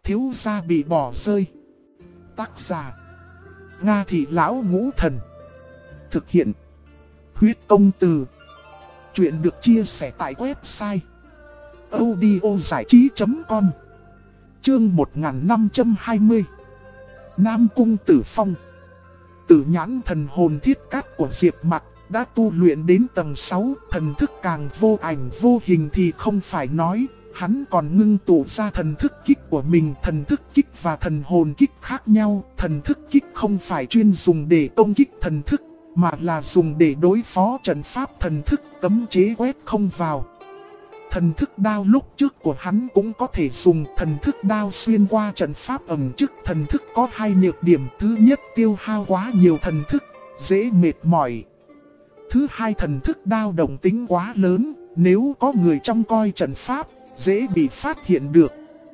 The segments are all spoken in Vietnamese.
thiếu gia bị bỏ rơi. Tác giả Nga Thị Lão Ngũ Thần. Thực hiện Huyết Công Từ. Chuyện được chia sẻ tại website audiozảichí.com. Chương 1520. Nam Cung Tử Phong. Tử nhãn thần hồn thiết cát của Diệp Mặc đã tu luyện đến tầng 6, thần thức càng vô ảnh vô hình thì không phải nói. Hắn còn ngưng tụ ra thần thức kích của mình. Thần thức kích và thần hồn kích khác nhau. Thần thức kích không phải chuyên dùng để công kích thần thức, mà là dùng để đối phó trận pháp thần thức, cấm chế quét không vào. Thần thức đao lúc trước của hắn cũng có thể dùng thần thức đao xuyên qua trận pháp ẩn trước. Thần thức có hai nhược điểm: thứ nhất, tiêu hao quá nhiều thần thức, dễ mệt mỏi. Thứ hai, thần thức đao động tính quá lớn, nếu có người trong coi trận pháp, dễ bị phát hiện được.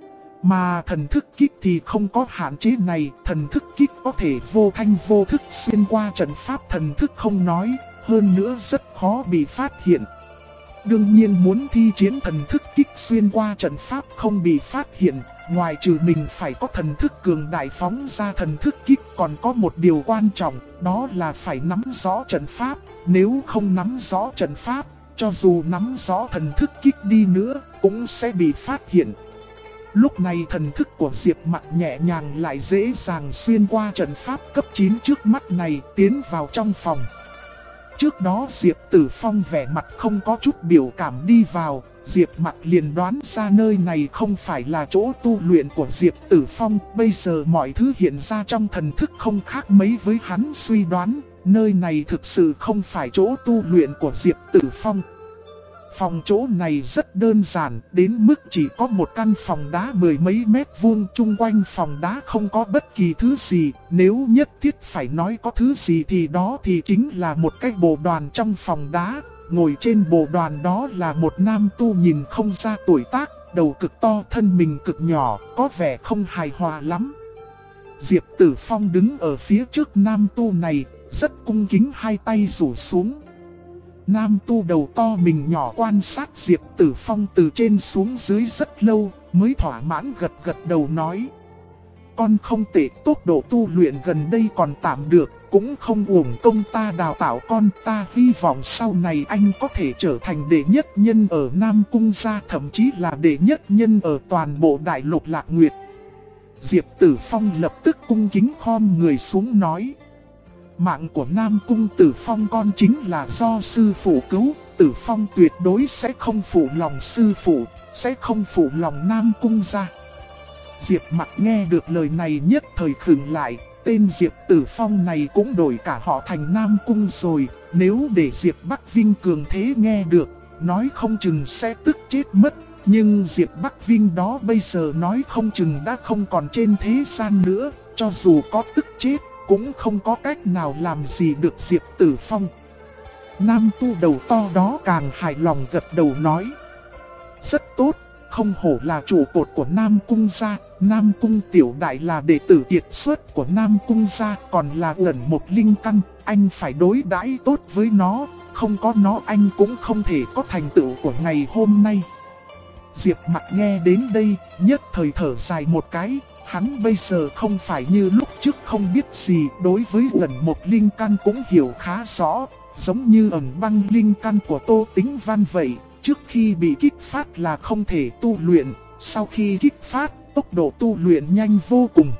Mà thần thức kích thì không có hạn chế này. Thần thức kích có thể vô thanh vô thức xuyên qua trận pháp thần thức không nói, hơn nữa rất khó bị phát hiện. Đương nhiên muốn thi triển thần thức kích xuyên qua trận pháp không bị phát hiện, ngoài trừ mình phải có thần thức cường đại phóng ra thần thức kích, còn có một điều quan trọng, đó là phải nắm rõ trận pháp. Nếu không nắm rõ trận pháp, cho dù nắm rõ thần thức kích đi nữa, cũng sẽ bị phát hiện. Lúc này thần thức của Diệp Mặc nhẹ nhàng lại dễ dàng xuyên qua trận pháp cấp 9 trước mắt này, tiến vào trong phòng. Trước đó Diệp Tử Phong vẻ mặt không có chút biểu cảm đi vào, Diệp Mặc liền đoán ra nơi này không phải là chỗ tu luyện của Diệp Tử Phong. Bây giờ mọi thứ hiện ra trong thần thức không khác mấy với hắn suy đoán, nơi này thực sự không phải chỗ tu luyện của Diệp Tử Phong. Phòng chỗ này rất đơn giản, đến mức chỉ có một căn phòng đá mười mấy mét vuông, chung quanh phòng đá không có bất kỳ thứ gì. Nếu nhất thiết phải nói có thứ gì thì đó thì chính là một cái bồ đoàn trong phòng đá. Ngồi trên bồ đoàn đó là một nam tu nhìn không ra tuổi tác, đầu cực to, thân mình cực nhỏ, có vẻ không hài hòa lắm. Diệp Tử Phong đứng ở phía trước nam tu này, rất cung kính, hai tay rủ xuống. Nam tu đầu to mình nhỏ quan sát Diệp Tử Phong từ trên xuống dưới rất lâu, mới thỏa mãn gật gật đầu nói: con không tệ, tốc độ tu luyện gần đây còn tạm được, cũng không uổng công ta đào tạo con. Ta hy vọng sau này anh có thể trở thành đệ nhất nhân ở Nam Cung gia, thậm chí là đệ nhất nhân ở toàn bộ đại lục Lạc Nguyệt. Diệp Tử Phong lập tức cung kính khom người xuống nói: mạng của Nam Cung Tử Phong con chính là do sư phụ cứu, Tử Phong tuyệt đối sẽ không phụ lòng sư phụ, sẽ không phụ lòng Nam Cung gia. Diệp Mặc nghe được lời này nhất thời khựng lại, tên Diệp Tử Phong này cũng đổi cả họ thành Nam Cung rồi. Nếu để Diệp Bắc Vinh cường thế nghe được, nói không chừng sẽ tức chết mất. Nhưng Diệp Bắc Vinh đó bây giờ nói không chừng đã không còn trên thế gian nữa, cho dù có tức chết cũng không có cách nào làm gì được Diệp Tử Phong. Nam tu đầu to đó càng hài lòng gật đầu nói: rất tốt, không hổ là trụ cột của Nam Cung gia. Nam Cung tiểu đại là đệ tử kiệt xuất của Nam Cung gia, còn là ẩn một linh căn, anh phải đối đãi tốt với nó, không có nó anh cũng không thể có thành tựu của ngày hôm nay. Diệp Mặc nghe đến đây, nhất thời thở dài một cái. Hắn bây giờ không phải như lúc trước không biết gì, đối với ẩn một linh căn cũng hiểu khá rõ, giống như ẩn băng linh căn của Tô Tĩnh Văn vậy. Trước khi bị kích phát là không thể tu luyện, sau khi kích phát, tốc độ tu luyện nhanh vô cùng.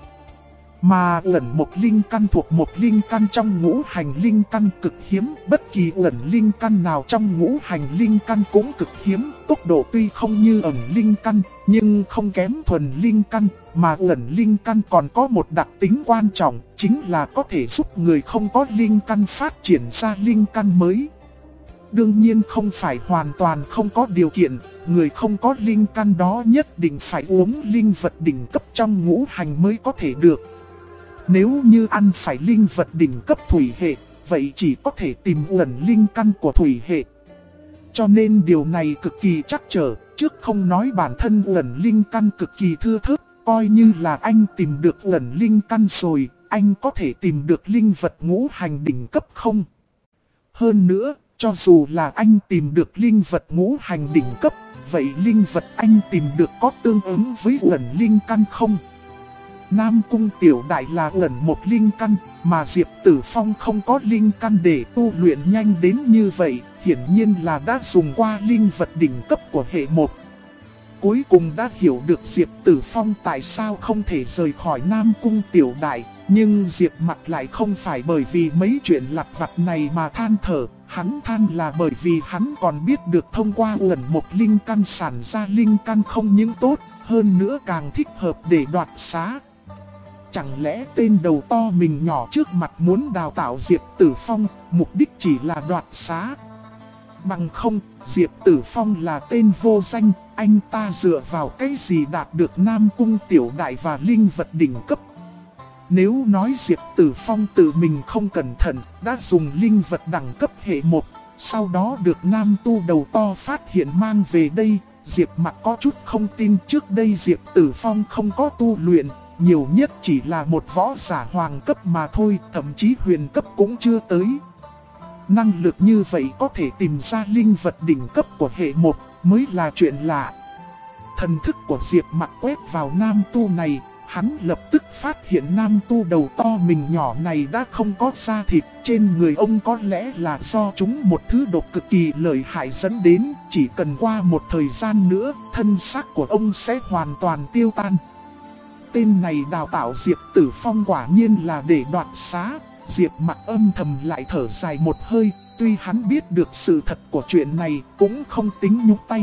Mà ẩn một linh căn thuộc một linh căn trong ngũ hành linh căn cực hiếm, bất kỳ ẩn linh căn nào trong ngũ hành linh căn cũng cực hiếm. Tốc độ tuy không như ẩn linh căn, nhưng không kém thuần linh căn, mà ẩn linh căn còn có một đặc tính quan trọng, chính là có thể giúp người không có linh căn phát triển ra linh căn mới. Đương nhiên không phải hoàn toàn không có điều kiện, người không có linh căn đó nhất định phải uống linh vật đỉnh cấp trong ngũ hành mới có thể được. Nếu như ăn phải linh vật đỉnh cấp thủy hệ, vậy chỉ có thể tìm ẩn linh căn của thủy hệ. Cho nên điều này cực kỳ trắc trở, trước không nói bản thân ẩn linh căn cực kỳ thưa thớt, coi như là anh tìm được ẩn linh căn rồi, anh có thể tìm được linh vật ngũ hành đỉnh cấp không? Hơn nữa, Cho dù là anh tìm được linh vật ngũ hành đỉnh cấp, vậy linh vật anh tìm được có tương ứng với ẩn linh căn không? Nam Cung Tiểu Đại là ẩn một linh căn, mà Diệp Tử Phong không có linh căn để tu luyện nhanh đến như vậy, hiển nhiên là đã dùng qua linh vật đỉnh cấp của hệ 1. Cuối cùng đã hiểu được Diệp Tử Phong tại sao không thể rời khỏi Nam Cung Tiểu Đại, nhưng Diệp Mặc lại không phải bởi vì mấy chuyện lặt vặt này mà than thở, hắn than là bởi vì hắn còn biết được thông qua ẩn một linh căn sản ra linh căn không những tốt, hơn nữa càng thích hợp để đoạt xá. Chẳng lẽ tên đầu to mình nhỏ trước mặt muốn đào tạo Diệp Tử Phong, mục đích chỉ là đoạt xá? Bằng không, Diệp Tử Phong là tên vô danh, anh ta dựa vào cái gì đạt được Nam Cung Tiểu Đại và linh vật đỉnh cấp? Nếu nói Diệp Tử Phong tự mình không cẩn thận, đã dùng linh vật đẳng cấp hệ 1, sau đó được nam tu đầu to phát hiện mang về đây, Diệp Mặc có chút không tin. Trước đây Diệp Tử Phong không có tu luyện, nhiều nhất chỉ là một võ giả hoàng cấp mà thôi, thậm chí huyền cấp cũng chưa tới. Năng lực như vậy có thể tìm ra linh vật đỉnh cấp của hệ 1 mới là chuyện lạ. Thần thức của Diệp Mặc quét vào nam tu này, hắn lập tức phát hiện nam tu đầu to mình nhỏ này đã không có da thịt, trên người ông có lẽ là do chúng một thứ độc cực kỳ lợi hại dẫn đến, chỉ cần qua một thời gian nữa, thân xác của ông sẽ hoàn toàn tiêu tan. Tên này đào tạo Diệp Tử Phong quả nhiên là để đoạt xá. Diệp Mặc âm thầm lại thở dài một hơi, tuy hắn biết được sự thật của chuyện này cũng không tính nhúc tay.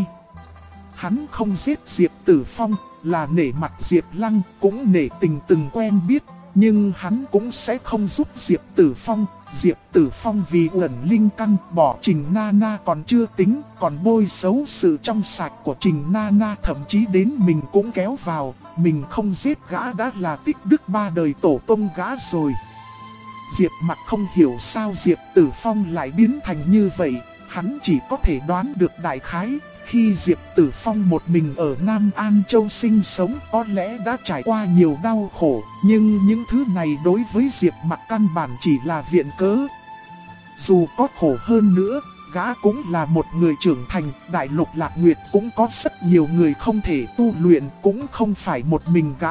Hắn không giết Diệp Tử Phong là nể mặt Diệp Lăng, cũng nể tình từng quen biết, nhưng hắn cũng sẽ không giúp Diệp Tử Phong. Diệp Tử Phong vì ẩn linh căn bỏ Trình Nana còn chưa tính, còn bôi xấu sự trong sạch của Trình Nana, thậm chí đến mình cũng kéo vào. Mình không giết gã đã là tích đức 3 đời tổ tông gã rồi. Diệp Mặc không hiểu sao Diệp Tử Phong lại biến thành như vậy, hắn chỉ có thể đoán được đại khái. Khi Diệp Tử Phong một mình ở Nam An Châu sinh sống có lẽ đã trải qua nhiều đau khổ, nhưng những thứ này đối với Diệp Mặc căn bản chỉ là viện cớ. Dù có khổ hơn nữa, gã cũng là một người trưởng thành, Đại Lục Lạc Nguyệt cũng có rất nhiều người không thể tu luyện, cũng không phải một mình gã.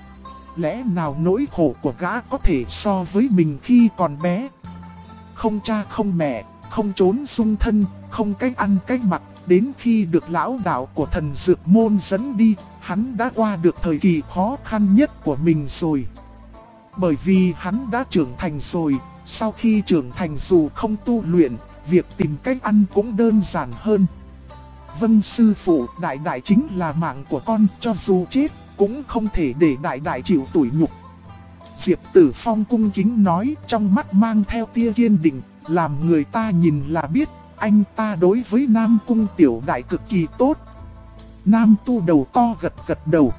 Lẽ nào nỗi khổ của gã có thể so với mình khi còn bé? Không cha không mẹ, không trốn xung thân, không cách ăn cách mặc, đến khi được lão đạo của thần dược môn dẫn đi, hắn đã qua được thời kỳ khó khăn nhất của mình rồi. Bởi vì hắn đã trưởng thành rồi, sau khi trưởng thành dù không tu luyện, việc tìm cách ăn cũng đơn giản hơn. Vâng sư phụ, đại đại chính là mạng của con, cho dù chết cũng không thể để đại đại chịu tủi nhục. Diệp Tử Phong cung kính nói, trong mắt mang theo tia kiên định, làm người ta nhìn là biết anh ta đối với Nam Cung Tiểu Đại cực kỳ tốt. Nam tu đầu to gật gật đầu.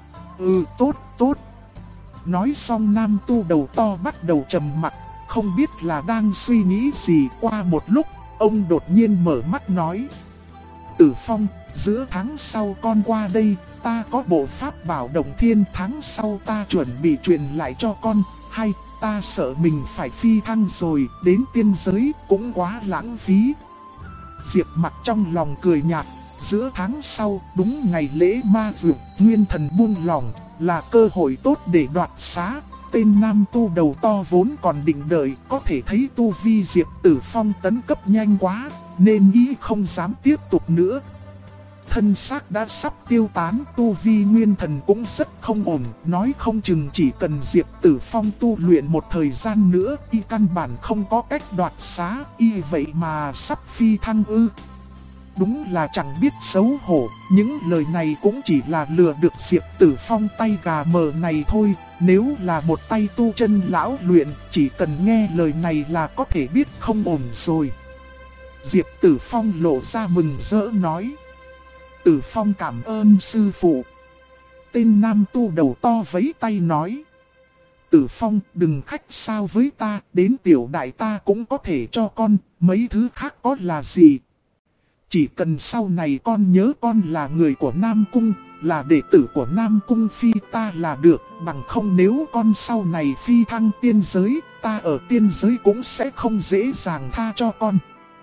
Tốt, tốt. Nói xong Nam tu đầu to bắt đầu trầm mặc, không biết là đang suy nghĩ gì. Qua một lúc, ông đột nhiên mở mắt nói: Tử Phong, giữa tháng sau con qua đây, ta có bộ pháp bảo Động Thiên, tháng sau ta chuẩn bị truyền lại cho con. Hay, ta sợ mình phải phi thăng rồi, đến tiên giới cũng quá lãng phí. Diệp Mặc trong lòng cười nhạt, giữa tháng sau, đúng ngày lễ ma dược, nguyên thần buông lòng, là cơ hội tốt để đoạt xá. Tên nam tu đầu to vốn còn định đợi, có thể thấy tu vi Diệp Tử Phong tấn cấp nhanh quá, nên ý không dám tiếp tục nữa. Thân xác đã sắp tiêu tán, tu vi nguyên thần cũng rất không ổn, nói không chừng chỉ cần Diệp Tử Phong tu luyện một thời gian nữa, y căn bản không có cách đoạt xá, y vậy mà sắp phi thăng ư. Đúng là chẳng biết xấu hổ, những lời này cũng chỉ là lừa được Diệp Tử Phong tay gà mờ này thôi. Nếu là một tay tu chân lão luyện, chỉ cần nghe lời này là có thể biết không ổn rồi. Diệp Tử Phong lộ ra mừng rỡ nói: Tử Phong cảm ơn sư phụ. Tên nam tu đầu to vẫy tay nói: Tử Phong đừng khách sao với ta, đến tiểu đại ta cũng có thể cho con, mấy thứ khác có là gì. Chỉ cần sau này con nhớ con là người của Nam Cung, là đệ tử của Nam Cung Phi ta là được, bằng không nếu con sau này phi thăng tiên giới, ta ở tiên giới cũng sẽ không dễ dàng tha cho con.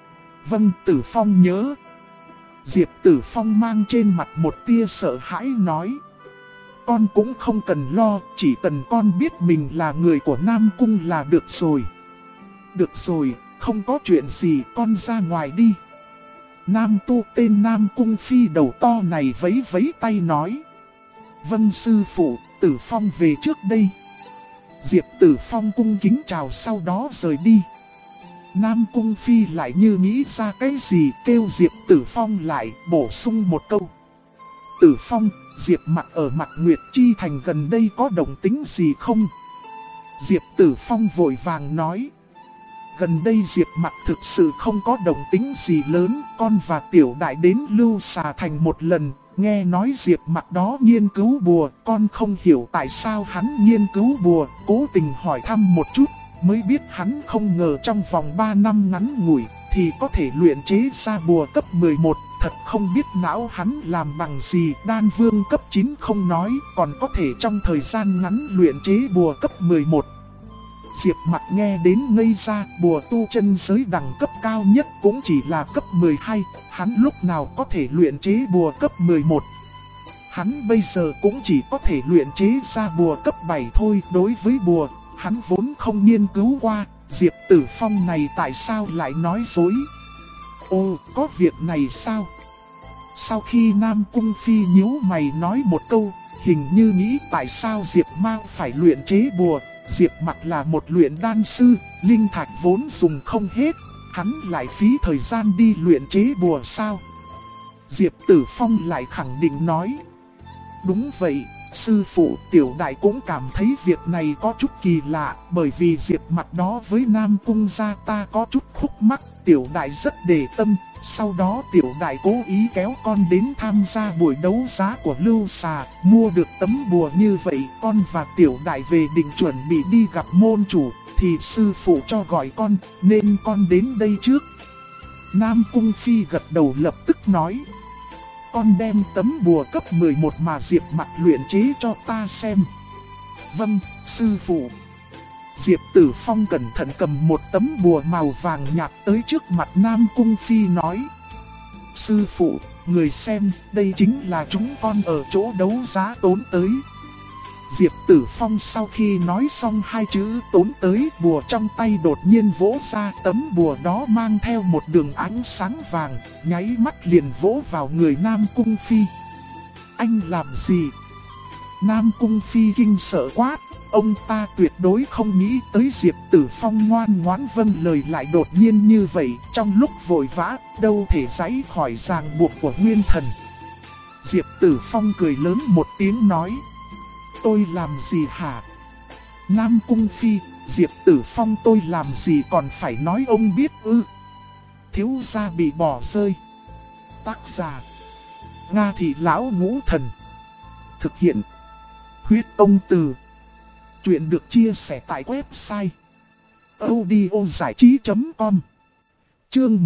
Vâng, Tử Phong nhớ. Diệp Tử Phong mang trên mặt một tia sợ hãi nói. Con cũng không cần lo, chỉ cần con biết mình là người của Nam Cung là được rồi. Được rồi, không có chuyện gì, con ra ngoài đi. Nam tu tên Nam Cung Phi đầu to này vẫy vẫy tay nói. Vâng sư phụ, Tử Phong về trước đây. Diệp Tử Phong cung kính chào sau đó rời đi. Nam Cung Phi lại như nghĩ ra cái gì, kêu Diệp Tử Phong lại, bổ sung một câu. Tử Phong, Diệp Mặc ở Mặc Nguyệt Chi Thành gần đây có động tĩnh gì không? Diệp Tử Phong vội vàng nói. Gần đây Diệp Mặc thực sự không có động tĩnh gì lớn, con và Tiểu Đại đến Lưu Xà Thành một lần, nghe nói Diệp Mặc đó nghiên cứu bùa, con không hiểu tại sao hắn nghiên cứu bùa, cố tình hỏi thăm một chút, mới biết hắn không ngờ trong vòng 3 năm ngắn ngủi thì có thể luyện chế ra bùa cấp 11, thật không biết não hắn làm bằng gì, đan vương cấp 9 không nói, còn có thể trong thời gian ngắn luyện chế bùa cấp 11. Diệp Mặc nghe đến ngây ra, bùa tu chân giới đẳng cấp cao nhất cũng chỉ là cấp 12, hắn lúc nào có thể luyện chế bùa cấp 11. Hắn bây giờ cũng chỉ có thể luyện chế ra bùa cấp 7 thôi, đối với bùa, hắn vốn không nghiên cứu qua, Diệp Tử Phong này tại sao lại nói dối? Ồ, có việc này sao? Sau khi Nam Cung Phi nhíu mày nói một câu, hình như nghĩ tại sao Diệp Mao phải luyện chế bùa. Diệp Mặc là một luyện đan sư, linh thạch vốn dùng không hết, hắn lại phí thời gian đi luyện chế bùa sao? Diệp Tử Phong lại khẳng định nói. Đúng vậy, sư phụ, Tiểu Đại cũng cảm thấy việc này có chút kỳ lạ, bởi vì Diệp Mặc đó với Nam Cung gia ta có chút khúc mắc, Tiểu Đại rất để tâm. Sau đó Tiểu Đại cố ý kéo con đến tham gia buổi đấu giá của Lưu Xà, mua được tấm bùa như vậy, con và Tiểu Đại về định chuẩn bị đi gặp môn chủ, thì sư phụ cho gọi con, nên con đến đây trước. Nam Cung Phi gật đầu lập tức nói. Con đem tấm bùa cấp 11 mà Diệp Mặc luyện chế cho ta xem. Vâng, sư phụ. Diệp Tử Phong cẩn thận cầm một tấm bùa màu vàng nhạt tới trước mặt Nam Cung Phi nói. Sư phụ, người xem, đây chính là chúng con ở chỗ đấu giá tốn tới. Diệp Tử Phong sau khi nói xong hai chữ tốn tới, bùa trong tay đột nhiên vỗ ra, tấm bùa đó mang theo một đường ánh sáng vàng, nháy mắt liền vỗ vào người Nam Cung Phi. Anh làm gì? Nam Cung Phi kinh sợ quát, ông ta tuyệt đối không nghĩ tới Diệp Tử Phong ngoan ngoãn vâng lời lại đột nhiên như vậy, trong lúc vội vã, đâu thể giãy khỏi ràng buộc của nguyên thần. Diệp Tử Phong cười lớn một tiếng nói. Tôi làm gì hả? Nam Cung Phi, Diệp Tử Phong tôi làm gì còn phải nói ông biết ư? Thiếu gia bị bỏ rơi. Tác giả Nga Thị Lão Ngũ Thần. Thực hiện Huyết Tông Từ. Chuyện được chia sẻ tại website audiozảichí.com. Chương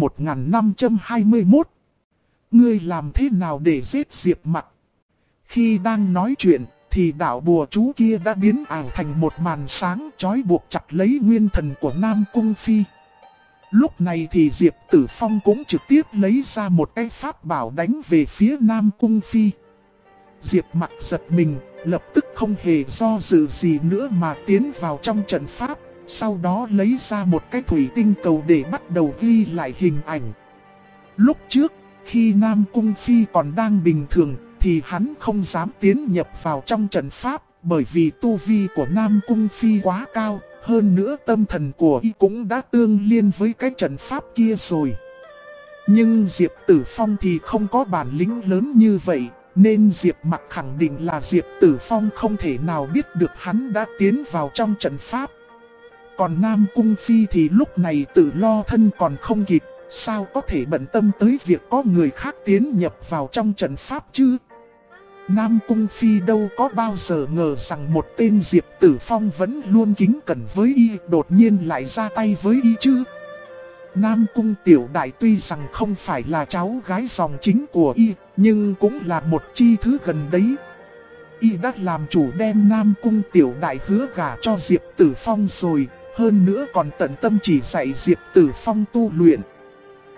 1521. Ngươi làm thế nào để giết Diệp Mặc? Khi đang nói chuyện thì đạo bùa chú kia đã biến ảo thành một màn sáng trói buộc chặt lấy nguyên thần của Nam Cung Phi. Lúc này thì Diệp Tử Phong cũng trực tiếp lấy ra một cái pháp bảo đánh về phía Nam Cung Phi. Diệp Mặc giật mình, lập tức không hề do dự gì nữa mà tiến vào trong trận pháp, sau đó lấy ra một cái thủy tinh cầu để bắt đầu ghi lại hình ảnh. Lúc trước, khi Nam Cung Phi còn đang bình thường, thì hắn không dám tiến nhập vào trong trận pháp, bởi vì tu vi của Nam Cung Phi quá cao, hơn nữa tâm thần của y cũng đã tương liên với cái trận pháp kia rồi. Nhưng Diệp Tử Phong thì không có bản lĩnh lớn như vậy, nên Diệp Mặc khẳng định là Diệp Tử Phong không thể nào biết được hắn đã tiến vào trong trận pháp. Còn Nam Cung Phi thì lúc này tự lo thân còn không kịp, sao có thể bận tâm tới việc có người khác tiến nhập vào trong trận pháp chứ? Nam Cung Phi đâu có bao giờ ngờ rằng một tên Diệp Tử Phong vẫn luôn kính cẩn với y đột nhiên lại ra tay với y chứ. Nam Cung Tiểu Đại tuy rằng không phải là cháu gái dòng chính của y, nhưng cũng là một chi thứ gần đấy. Y đã làm chủ đem Nam Cung Tiểu Đại hứa gả cho Diệp Tử Phong rồi, hơn nữa còn tận tâm chỉ dạy Diệp Tử Phong tu luyện.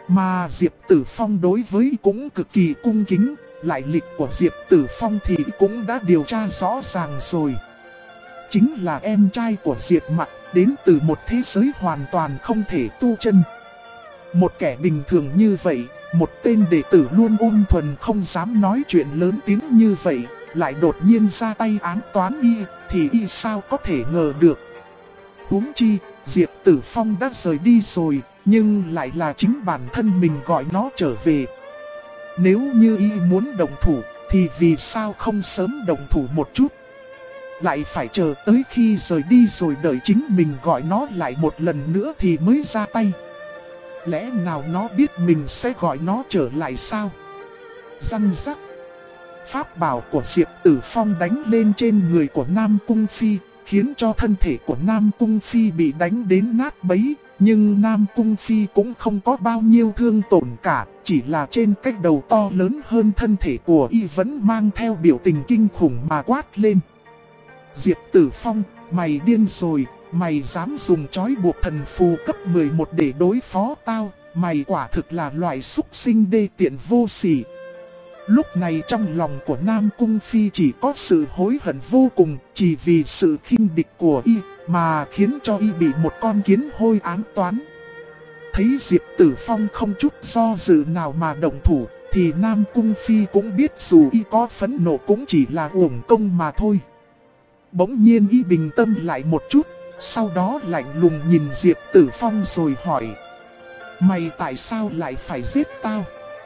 Mà Diệp Tử Phong đối với cũng cực kỳ cung kính, lại lịch của Diệp Tử Phong thì cũng đã điều tra rõ ràng rồi. Chính là em trai của Diệp Mặc, đến từ một thế giới hoàn toàn không thể tu chân. Một kẻ bình thường như vậy, một tên đệ tử luôn ôn thuần không dám nói chuyện lớn tiếng như vậy, lại đột nhiên ra tay ám toán y, thì y sao có thể ngờ được. Huống chi, Diệp Tử Phong đã rời đi rồi, nhưng lại là chính bản thân mình gọi nó trở về. Nếu như y muốn động thủ, thì vì sao không sớm động thủ một chút? Lại phải chờ tới khi rời đi rồi đợi chính mình gọi nó lại một lần nữa thì mới ra tay. Lẽ nào nó biết mình sẽ gọi nó trở lại sao? Răng rắc. Pháp bảo của Diệp Tử Phong đánh lên trên người của Nam Cung Phi, khiến cho thân thể của Nam Cung Phi bị đánh đến nát bấy. Nhưng Nam Cung Phi cũng không có bao nhiêu thương tổn cả, chỉ là trên cái đầu to lớn hơn thân thể của y vẫn mang theo biểu tình kinh khủng mà quát lên. Diệp Tử Phong, mày điên rồi, mày dám dùng trói buộc thần phù cấp 11 để đối phó tao, mày quả thực là loại súc sinh đê tiện vô sỉ. Lúc này trong lòng của Nam Cung Phi chỉ có sự hối hận vô cùng, chỉ vì sự khinh địch của y mà khiến cho y bị một con kiến hôi ám toán. Thấy Diệp Tử Phong không chút do dự nào mà động thủ, thì Nam Cung Phi cũng biết dù y có phẫn nộ cũng chỉ là uổng công mà thôi. Bỗng nhiên y bình tâm lại một chút, sau đó lạnh lùng nhìn Diệp Tử Phong rồi hỏi: Mày tại sao lại phải giết tao?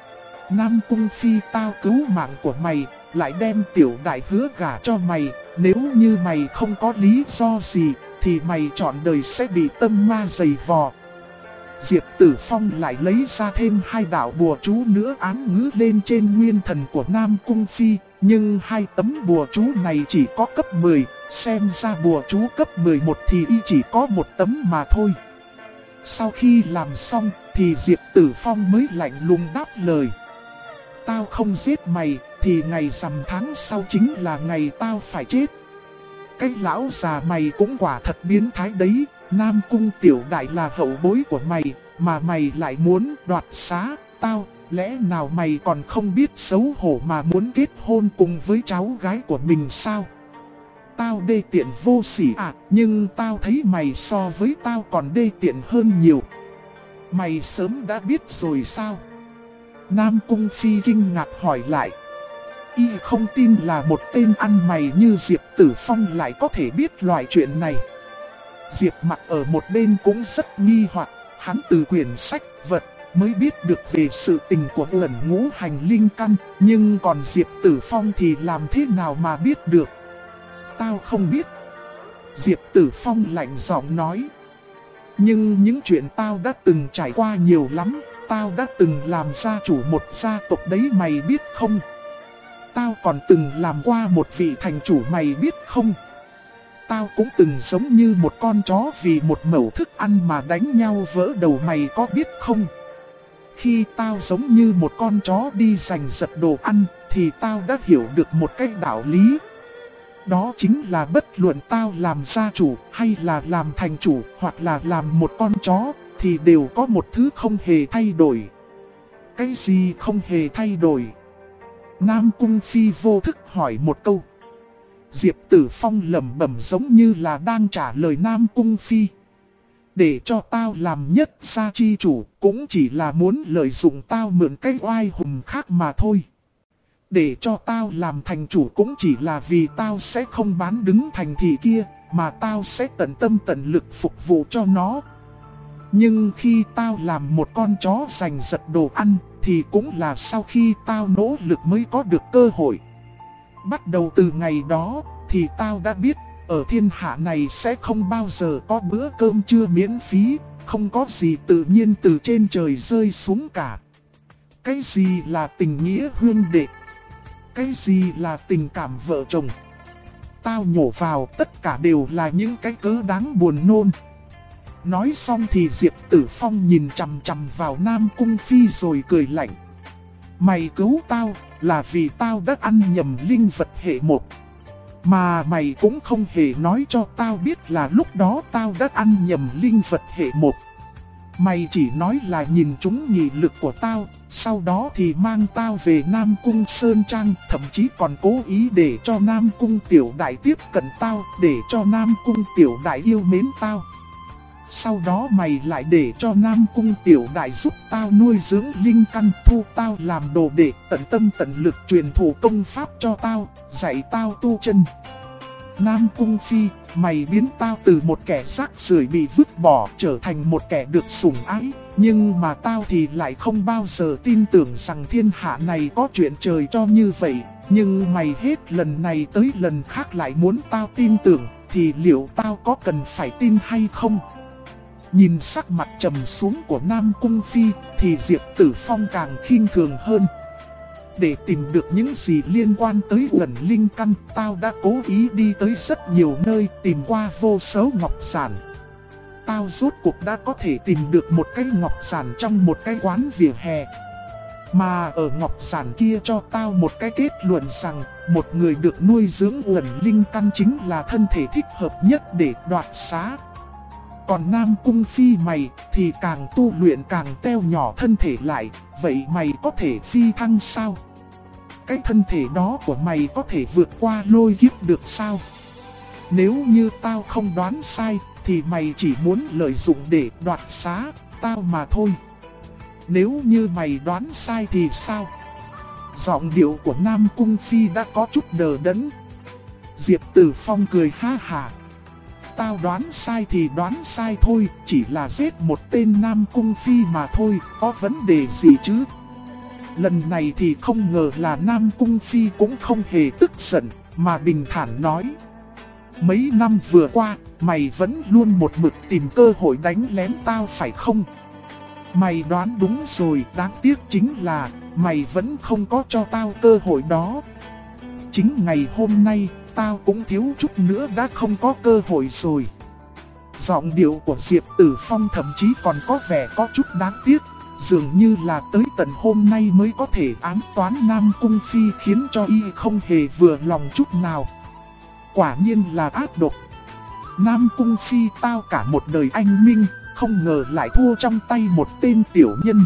Nam Cung Phi, tao cứu mạng của mày, lại đem tiểu đại hứa gả cho mày. Nếu như mày không có lý do gì, thì mày trọn đời sẽ bị tâm ma dày vò. Diệp Tử Phong lại lấy ra thêm 2 đạo bùa chú nữa ám ngữ lên trên nguyên thần của Nam Cung Phi. Nhưng 2 tấm bùa chú này chỉ có cấp 10, xem ra bùa chú cấp 11 thì y chỉ có 1 tấm mà thôi. Sau khi làm xong thì Diệp Tử Phong mới lạnh lùng đáp lời: Tao không giết mày, thì ngày rằm tháng sau chính là ngày tao phải chết. Cái lão già mày cũng quả thật biến thái đấy. Nam Cung tiểu đại là hậu bối của mày, mà mày lại muốn đoạt xá tao. Lẽ nào mày còn không biết xấu hổ mà muốn kết hôn cùng với cháu gái của mình sao? Tao đê tiện vô sỉ à, nhưng tao thấy mày so với tao còn đê tiện hơn nhiều. Mày sớm đã biết rồi sao? Nam Cung Phi kinh ngạc hỏi lại. Y không tin là một tên ăn mày như Diệp Tử Phong lại có thể biết loại chuyện này. Diệp Mặc ở một bên cũng rất nghi hoặc, hắn từ quyển sách vật mới biết được về sự tình của Uẩn Ngũ Hành Linh Căn, nhưng còn Diệp Tử Phong thì làm thế nào mà biết được? Tao không biết. Diệp Tử Phong lạnh giọng nói. Nhưng những chuyện tao đã từng trải qua nhiều lắm. Tao đã từng làm gia chủ một gia tộc đấy, mày biết không? Tao còn từng làm qua một vị thành chủ, mày biết không? Tao cũng từng giống như một con chó vì một mẩu thức ăn mà đánh nhau vỡ đầu, mày có biết không? Khi tao giống như một con chó đi giành giật đồ ăn, thì tao đã hiểu được một cái đạo lý. Đó chính là bất luận tao làm gia chủ hay là làm thành chủ hoặc là làm một con chó, thì đều có một thứ không hề thay đổi. Cái gì không hề thay đổi? Nam Cung Phi vô thức hỏi một câu. Diệp Tử Phong lẩm bẩm giống như là đang trả lời Nam Cung Phi. Để cho tao làm nhất gia chi chủ cũng chỉ là muốn lợi dụng tao mượn cái oai hùng khác mà thôi. Để cho tao làm thành chủ cũng chỉ là vì tao sẽ không bán đứng thành thị kia, mà tao sẽ tận tâm tận lực phục vụ cho nó. Nhưng khi tao làm một con chó giành giật đồ ăn, thì cũng là sau khi tao nỗ lực mới có được cơ hội. Bắt đầu từ ngày đó, thì tao đã biết, ở thiên hạ này sẽ không bao giờ có bữa cơm trưa miễn phí, không có gì tự nhiên từ trên trời rơi xuống cả. Cái gì là tình nghĩa huynh đệ? Cái gì là tình cảm vợ chồng? Tao nhổ vào tất cả đều là những cái cớ đáng buồn nôn. Nói xong thì Diệp Tử Phong nhìn chằm chằm vào Nam Cung Phi rồi cười lạnh. Mày cứu tao là vì tao đã ăn nhầm linh vật hệ 1. Mà mày cũng không hề nói cho tao biết là lúc đó tao đã ăn nhầm linh vật hệ 1. Mày chỉ nói là nhìn trúng nghị lực của tao, sau đó thì mang tao về Nam Cung Sơn Trang, thậm chí còn cố ý để cho Nam Cung Tiểu Đại tiếp cận tao, để cho Nam Cung Tiểu Đại yêu mến tao. Sau đó mày lại để cho Nam Cung Tiểu Đại giúp tao nuôi dưỡng linh căn, thu tao làm đồ đệ, tận tâm tận lực truyền thụ công pháp cho tao, dạy tao tu chân. Nam Cung Phi, mày biến tao từ một kẻ rác rưởi bị vứt bỏ trở thành một kẻ được sủng ái. Nhưng mà tao thì lại không bao giờ tin tưởng rằng thiên hạ này có chuyện trời cho như vậy. Nhưng mày hết lần này tới lần khác lại muốn tao tin tưởng, thì liệu tao có cần phải tin hay không? Nhìn sắc mặt trầm xuống của Nam Cung Phi thì Diệp Tử Phong càng khinh thường hơn. Để tìm được những gì liên quan tới ẩn linh căn, tao đã cố ý đi tới rất nhiều nơi, tìm qua vô số ngọc giản. Tao rốt cuộc đã có thể tìm được một cái ngọc giản trong một cái quán vỉa hè. Mà ở ngọc giản kia cho tao một cái kết luận rằng một người được nuôi dưỡng ẩn linh căn chính là thân thể thích hợp nhất để đoạt xá. Còn Nam Cung Phi mày thì càng tu luyện càng teo nhỏ thân thể lại, vậy mày có thể phi thăng sao? Cái thân thể đó của mày có thể vượt qua lôi kiếp được sao? Nếu như tao không đoán sai thì mày chỉ muốn lợi dụng để đoạt xá tao mà thôi. Nếu như mày đoán sai thì sao? Giọng điệu của Nam Cung Phi đã có chút đờ đẫn. Diệp Tử Phong cười ha hả. Tao đoán sai thì đoán sai thôi, chỉ là giết một tên Nam Cung Phi mà thôi, có vấn đề gì chứ? Lần này thì không ngờ là Nam Cung Phi cũng không hề tức giận, mà bình thản nói. Mấy năm vừa qua, mày vẫn luôn một mực tìm cơ hội đánh lén tao phải không? Mày đoán đúng rồi, đáng tiếc chính là mày vẫn không có cho tao cơ hội đó. Chính ngày hôm nay, tao cũng thiếu chút nữa đã không có cơ hội rồi. Giọng điệu của Diệp Tử Phong thậm chí còn có vẻ có chút đáng tiếc, dường như là tới tận hôm nay mới có thể ám toán Nam Cung Phi, khiến cho y không hề vừa lòng chút nào. Quả nhiên là ác độc. Nam Cung Phi tao cả một đời anh minh, không ngờ lại thua trong tay một tên tiểu nhân.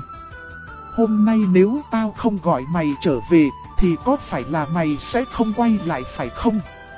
Hôm nay nếu tao không gọi mày trở về, thì có phải là mày sẽ không quay lại phải không?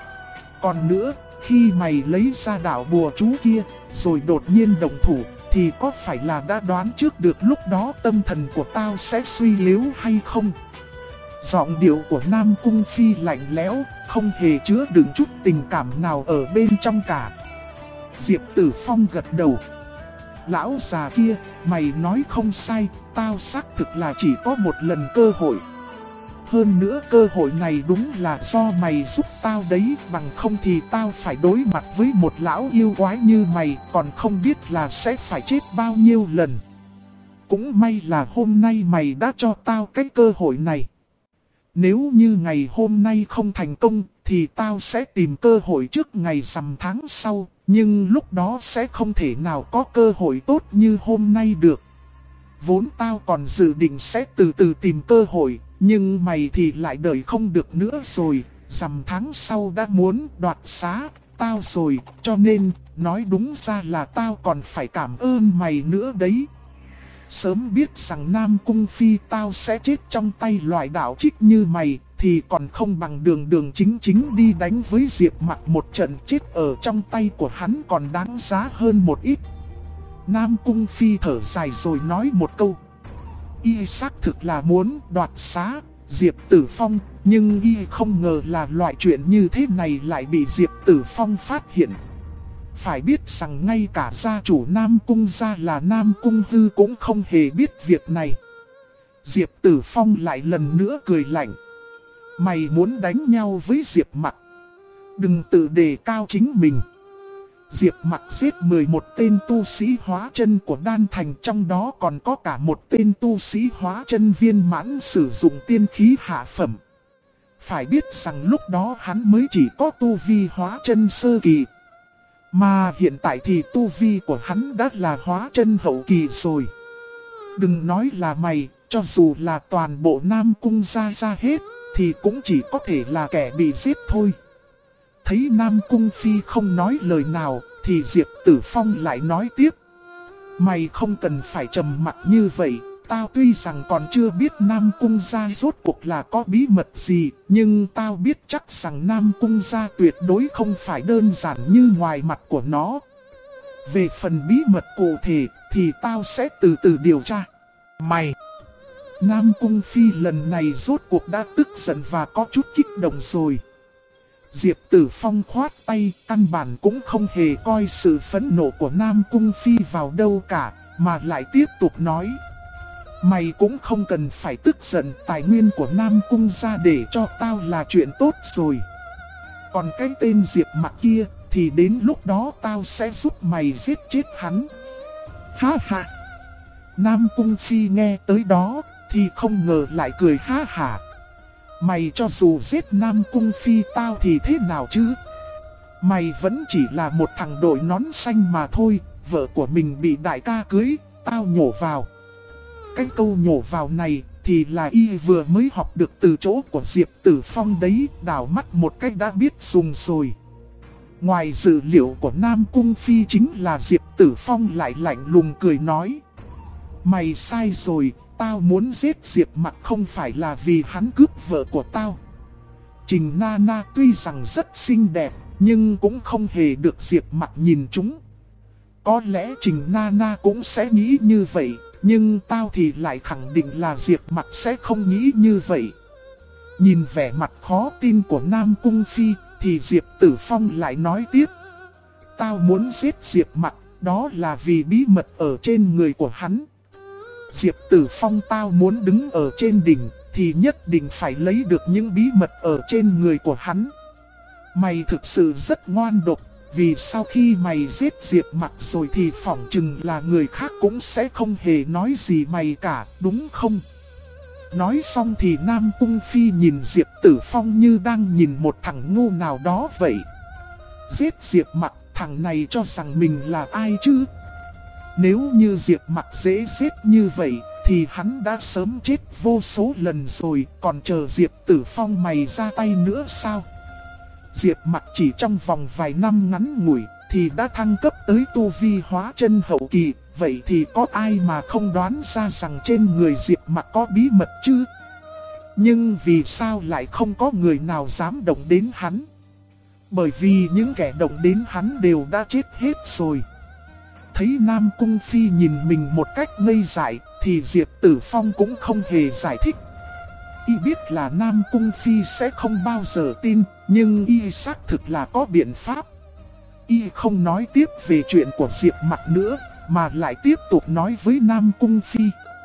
Còn nữa, khi mày lấy ra đạo bùa chú kia, rồi đột nhiên động thủ, thì có phải là đã đoán trước được lúc đó tâm thần của tao sẽ suy yếu hay không? Giọng điệu của Nam Cung Phi lạnh lẽo, không hề chứa đựng chút tình cảm nào ở bên trong cả. Diệp Tử Phong gật đầu. Lão già kia, mày nói không sai, tao xác thực là chỉ có một lần cơ hội. Hơn nữa cơ hội này đúng là do mày giúp tao đấy, bằng không thì tao phải đối mặt với một lão yêu quái như mày, còn không biết là sẽ phải chết bao nhiêu lần. Cũng may là hôm nay mày đã cho tao cái cơ hội này. Nếu như ngày hôm nay không thành công, thì tao sẽ tìm cơ hội trước ngày rằm tháng sau, nhưng lúc đó sẽ không thể nào có cơ hội tốt như hôm nay được. Vốn tao còn dự định sẽ từ từ tìm cơ hội, nhưng mày thì lại đợi không được nữa rồi, rằm tháng sau đã muốn đoạt xá tao rồi, cho nên nói đúng ra là tao còn phải cảm ơn mày nữa đấy. Sớm biết rằng Nam Cung Phi tao sẽ chết trong tay loại đạo trích như mày, thì còn không bằng đường chính chính đi đánh với Diệp Mặc một trận, chết ở trong tay của hắn còn đáng giá hơn một ít. Nam Cung Phi thở dài rồi nói một câu. Y xác thực là muốn đoạt xá Diệp Tử Phong, nhưng y không ngờ là loại chuyện như thế này lại bị Diệp Tử Phong phát hiện. Phải biết rằng ngay cả gia chủ Nam Cung gia là Nam Cung Hư cũng không hề biết việc này. Diệp Tử Phong lại lần nữa cười lạnh. Mày muốn đánh nhau với Diệp Mặc, đừng tự đề cao chính mình. Diệp Mặc giết 11 tên tu sĩ hóa chân của Đan Thành, trong đó còn có cả một tên tu sĩ hóa chân viên mãn sử dụng tiên khí hạ phẩm. Phải biết rằng lúc đó hắn mới chỉ có tu vi hóa chân sơ kỳ. Mà hiện tại thì tu vi của hắn đã là hóa chân hậu kỳ rồi. Đừng nói là mày, cho dù là toàn bộ Nam Cung gia ra hết, thì cũng chỉ có thể là kẻ bị giết thôi. Thấy Nam Cung Phi không nói lời nào, thì Diệp Tử Phong lại nói tiếp. Mày không cần phải trầm mặc như vậy. Tao tuy rằng còn chưa biết Nam Cung gia rốt cuộc là có bí mật gì, nhưng tao biết chắc rằng Nam Cung gia tuyệt đối không phải đơn giản như ngoài mặt của nó. Về phần bí mật cụ thể thì tao sẽ từ từ điều tra. Mày! Nam Cung Phi lần này rốt cuộc đã tức giận và có chút kích động rồi. Diệp Tử Phong khoát tay, căn bản cũng không hề coi sự phẫn nộ của Nam Cung Phi vào đâu cả, mà lại tiếp tục nói. Mày cũng không cần phải tức giận, tài nguyên của Nam Cung ra để cho tao là chuyện tốt rồi. Còn cái tên Diệp Mặc kia, thì đến lúc đó tao sẽ giúp mày giết chết hắn. Ha ha! Nam Cung Phi nghe tới đó, thì không ngờ lại cười ha hả. Mày cho dù giết Nam Cung Phi tao thì thế nào chứ? Mày vẫn chỉ là một thằng đội nón xanh mà thôi, vợ của mình bị đại ca cưới, tao nhổ vào. Cái câu nhổ vào này thì là y vừa mới học được từ chỗ của Diệp Tử Phong đấy, đảo mắt một cách đã biết dùng rồi. Ngoài dự liệu của Nam Cung Phi chính là Diệp Tử Phong lại lạnh lùng cười nói. Mày sai rồi, tao muốn giết Diệp Mặc không phải là vì hắn cướp vợ của tao. Trình Nana tuy rằng rất xinh đẹp, nhưng cũng không hề được Diệp Mặc nhìn trúng. Có lẽ Trình Nana cũng sẽ nghĩ như vậy, nhưng tao thì lại khẳng định là Diệp Mặc sẽ không nghĩ như vậy. Nhìn vẻ mặt khó tin của Nam Cung Phi, thì Diệp Tử Phong lại nói tiếp. Tao muốn giết Diệp Mặc, đó là vì bí mật ở trên người của hắn. Diệp Tử Phong, tao muốn đứng ở trên đỉnh, thì nhất định phải lấy được những bí mật ở trên người của hắn. Mày thực sự rất ngoan độc, vì sau khi mày giết Diệp Mặc rồi thì phỏng chừng là người khác cũng sẽ không hề nói gì mày cả, đúng không? Nói xong thì Nam Cung Phi nhìn Diệp Tử Phong như đang nhìn một thằng ngu nào đó vậy. Giết Diệp Mặc, thằng này cho rằng mình là ai chứ? Nếu như Diệp Mặc dễ giết như vậy, thì hắn đã sớm chết vô số lần rồi, còn chờ Diệp Tử Phong mày ra tay nữa sao? Diệp Mặc chỉ trong vòng vài năm ngắn ngủi, thì đã thăng cấp tới tu vi hóa chân hậu kỳ, vậy thì có ai mà không đoán ra rằng trên người Diệp Mặc có bí mật chứ? Nhưng vì sao lại không có người nào dám động đến hắn? Bởi vì những kẻ động đến hắn đều đã chết hết rồi. Thấy Nam Cung Phi nhìn mình một cách ngây dại, thì Diệp Tử Phong cũng không hề giải thích. Y biết là Nam Cung Phi sẽ không bao giờ tin, nhưng y xác thực là có biện pháp. Y không nói tiếp về chuyện của Diệp Mặc nữa, mà lại tiếp tục nói với Nam Cung Phi.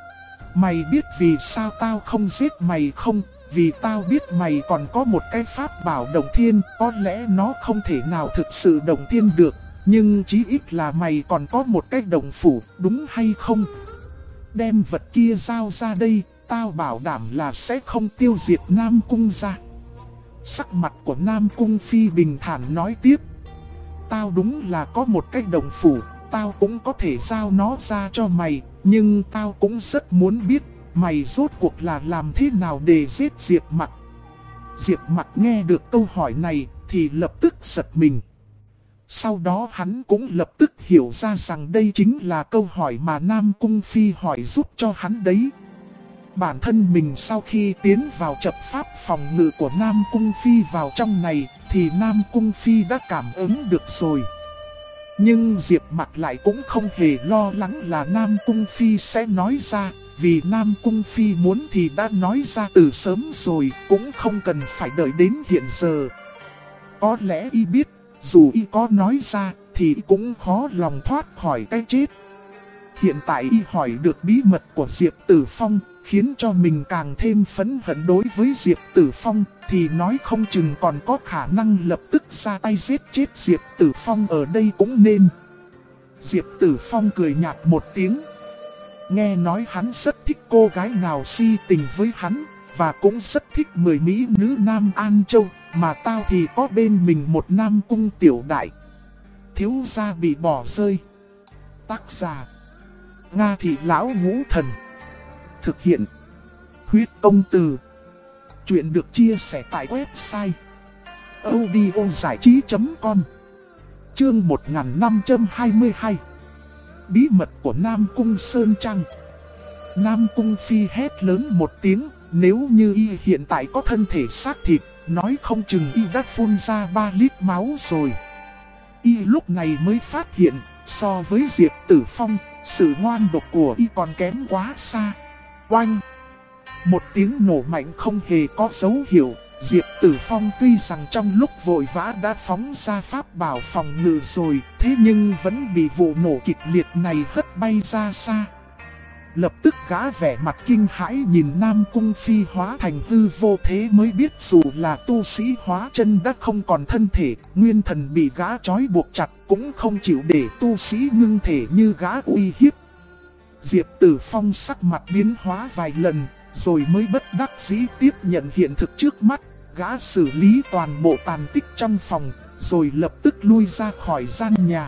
Mày biết vì sao tao không giết mày không? Vì tao biết mày còn có một cái pháp bảo động thiên, có lẽ nó không thể nào thực sự động thiên được, nhưng chí ít là mày còn có một cái động phủ, đúng hay không? Đem vật kia giao ra đây, tao bảo đảm là sẽ không tiêu diệt Nam Cung ra. Sắc mặt của Nam Cung Phi bình thản nói tiếp. Tao đúng là có một cái động phủ, tao cũng có thể giao nó ra cho mày, nhưng tao cũng rất muốn biết mày rốt cuộc là làm thế nào để giết Diệp Mặc. Diệp Mặc nghe được câu hỏi này thì lập tức giật mình. Sau đó hắn cũng lập tức hiểu ra rằng đây chính là câu hỏi mà Nam Cung Phi hỏi giúp cho hắn đấy. Bản thân mình sau khi tiến vào trận pháp phòng ngự của Nam Cung Phi vào trong này thì Nam Cung Phi đã cảm ứng được rồi. Nhưng Diệp Mặc lại cũng không hề lo lắng là Nam Cung Phi sẽ nói ra, vì Nam Cung Phi muốn thì đã nói ra từ sớm rồi, cũng không cần phải đợi đến hiện giờ. Có lẽ y biết, dù y có nói ra thì y cũng khó lòng thoát khỏi cái chết. Hiện tại y hỏi được bí mật của Diệp Tử Phong, khiến cho mình càng thêm phẫn hận đối với Diệp Tử Phong, thì nói không chừng còn có khả năng lập tức ra tay giết chết Diệp Tử Phong ở đây cũng nên. Diệp Tử Phong cười nhạt một tiếng. Nghe nói hắn rất thích cô gái nào si tình với hắn, và cũng rất thích 10 mỹ nữ Nam An Châu, mà tao thì có bên mình một Nam Cung tiểu đại. Thiếu gia bị bỏ rơi. Tác giả Nga Thị Lão Ngũ Thần. Thực hiện Huyết Công Từ. Chuyện được chia sẻ tại website audiozảichí.com. Chương 1522. bí mật của Nam Cung Sơn Trăng. Nam Cung Phi hét lớn một tiếng, nếu như y hiện tại có thân thể xác thịt, nói không chừng y đã phun ra 3 lít máu rồi. Y lúc này mới phát hiện, so với Diệp Tử Phong, sự ngoan độc của y còn kém quá xa. Oanh! Một tiếng nổ mạnh không hề có dấu hiệu. Diệp Tử Phong tuy rằng trong lúc vội vã đã phóng ra pháp bảo phòng ngự rồi, thế nhưng vẫn bị vụ nổ kịch liệt này hất bay ra xa. Lập tức gã vẻ mặt kinh hãi nhìn Nam Cung Phi hóa thành hư vô, thế mới biết dù là tu sĩ hóa chân đã không còn thân thể, nguyên thần bị gã trói buộc chặt cũng không chịu để tu sĩ ngưng thể như gã uy hiếp. Diệp Tử Phong sắc mặt biến hóa vài lần, rồi mới bất đắc dĩ tiếp nhận hiện thực trước mắt. Gã xử lý toàn bộ tàn tích trong phòng, rồi lập tức lui ra khỏi gian nhà.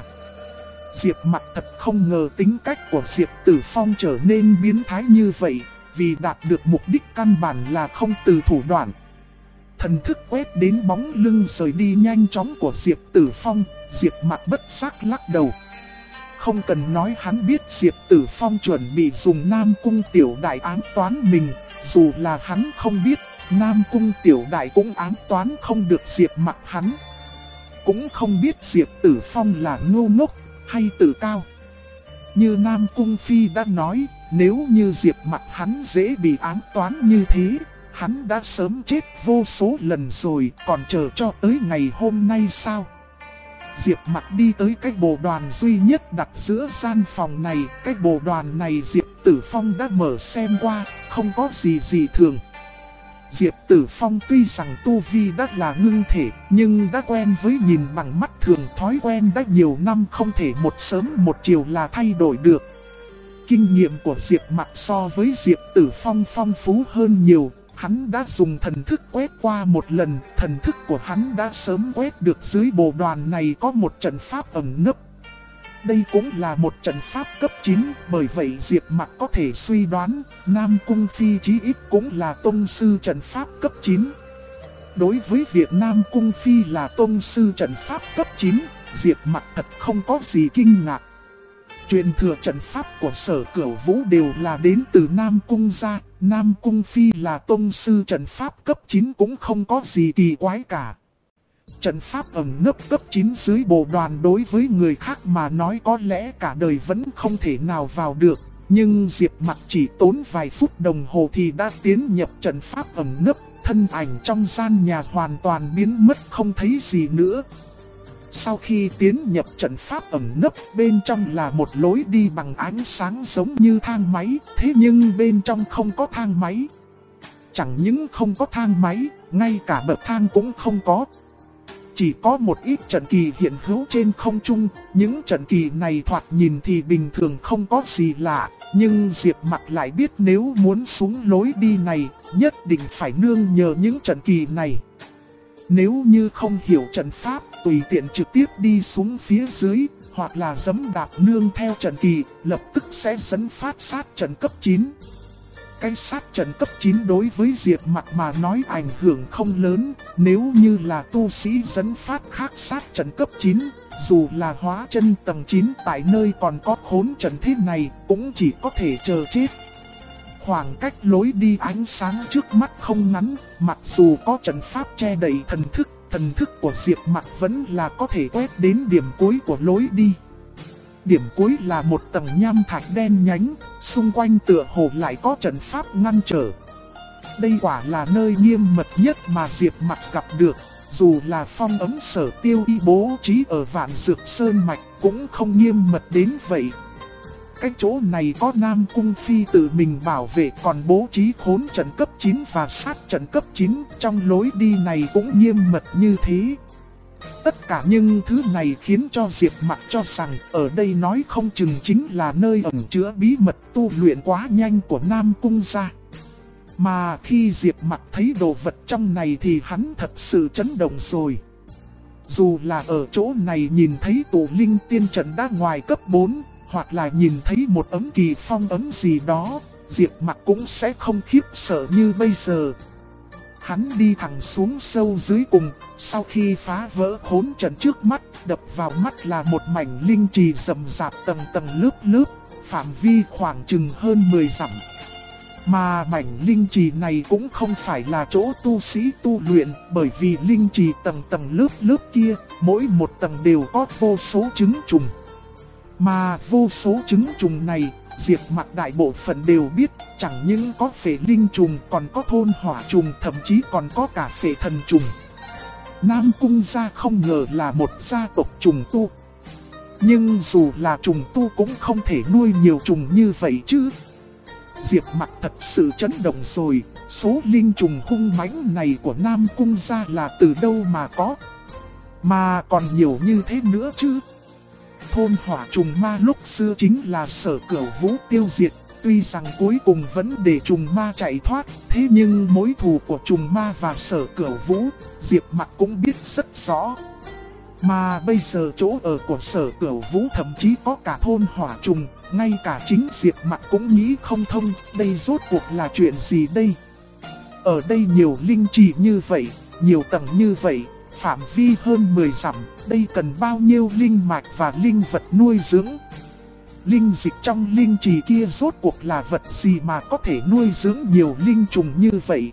Diệp Mặc thật không ngờ tính cách của Diệp Tử Phong trở nên biến thái như vậy, vì đạt được mục đích căn bản là không từ thủ đoạn. Thần thức quét đến bóng lưng rời đi nhanh chóng của Diệp Tử Phong, Diệp Mặc bất giác lắc đầu. Không cần nói, hắn biết Diệp Tử Phong chuẩn bị dùng Nam Cung Tiểu Đại ám toán mình, dù là hắn không biết, Nam Cung Tiểu Đại cũng ám toán không được Diệp Mặc hắn. Cũng không biết Diệp Tử Phong là ngu ngốc hay tự cao. Như Nam Cung Phi đã nói, nếu như Diệp Mặc hắn dễ bị ám toán như thế, hắn đã sớm chết vô số lần rồi, còn chờ cho tới ngày hôm nay sao? Diệp Mặc đi tới cái bồ đoàn duy nhất đặt giữa gian phòng này. Cái bồ đoàn này Diệp Tử Phong đã mở xem qua, không có gì dị thường. Diệp Tử Phong tuy rằng tu vi đã là ngưng thể, nhưng đã quen với nhìn bằng mắt thường, thói quen đã nhiều năm không thể một sớm một chiều là thay đổi được. Kinh nghiệm của Diệp Mặc so với Diệp Tử Phong phong phú hơn nhiều. Hắn đã dùng thần thức quét qua một lần, thần thức của hắn đã sớm quét được dưới bồ đoàn này có một trận pháp ẩn nấp. Đây cũng là một trận pháp cấp 9, bởi vậy Diệp Mặc có thể suy đoán, Nam Cung Phi chí ít cũng là tông sư trận pháp cấp 9. Đối với việc Nam Cung Phi là tông sư trận pháp cấp 9, Diệp Mặc thật không có gì kinh ngạc. Truyền thừa trận pháp của Sở Cửu Vũ đều là đến từ Nam Cung gia, Nam Cung Phi là tông sư trận pháp cấp 9 cũng không có gì kỳ quái cả. Trận pháp ẩn nấp cấp 9 dưới bồ đoàn đối với người khác mà nói có lẽ cả đời vẫn không thể nào vào được. Nhưng Diệp Mặc chỉ tốn vài phút đồng hồ thì đã tiến nhập trận pháp ẩn nấp, thân ảnh trong gian nhà hoàn toàn biến mất không thấy gì nữa. Sau khi tiến nhập trận pháp ẩn nấp, bên trong là một lối đi bằng ánh sáng giống như thang máy, thế nhưng bên trong không có thang máy. Chẳng những không có thang máy, ngay cả bậc thang cũng không có. Chỉ có một ít trận kỳ hiện hữu trên không trung, những trận kỳ này thoạt nhìn thì bình thường không có gì lạ, nhưng Diệp Mặc lại biết nếu muốn xuống lối đi này, nhất định phải nương nhờ những trận kỳ này. Nếu như không hiểu trận pháp, tùy tiện trực tiếp đi xuống phía dưới, hoặc là giẫm đạp nương theo trận kỳ, lập tức sẽ dẫn phát sát trận cấp 9. Cái sát trận cấp 9 đối với Diệp Mặc mà nói ảnh hưởng không lớn, nếu như là tu sĩ dẫn phát khác sát trận cấp 9, dù là hóa chân tầng 9 tại nơi còn có khốn trận thế này, cũng chỉ có thể chờ chết. Khoảng cách lối đi ánh sáng trước mắt không ngắn, mặc dù có trận pháp che đậy thần thức của Diệp Mặc vẫn là có thể quét đến điểm cuối của lối đi. Điểm cuối là một tầng nham thạch đen nhánh, xung quanh tựa hồ lại có trận pháp ngăn trở. Đây quả là nơi nghiêm mật nhất mà Diệp Mặc gặp được, dù là phong ấm Sở Tiêu Y bố trí ở Vạn Dược Sơn Mạch cũng không nghiêm mật đến vậy. Cái chỗ này có Nam Cung Phi tự mình bảo vệ, còn bố trí khốn trận cấp 9 và sát trận cấp 9 trong lối đi này cũng nghiêm mật như thế. Tất cả những thứ này khiến cho Diệp Mặc cho rằng ở đây nói không chừng chính là nơi ẩn chứa bí mật tu luyện quá nhanh của Nam Cung gia. Mà khi Diệp Mặc thấy đồ vật trong này thì hắn thật sự chấn động rồi. Dù là ở chỗ này nhìn thấy tụ linh tiên trận đã ngoài cấp 4, hoặc là nhìn thấy một ấm kỳ phong ấm gì đó, Diệp Mặc cũng sẽ không khiếp sợ như bây giờ. Hắn đi thẳng xuống sâu dưới cùng, sau khi phá vỡ khốn trận trước mắt, đập vào mắt là một mảnh linh trì rậm rạp tầng tầng lớp lớp, phạm vi khoảng chừng hơn 10 dặm. Mà mảnh linh trì này cũng không phải là chỗ tu sĩ tu luyện, bởi vì linh trì tầng tầng lớp lớp kia, mỗi một tầng đều có vô số trứng trùng. Mà vô số trứng trùng này, Diệp Mặc đại bộ phận đều biết, chẳng những có phệ linh trùng, còn có thôn hỏa trùng, thậm chí còn có cả phệ thần trùng. Nam Cung gia không ngờ là một gia tộc trùng tu. Nhưng dù là trùng tu cũng không thể nuôi nhiều trùng như vậy chứ. Diệp Mặc thật sự chấn động rồi, số linh trùng hung mãnh này của Nam Cung gia là từ đâu mà có. Mà còn nhiều như thế nữa chứ. Thôn hỏa trùng ma lúc xưa chính là Sở Cửu Vũ tiêu diệt, tuy rằng cuối cùng vẫn để trùng ma chạy thoát, thế nhưng mối thù của trùng ma và Sở Cửu Vũ, Diệp Mặc cũng biết rất rõ. Mà bây giờ chỗ ở của Sở Cửu Vũ thậm chí có cả thôn hỏa trùng, ngay cả chính Diệp Mặc cũng nghĩ không thông, đây rốt cuộc là chuyện gì đây? Ở đây nhiều linh trì như vậy, nhiều tầng như vậy, phạm vi hơn 10 dặm, đây cần bao nhiêu linh mạch và linh vật nuôi dưỡng? Linh dịch trong linh trì kia rốt cuộc là vật gì mà có thể nuôi dưỡng nhiều linh trùng như vậy?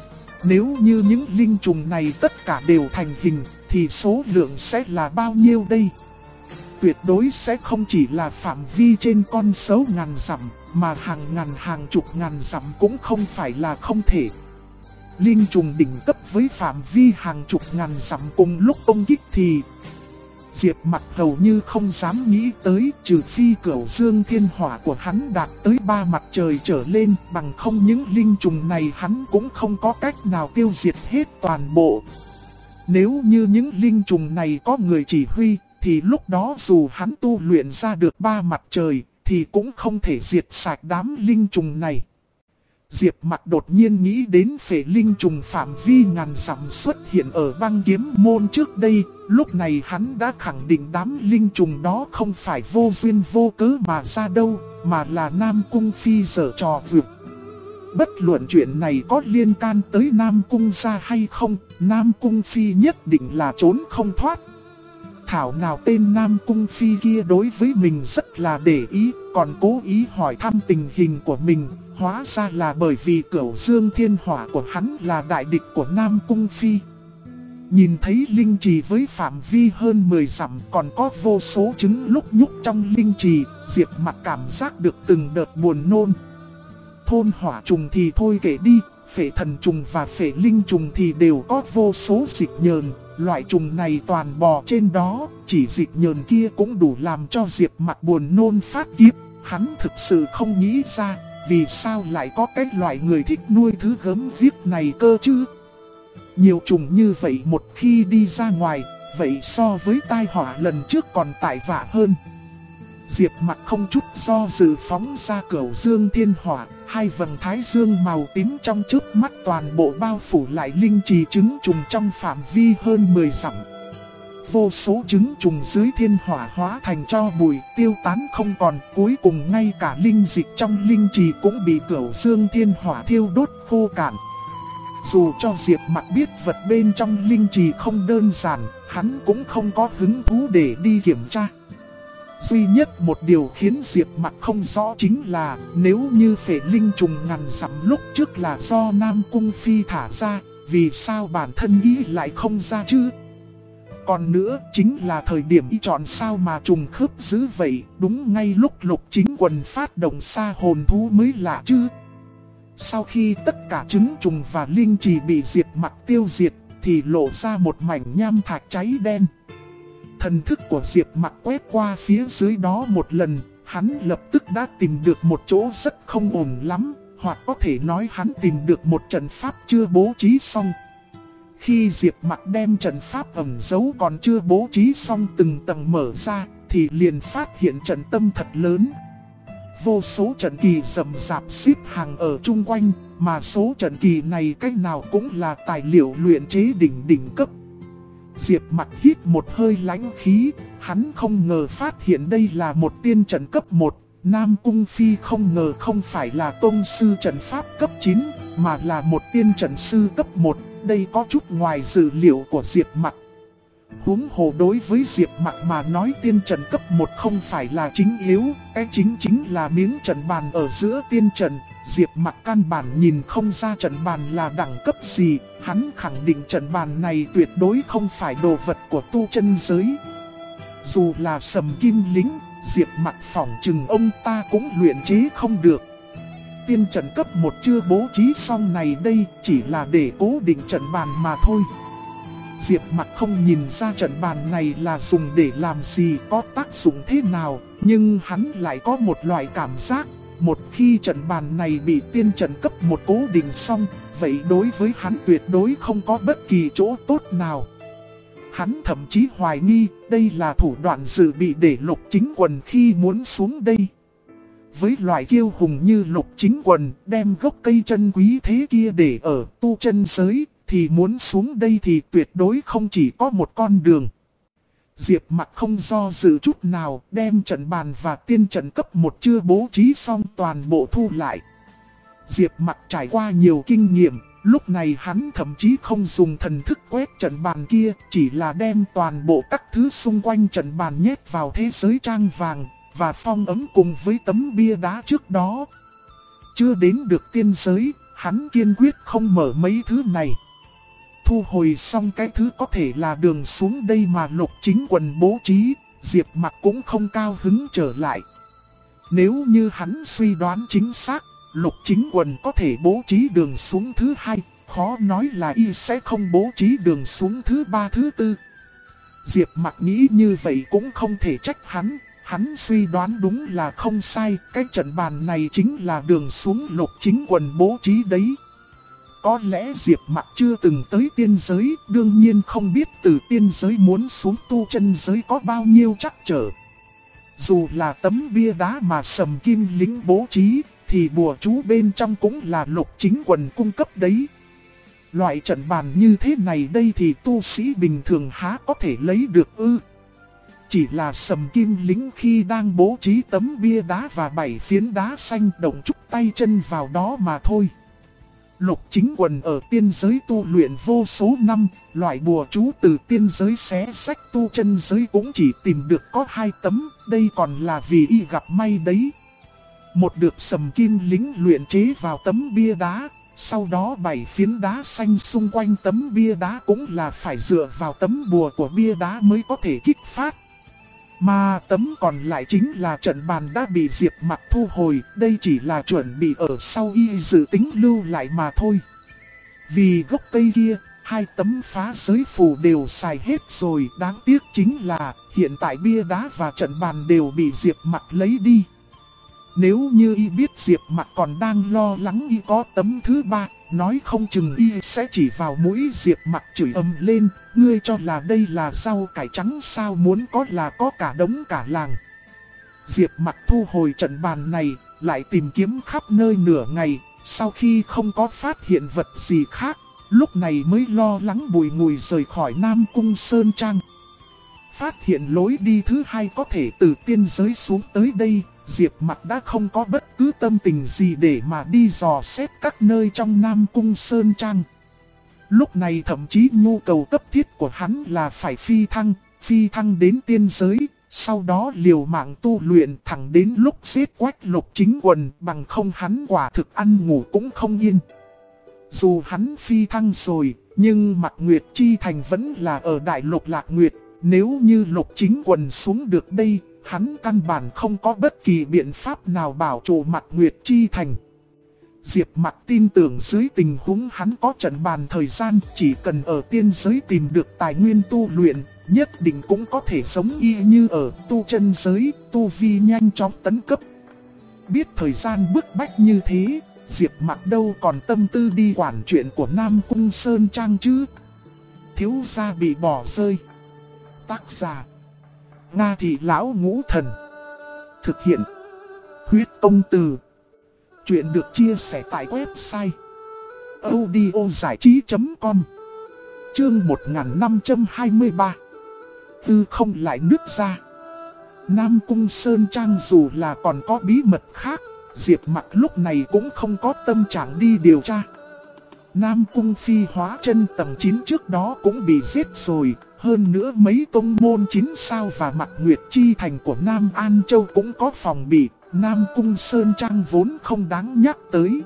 Nếu như những linh trùng này tất cả đều thành hình, thì số lượng sẽ là bao nhiêu đây? Tuyệt đối sẽ không chỉ là phạm vi trên con số ngàn dặm, mà hàng ngàn hàng chục ngàn dặm cũng không phải là không thể. Linh trùng đỉnh cấp với phạm vi hàng chục ngàn dặm cùng lúc công kích thì Diệp Mặc hầu như không dám nghĩ tới, trừ phi Cửu Dương Thiên Hỏa của hắn đạt tới 3 mặt trời trở lên, bằng không những linh trùng này hắn cũng không có cách nào tiêu diệt hết toàn bộ. Nếu như những linh trùng này có người chỉ huy, thì lúc đó dù hắn tu luyện ra được 3 mặt trời, thì cũng không thể diệt sạch đám linh trùng này. Diệp Mặc đột nhiên nghĩ đến phệ linh trùng phạm vi ngàn dặm xuất hiện ở Băng Kiếm Môn trước đây, lúc này hắn đã khẳng định đám linh trùng đó không phải vô duyên vô cớ mà ra đâu, mà là Nam Cung Phi giở trò vượt. Bất luận chuyện này có liên can tới Nam Cung gia hay không, Nam Cung Phi nhất định là trốn không thoát. Thảo nào tên Nam Cung Phi kia đối với mình rất là để ý, còn cố ý hỏi thăm tình hình của mình. Hóa ra là bởi vì Cửu Dương Thiên Hỏa của hắn là đại địch của Nam Cung Phi. Nhìn thấy linh trì với phạm vi hơn 10 dặm, còn có vô số trứng lúc nhúc trong linh trì, Diệp Mặc cảm giác được từng đợt buồn nôn. Thôn hỏa trùng thì thôi kể đi, phệ thần trùng và phệ linh trùng thì đều có vô số dịch nhờn. Loại trùng này toàn bò trên đó, chỉ dịch nhờn kia cũng đủ làm cho Diệp Mặc buồn nôn phát kiếp. Hắn thực sự không nghĩ ra, vì sao lại có cái loại người thích nuôi thứ gớm ghiếc này cơ chứ? Nhiều trùng như vậy một khi đi ra ngoài, vậy so với tai họa lần trước còn tải vạ hơn. Diệp Mặc không chút do dự phóng ra Cửu Dương Thiên Hỏa, hai vầng thái dương màu tím trong chớp mắt toàn bộ bao phủ lại linh trì trứng trùng trong phạm vi hơn 10 dặm. Vô số trứng trùng dưới thiên hỏa hóa thành tro bụi tiêu tán không còn, cuối cùng ngay cả linh dịch trong linh trì cũng bị Cửu Dương Thiên Hỏa thiêu đốt khô cạn. Dù cho Diệp Mặc biết vật bên trong linh trì không đơn giản, hắn cũng không có hứng thú để đi kiểm tra. Duy nhất một điều khiến Diệp Mặc không rõ chính là nếu như phệ linh trùng ngàn dặm lúc trước là do Nam Cung Phi thả ra, vì sao bản thân ý lại không ra chứ? Còn nữa chính là thời điểm y chọn sao mà trùng khớp dữ vậy, đúng ngay lúc Lục Chính Quần phát động xa hồn thú mới lạ chứ. Sau khi tất cả trứng trùng và linh trì bị Diệp Mặc tiêu diệt, thì lộ ra một mảnh nham thạch cháy đen. Thần thức của Diệp Mặc quét qua phía dưới đó một lần, hắn lập tức đã tìm được một chỗ rất không ổn lắm, hoặc có thể nói hắn tìm được một trận pháp chưa bố trí xong. Khi Diệp Mặc đem trận pháp ẩn giấu còn chưa bố trí xong từng tầng mở ra, thì liền phát hiện trận tâm thật lớn. Vô số trận kỳ rậm rạp xếp hàng ở chung quanh, mà số trận kỳ này cách nào cũng là tài liệu luyện chế đỉnh cấp. Diệp Mặc hít một hơi lãnh khí, hắn không ngờ phát hiện đây là một tiên trận cấp 1. Nam Cung Phi không ngờ không phải là tông sư trận pháp cấp 9, mà là một tiên trận sư cấp 1, đây có chút ngoài dự liệu của Diệp Mặc. Huống hồ đối với Diệp Mặc mà nói tiên trận cấp 1 không phải là chính yếu, cái chính là miếng trận bàn ở giữa tiên trận. Diệp Mặc căn bản nhìn không ra trận bàn là đẳng cấp gì, hắn khẳng định trận bàn này tuyệt đối không phải đồ vật của tu chân giới. Dù là Sầm Kim Lính, Diệp Mặc phỏng chừng ông ta cũng luyện chế không được. Tiên trận cấp 1 chưa bố trí xong này đây chỉ là để cố định trận bàn mà thôi. Diệp Mặc không nhìn ra trận bàn này là dùng để làm gì, có tác dụng thế nào, nhưng hắn lại có một loại cảm giác, một khi trận bàn này bị tiên trận cấp 1 cố định xong, vậy đối với hắn tuyệt đối không có bất kỳ chỗ tốt nào. Hắn thậm chí hoài nghi đây là thủ đoạn dự bị để Lục Chính Quần khi muốn xuống đây. Với loại kiêu hùng như Lục Chính Quần đem gốc cây chân quý thế kia để ở tu chân giới, thì muốn xuống đây thì tuyệt đối không chỉ có một con đường. Diệp Mặc không do dự chút nào, đem trận bàn và tiên trận cấp 1 chưa bố trí xong toàn bộ thu lại. Diệp Mặc trải qua nhiều kinh nghiệm, lúc này hắn thậm chí không dùng thần thức quét trận bàn kia, chỉ là đem toàn bộ các thứ xung quanh trận bàn nhét vào thế giới trang vàng và phong ấn cùng với tấm bia đá trước đó. Chưa đến được tiên giới, hắn kiên quyết không mở mấy thứ này. Thu hồi xong cái thứ có thể là đường xuống đây mà Lục Chính Quần bố trí, Diệp Mặc cũng không cao hứng trở lại. Nếu như hắn suy đoán chính xác, Lục Chính Quần có thể bố trí đường xuống thứ 2, khó nói là y sẽ không bố trí đường xuống thứ 3 thứ 4. Diệp Mặc nghĩ như vậy cũng không thể trách hắn suy đoán đúng là không sai, cái trận bàn này chính là đường xuống Lục Chính Quần bố trí đấy. Có lẽ Diệp Mặc chưa từng tới tiên giới, đương nhiên không biết từ tiên giới muốn xuống tu chân giới có bao nhiêu trắc trở. Dù là tấm bia đá mà Sầm Kim Lính bố trí, thì bùa chú bên trong cũng là Lục Chính Quần cung cấp đấy. Loại trận bàn như thế này đây thì tu sĩ bình thường há có thể lấy được ư? Chỉ là Sầm Kim Lính khi đang bố trí tấm bia đá và 7 phiến đá xanh động chút tay chân vào đó mà thôi. Lục Chính Quần ở tiên giới tu luyện vô số năm, loại bùa chú từ tiên giới xé sách tu chân giới cũng chỉ tìm được có 2 tấm, đây còn là vì y gặp may đấy. Một được Sầm Kim Lính luyện chế vào tấm bia đá, sau đó 7 phiến đá xanh xung quanh tấm bia đá cũng là phải dựa vào tấm bùa của bia đá mới có thể kích phát. Mà tấm còn lại chính là trận bàn đã bị Diệp Mặc thu hồi, đây chỉ là chuẩn bị ở sau y dự tính lưu lại mà thôi. Vì gốc cây kia, 2 tấm phá giới phù đều xài hết rồi, đáng tiếc chính là hiện tại bia đá và trận bàn đều bị Diệp Mặc lấy đi. Nếu như y biết Diệp Mặc còn đang lo lắng y có tấm thứ 3, nói không chừng y sẽ chỉ vào mũi Diệp Mặc chửi ầm lên, ngươi cho là đây là rau cải trắng sao, muốn có là có cả đống cả làng. Diệp Mặc thu hồi trận bàn này, lại tìm kiếm khắp nơi nửa ngày, sau khi không có phát hiện vật gì khác, lúc này mới lo lắng bùi ngùi rời khỏi Nam Cung Sơn Trang. Phát hiện lối đi thứ 2 có thể từ tiên giới xuống tới đây, Diệp Mặc đã không có bất cứ tâm tình gì để mà đi dò xét các nơi trong Nam Cung Sơn Trang. Lúc này thậm chí nhu cầu cấp thiết của hắn là phải phi thăng đến tiên giới, sau đó liều mạng tu luyện thẳng đến lúc giết Quách Lục Chính Quần, bằng không hắn quả thực ăn ngủ cũng không yên. Dù hắn phi thăng rồi, nhưng Mạc Nguyệt Chi Thành vẫn là ở Đại Lục Lạc Nguyệt, nếu như Lục Chính Quần xuống được đây, hắn căn bản không có bất kỳ biện pháp nào bảo trụ Mạc Nguyệt Chi Thành. Diệp Mặc tin tưởng dưới tình huống hắn có trận bàn thời gian, chỉ cần ở tiên giới tìm được tài nguyên tu luyện, nhất định cũng có thể sống y như ở tu chân giới, tu vi nhanh chóng tấn cấp. Biết thời gian bức bách như thế, Diệp Mặc đâu còn tâm tư đi quản chuyện của Nam Cung Sơn Trang chứ. Thiếu gia bị bỏ rơi. Tác giả: Nga Thị Lão Ngũ Thần. Thực hiện: Huyết Công Từ. Chuyện được chia sẻ tại website audiozảichí.com. Chương 1523. Tư không lại nứt ra. Nam Cung Sơn Trang dù là còn có bí mật khác, Diệp Mặc lúc này cũng không có tâm trạng đi điều tra. Nam Cung Phi hóa chân tầng 9 trước đó cũng bị giết rồi. Hơn nữa mấy tông môn 9 sao và Mạc Nguyệt Chi thành của Nam An Châu cũng có phòng bị. Nam Cung Sơn Trang vốn không đáng nhắc tới.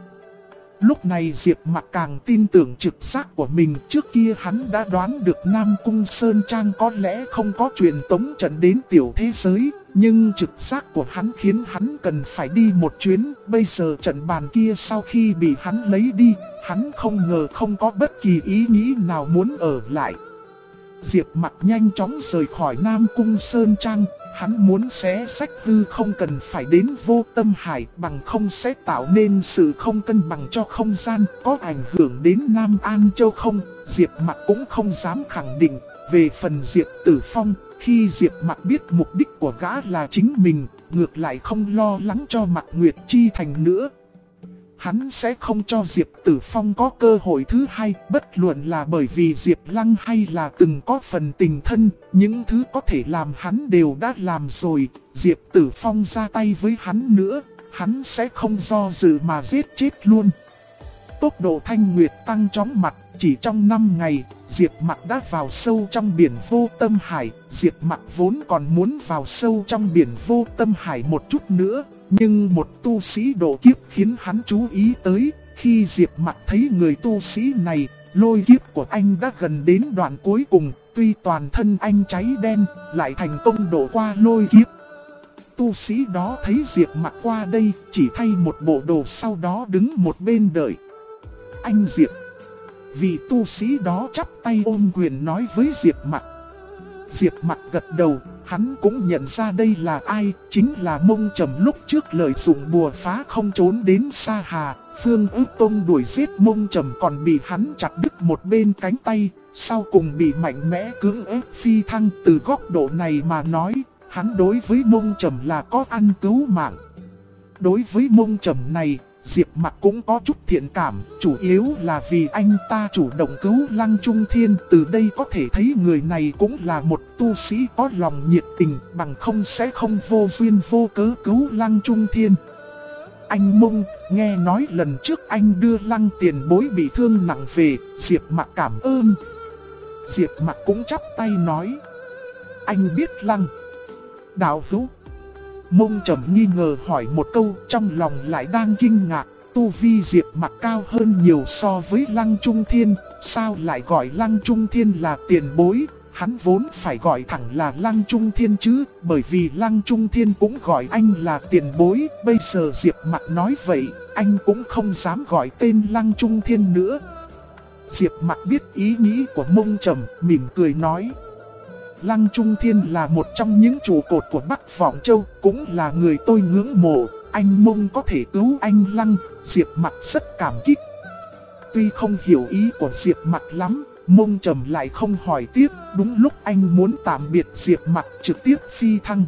Lúc này Diệp Mạc càng tin tưởng trực giác của mình. Trước kia hắn đã đoán được Nam Cung Sơn Trang có lẽ không có truyền tống trận đến tiểu thế giới. Nhưng trực giác của hắn khiến hắn cần phải đi một chuyến. Bây giờ trận bàn kia sau khi bị hắn lấy đi, hắn không ngờ không có bất kỳ ý nghĩ nào muốn ở lại. Diệp Mạc nhanh chóng rời khỏi Nam Cung Sơn Trang. Hắn muốn xé sách hư không cần phải đến Vô Tâm Hải, bằng không sẽ tạo nên sự không cân bằng cho không gian, có ảnh hưởng đến Nam An Châu không, Diệp Mạc cũng không dám khẳng định. Về phần Diệp Tử Phong, khi Diệp Mạc biết mục đích của gã là chính mình, ngược lại không lo lắng cho Mạc Nguyệt Chi thành nữa. Hắn sẽ không cho Diệp Tử Phong có cơ hội thứ hai, bất luận là bởi vì Diệp Lăng hay là từng có phần tình thân, những thứ có thể làm hắn đều đã làm rồi. Diệp Tử Phong ra tay với hắn nữa, hắn sẽ không do dự mà giết chết luôn. Tốc độ Thanh Nguyệt tăng chóng mặt, chỉ trong 5 ngày, Diệp Mạc đã vào sâu trong biển Vô Tâm Hải. Diệp Mạc vốn còn muốn vào sâu trong biển Vô Tâm Hải một chút nữa. Nhưng một tu sĩ độ kiếp khiến hắn chú ý tới. Khi Diệp Mạc thấy người tu sĩ này, lôi kiếp của anh đã gần đến đoạn cuối cùng. Tuy toàn thân anh cháy đen, lại thành công độ qua lôi kiếp. Tu sĩ đó thấy Diệp Mạc qua đây, chỉ thay một bộ đồ sau đó đứng một bên đợi. Anh Diệp. Vị tu sĩ đó chắp tay ôm quyền nói với Diệp Mạc. Diệp Mạc gật đầu, hắn cũng nhận ra đây là ai, chính là Mông Trầm lúc trước lợi dụng bùa phá không trốn đến Sa Hà. Phương Ước Tông đuổi giết Mông Trầm còn bị hắn chặt đứt một bên cánh tay, sau cùng bị mạnh mẽ cưỡng ép phi thăng. Từ góc độ này mà nói, hắn đối với Mông Trầm là có ăn cứu mạng. Đối với Mông Trầm này, Diệp Mạc cũng có chút thiện cảm, chủ yếu là vì anh ta chủ động cứu Lăng Trung Thiên. Từ đây có thể thấy người này cũng là một tu sĩ có lòng nhiệt tình, bằng không sẽ không vô duyên vô cớ cứu Lăng Trung Thiên. Anh Mông, nghe nói lần trước anh đưa Lăng tiền bối bị thương nặng về, Diệp Mạc cảm ơn. Diệp Mạc cũng chắp tay nói, anh biết Lăng đạo hữu. Mông Trầm nghi ngờ hỏi một câu, trong lòng lại đang kinh ngạc. Tu vi Diệp Mạc cao hơn nhiều so với Lăng Trung Thiên, sao lại gọi Lăng Trung Thiên là tiền bối? Hắn vốn phải gọi thẳng là Lăng Trung Thiên chứ, bởi vì Lăng Trung Thiên cũng gọi anh là tiền bối. Bây giờ Diệp Mạc nói vậy, anh cũng không dám gọi tên Lăng Trung Thiên nữa. Diệp Mạc biết ý nghĩ của Mông Trầm, mỉm cười nói. Lăng Trung Thiên là một trong những trụ cột của Bắc Vọng Châu, cũng là người tôi ngưỡng mộ. Anh Mông có thể cứu anh Lăng, Diệp Mạc rất cảm kích. Tuy không hiểu ý của Diệp Mạc lắm, Mông Trầm lại không hỏi tiếp. Đúng lúc anh muốn tạm biệt Diệp Mạc trực tiếp phi thăng.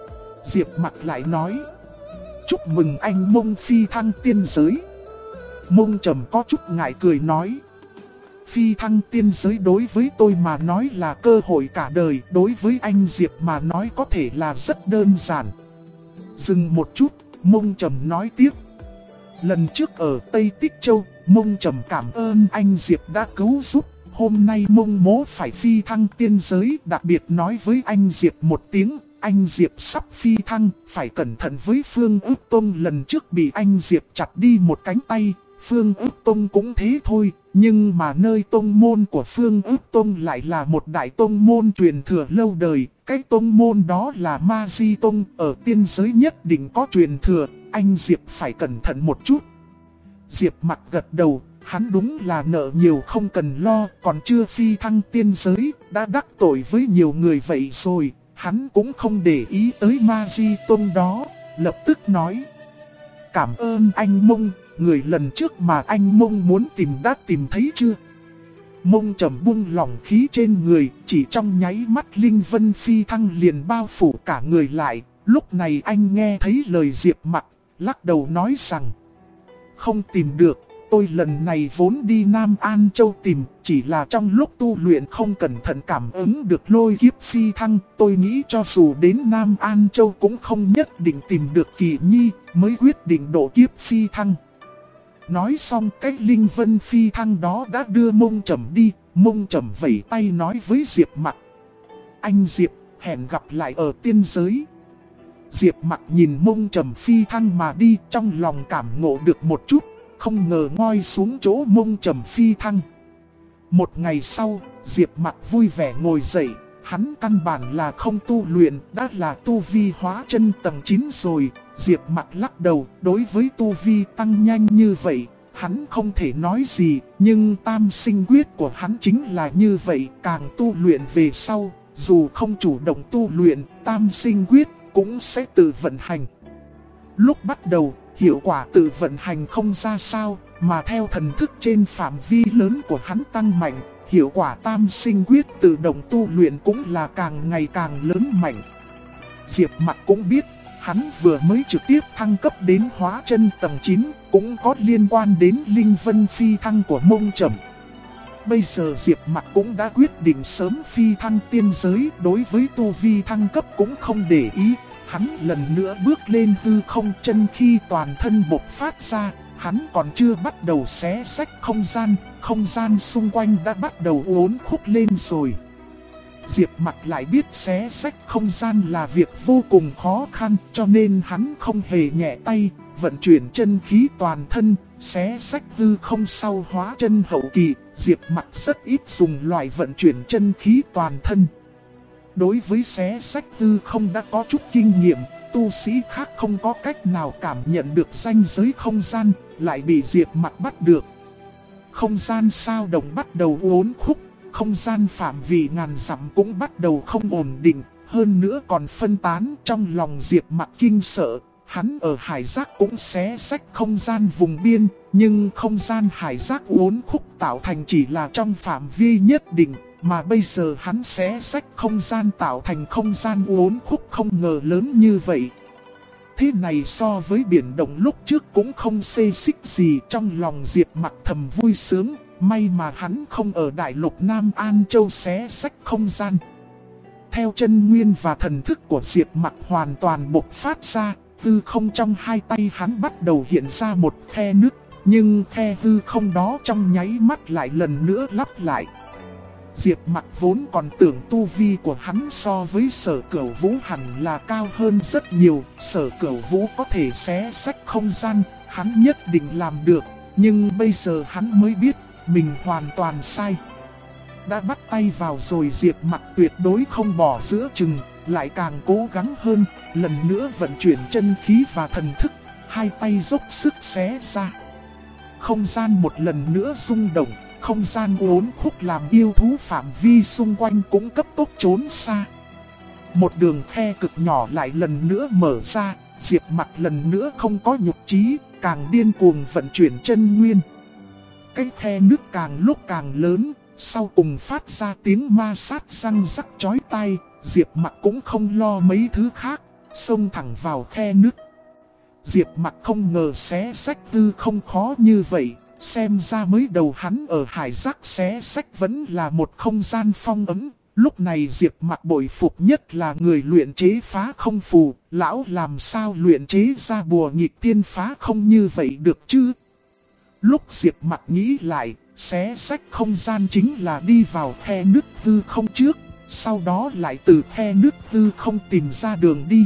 Diệp Mạc lại nói, chúc mừng anh Mông phi thăng tiên giới. Mông Trầm có chút ngại cười nói, phi thăng tiên giới đối với tôi mà nói là cơ hội cả đời, đối với anh Diệp mà nói có thể là rất đơn giản. Dừng một chút, Mông Trầm nói tiếp. Lần trước ở Tây Tích Châu, Mông Trầm cảm ơn anh Diệp đã cứu giúp. Hôm nay Mông Mỗ phải phi thăng tiên giới, đặc biệt nói với anh Diệp một tiếng. Anh Diệp sắp phi thăng, phải cẩn thận với Phương Ước Tông. Lần trước bị anh Diệp chặt đi một cánh tay, Phương Ước Tông cũng thế thôi. Nhưng mà nơi tông môn của Phương Ước Tông lại là một đại tông môn truyền thừa lâu đời. Cái tông môn đó là Ma Di Tông, ở tiên giới nhất định có truyền thừa. Anh Diệp phải cẩn thận một chút. Diệp Mạc gật đầu, hắn đúng là nợ nhiều không cần lo. Còn chưa phi thăng tiên giới, đã đắc tội với nhiều người vậy rồi. Hắn cũng không để ý tới Ma Di Tông đó, lập tức nói, cảm ơn anh Mông. Người lần trước mà anh Mông muốn tìm đã tìm thấy chưa? Mông Trầm buông lỏng khí trên người, chỉ trong nháy mắt linh vân phi thăng liền bao phủ cả người lại. Lúc này anh nghe thấy lời Diệp Mạc, lắc đầu nói rằng, không tìm được. Tôi lần này vốn đi Nam An Châu tìm, chỉ là trong lúc tu luyện không cẩn thận cảm ứng được lôi kiếp phi thăng. Tôi nghĩ cho dù đến Nam An Châu cũng không nhất định tìm được Kỳ Nhi, mới quyết định độ kiếp phi thăng. Nói xong cái linh vân phi thăng đó đã đưa Mông Trầm đi. Mông Trầm vẫy tay nói với Diệp Mặc: anh Diệp, hẹn gặp lại ở tiên giới. Diệp Mặc nhìn Mông Trầm phi thăng mà đi, trong lòng cảm ngộ được một chút, không ngờ ngoi xuống chỗ Mông Trầm phi thăng. Một ngày sau, Diệp Mặc vui vẻ ngồi dậy, hắn căn bản là không tu luyện, đã là tu vi hóa chân tầng 9 rồi. Diệp Mặc lắc đầu, đối với tu vi tăng nhanh như vậy, hắn không thể nói gì, nhưng tam sinh quyết của hắn chính là như vậy, càng tu luyện về sau, dù không chủ động tu luyện, tam sinh quyết cũng sẽ tự vận hành. Lúc bắt đầu, hiệu quả tự vận hành không ra sao, mà theo thần thức trên phạm vi lớn của hắn tăng mạnh, hiệu quả tam sinh quyết tự động tu luyện cũng là càng ngày càng lớn mạnh. Diệp Mặc cũng biết, hắn vừa mới trực tiếp thăng cấp đến hóa chân tầng 9, cũng có liên quan đến linh vân phi thăng của Mông Trầm. Bây giờ Diệp Mặc cũng đã quyết định sớm phi thăng tiên giới, đối với tu vi thăng cấp cũng không để ý. Hắn lần nữa bước lên hư không, chân khi toàn thân bộc phát ra, hắn còn chưa bắt đầu xé xách không gian xung quanh đã bắt đầu uốn khúc lên rồi. Diệp Mặc lại biết xé xách không gian là việc vô cùng khó khăn, cho nên hắn không hề nhẹ tay, vận chuyển chân khí toàn thân, xé xách hư không. Sau hóa chân hậu kỳ, Diệp Mặc rất ít dùng loại vận chuyển chân khí toàn thân. Đối với xé xách hư không đã có chút kinh nghiệm, tu sĩ khác không có cách nào cảm nhận được ranh giới không gian, lại bị Diệp Mặc bắt được. Không gian sao động bắt đầu uốn khúc, không gian phạm vi ngàn dặm cũng bắt đầu không ổn định, hơn nữa còn phân tán. Trong lòng Diệp Mặc kinh sợ, hắn ở hải giác cũng xé xách không gian vùng biên, nhưng không gian hải giác uốn khúc tạo thành chỉ là trong phạm vi nhất định, mà bây giờ hắn xé xách không gian tạo thành không gian uốn khúc không ngờ lớn như vậy. Thế này so với biển động lúc trước cũng không xê xích gì. Trong lòng Diệp Mặc thầm vui sướng, may mà hắn không ở đại lục Nam An Châu xé xách không gian. Theo chân nguyên và thần thức của Diệp Mặc hoàn toàn bộc phát ra, hư không trong hai tay hắn bắt đầu hiện ra một khe nứt, nhưng khe hư không đó trong nháy mắt lại lần nữa lắp lại. Diệp Mặc vốn còn tưởng tu vi của hắn so với Sở Cửu Vũ hẳn là cao hơn rất nhiều. Sở Cửu Vũ có thể xé xách không gian, hắn nhất định làm được. Nhưng bây giờ hắn mới biết, mình hoàn toàn sai. Đã bắt tay vào rồi, Diệp Mặc tuyệt đối không bỏ giữa chừng, lại càng cố gắng hơn, lần nữa vận chuyển chân khí và thần thức, hai tay dốc sức xé ra. Không gian một lần nữa rung động, không gian uốn khúc làm yêu thú phạm vi xung quanh cũng cấp tốc trốn xa. Một đường khe cực nhỏ lại lần nữa mở ra, Diệp Mặc lần nữa không có nhục trí, càng điên cuồng vận chuyển chân nguyên. Cái khe nước càng lúc càng lớn, sau cùng phát ra tiếng ma sát răng rắc chói tai. Diệp Mặc cũng không lo mấy thứ khác, xông thẳng vào khe nước. Diệp Mặc không ngờ xé xách hư không khó như vậy. Xem ra mới đầu hắn ở hải giác xé xách vẫn là một không gian phong ấn. Lúc này Diệp Mặc bội phục nhất là người luyện chế phá không phù. Lão làm sao luyện chế ra bùa nghịch tiên phá không như vậy được chứ? Lúc Diệp Mặc nghĩ lại, xé xách không gian chính là đi vào khe nước hư không trước, sau đó lại từ khe nước hư không tìm ra đường đi.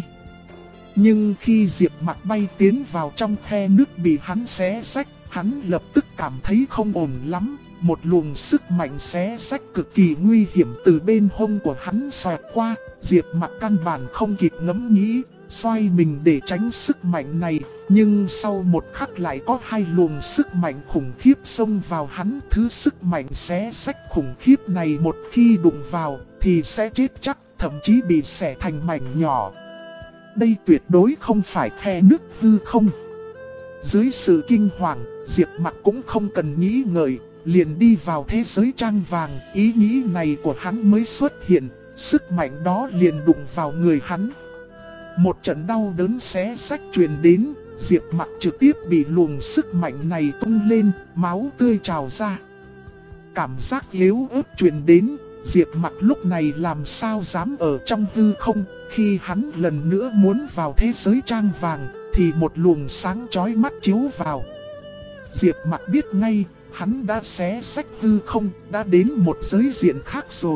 Nhưng khi Diệp Mặc bay tiến vào trong khe nước bị hắn xé xách, hắn lập tức cảm thấy không ổn lắm. Một luồng sức mạnh xé xách cực kỳ nguy hiểm từ bên hông của hắn xoẹt qua. Diệp Mặc căn bản không kịp ngẫm nghĩ, xoay mình để tránh sức mạnh này. Nhưng sau một khắc lại có hai luồng sức mạnh khủng khiếp xông vào hắn. Thứ sức mạnh xé xách khủng khiếp này một khi đụng vào thì sẽ chết chắc, thậm chí bị xẻ thành mảnh nhỏ. Đây tuyệt đối không phải khe nước hư không. Dưới sự kinh hoàng, Diệp Mặc cũng không cần nghĩ ngợi, liền đi vào thế giới trang vàng. Ý nghĩ này của hắn mới xuất hiện, sức mạnh đó liền đụng vào người hắn. Một trận đau đớn xé xách truyền đến, Diệp Mặc trực tiếp bị luồng sức mạnh này tung lên, máu tươi trào ra. Cảm giác yếu ớt truyền đến, Diệp Mặc lúc này làm sao dám ở trong hư không. Khi hắn lần nữa muốn vào thế giới trang vàng, thì một luồng sáng chói mắt chiếu vào. Diệp Mặc biết ngay, hắn đã xé sách hư không, đã đến một giới diện khác rồi.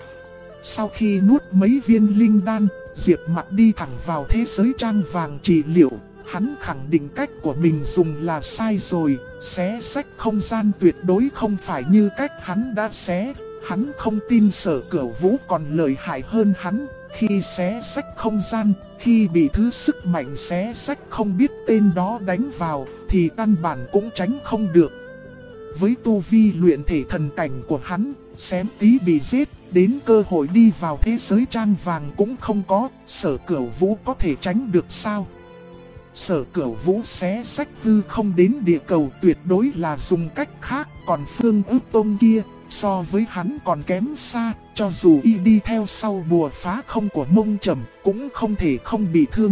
Sau khi nuốt mấy viên linh đan, Diệp Mặc đi thẳng vào thế giới trang vàng trị liệu. Hắn khẳng định cách của mình dùng là sai rồi, xé sách không gian tuyệt đối không phải như cách hắn đã xé. Hắn không tin Sở Cửu Vũ còn lợi hại hơn hắn. Khi xé sách không gian, khi bị thứ sức mạnh xé sách không biết tên đó đánh vào, thì căn bản cũng tránh không được. Với tu vi luyện thể thần cảnh của hắn, xém tí bị giết, đến cơ hội đi vào thế giới trang vàng cũng không có, Sở Cửu Vũ có thể tránh được sao? Sở Cửu Vũ xé sách hư không đến địa cầu tuyệt đối là dùng cách khác, còn Phương Ước Tông kia, so với hắn còn kém xa, cho dù y đi theo sau bùa phá không của Mông Trầm, cũng không thể không bị thương.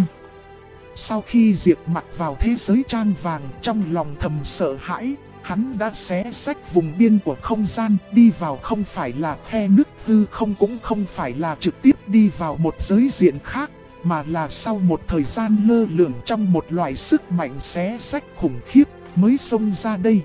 Sau khi Diệp Mặc vào thế giới trang vàng, trong lòng thầm sợ hãi, hắn đã xé sách vùng biên của không gian, đi vào không phải là khe nứt hư không, cũng không phải là trực tiếp đi vào một giới diện khác, mà là sau một thời gian lơ lửng trong một loại sức mạnh xé sách khủng khiếp mới xông ra đây.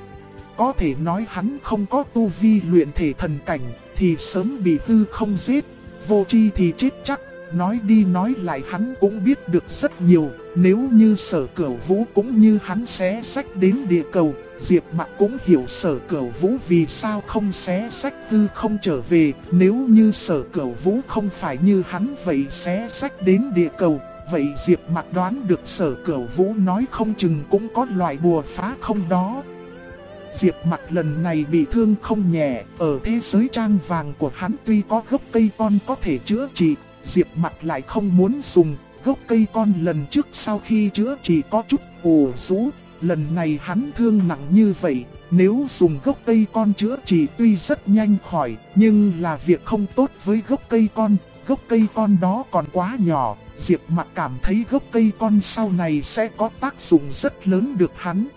Có thể nói hắn không có tu vi luyện thể thần cảnh thì sớm bị hư không giết, vô tri thì chết chắc. Nói đi nói lại hắn cũng biết được rất nhiều. Nếu như Sở Cửu Vũ cũng như hắn xé sách đến địa cầu, Diệp Mặc cũng hiểu Sở Cửu Vũ vì sao không xé sách hư không trở về. Nếu như Sở Cửu Vũ không phải như hắn vậy xé sách đến địa cầu, vậy Diệp Mặc đoán được Sở Cửu Vũ nói không chừng cũng có loại bùa phá không đó. Diệp Mặc lần này bị thương không nhẹ, ở thế giới trang vàng của hắn tuy có gốc cây con có thể chữa trị, Diệp Mặc lại không muốn dùng. Gốc cây con lần trước sau khi chữa trị có chút ù rũ, lần này hắn thương nặng như vậy, nếu dùng gốc cây con chữa trị tuy rất nhanh khỏi, nhưng là việc không tốt với gốc cây con. Gốc cây con đó còn quá nhỏ, Diệp Mặc cảm thấy gốc cây con sau này sẽ có tác dụng rất lớn được hắn.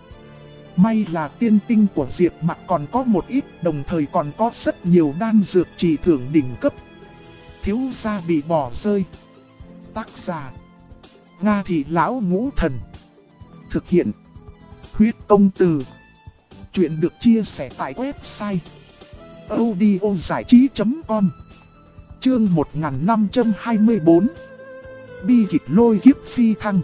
May là tiên tinh của Diệp Mặc còn có một ít, đồng thời còn có rất nhiều đan dược trị thưởng đỉnh cấp. Thiếu gia bị bỏ rơi. Tác giả Nga Thị Lão Ngũ Thần. Thực hiện Huyết Công Từ. Chuyện được chia sẻ tại website audiozảichí.com. Chương 1524. Bi kịch lôi kiếp phi thăng.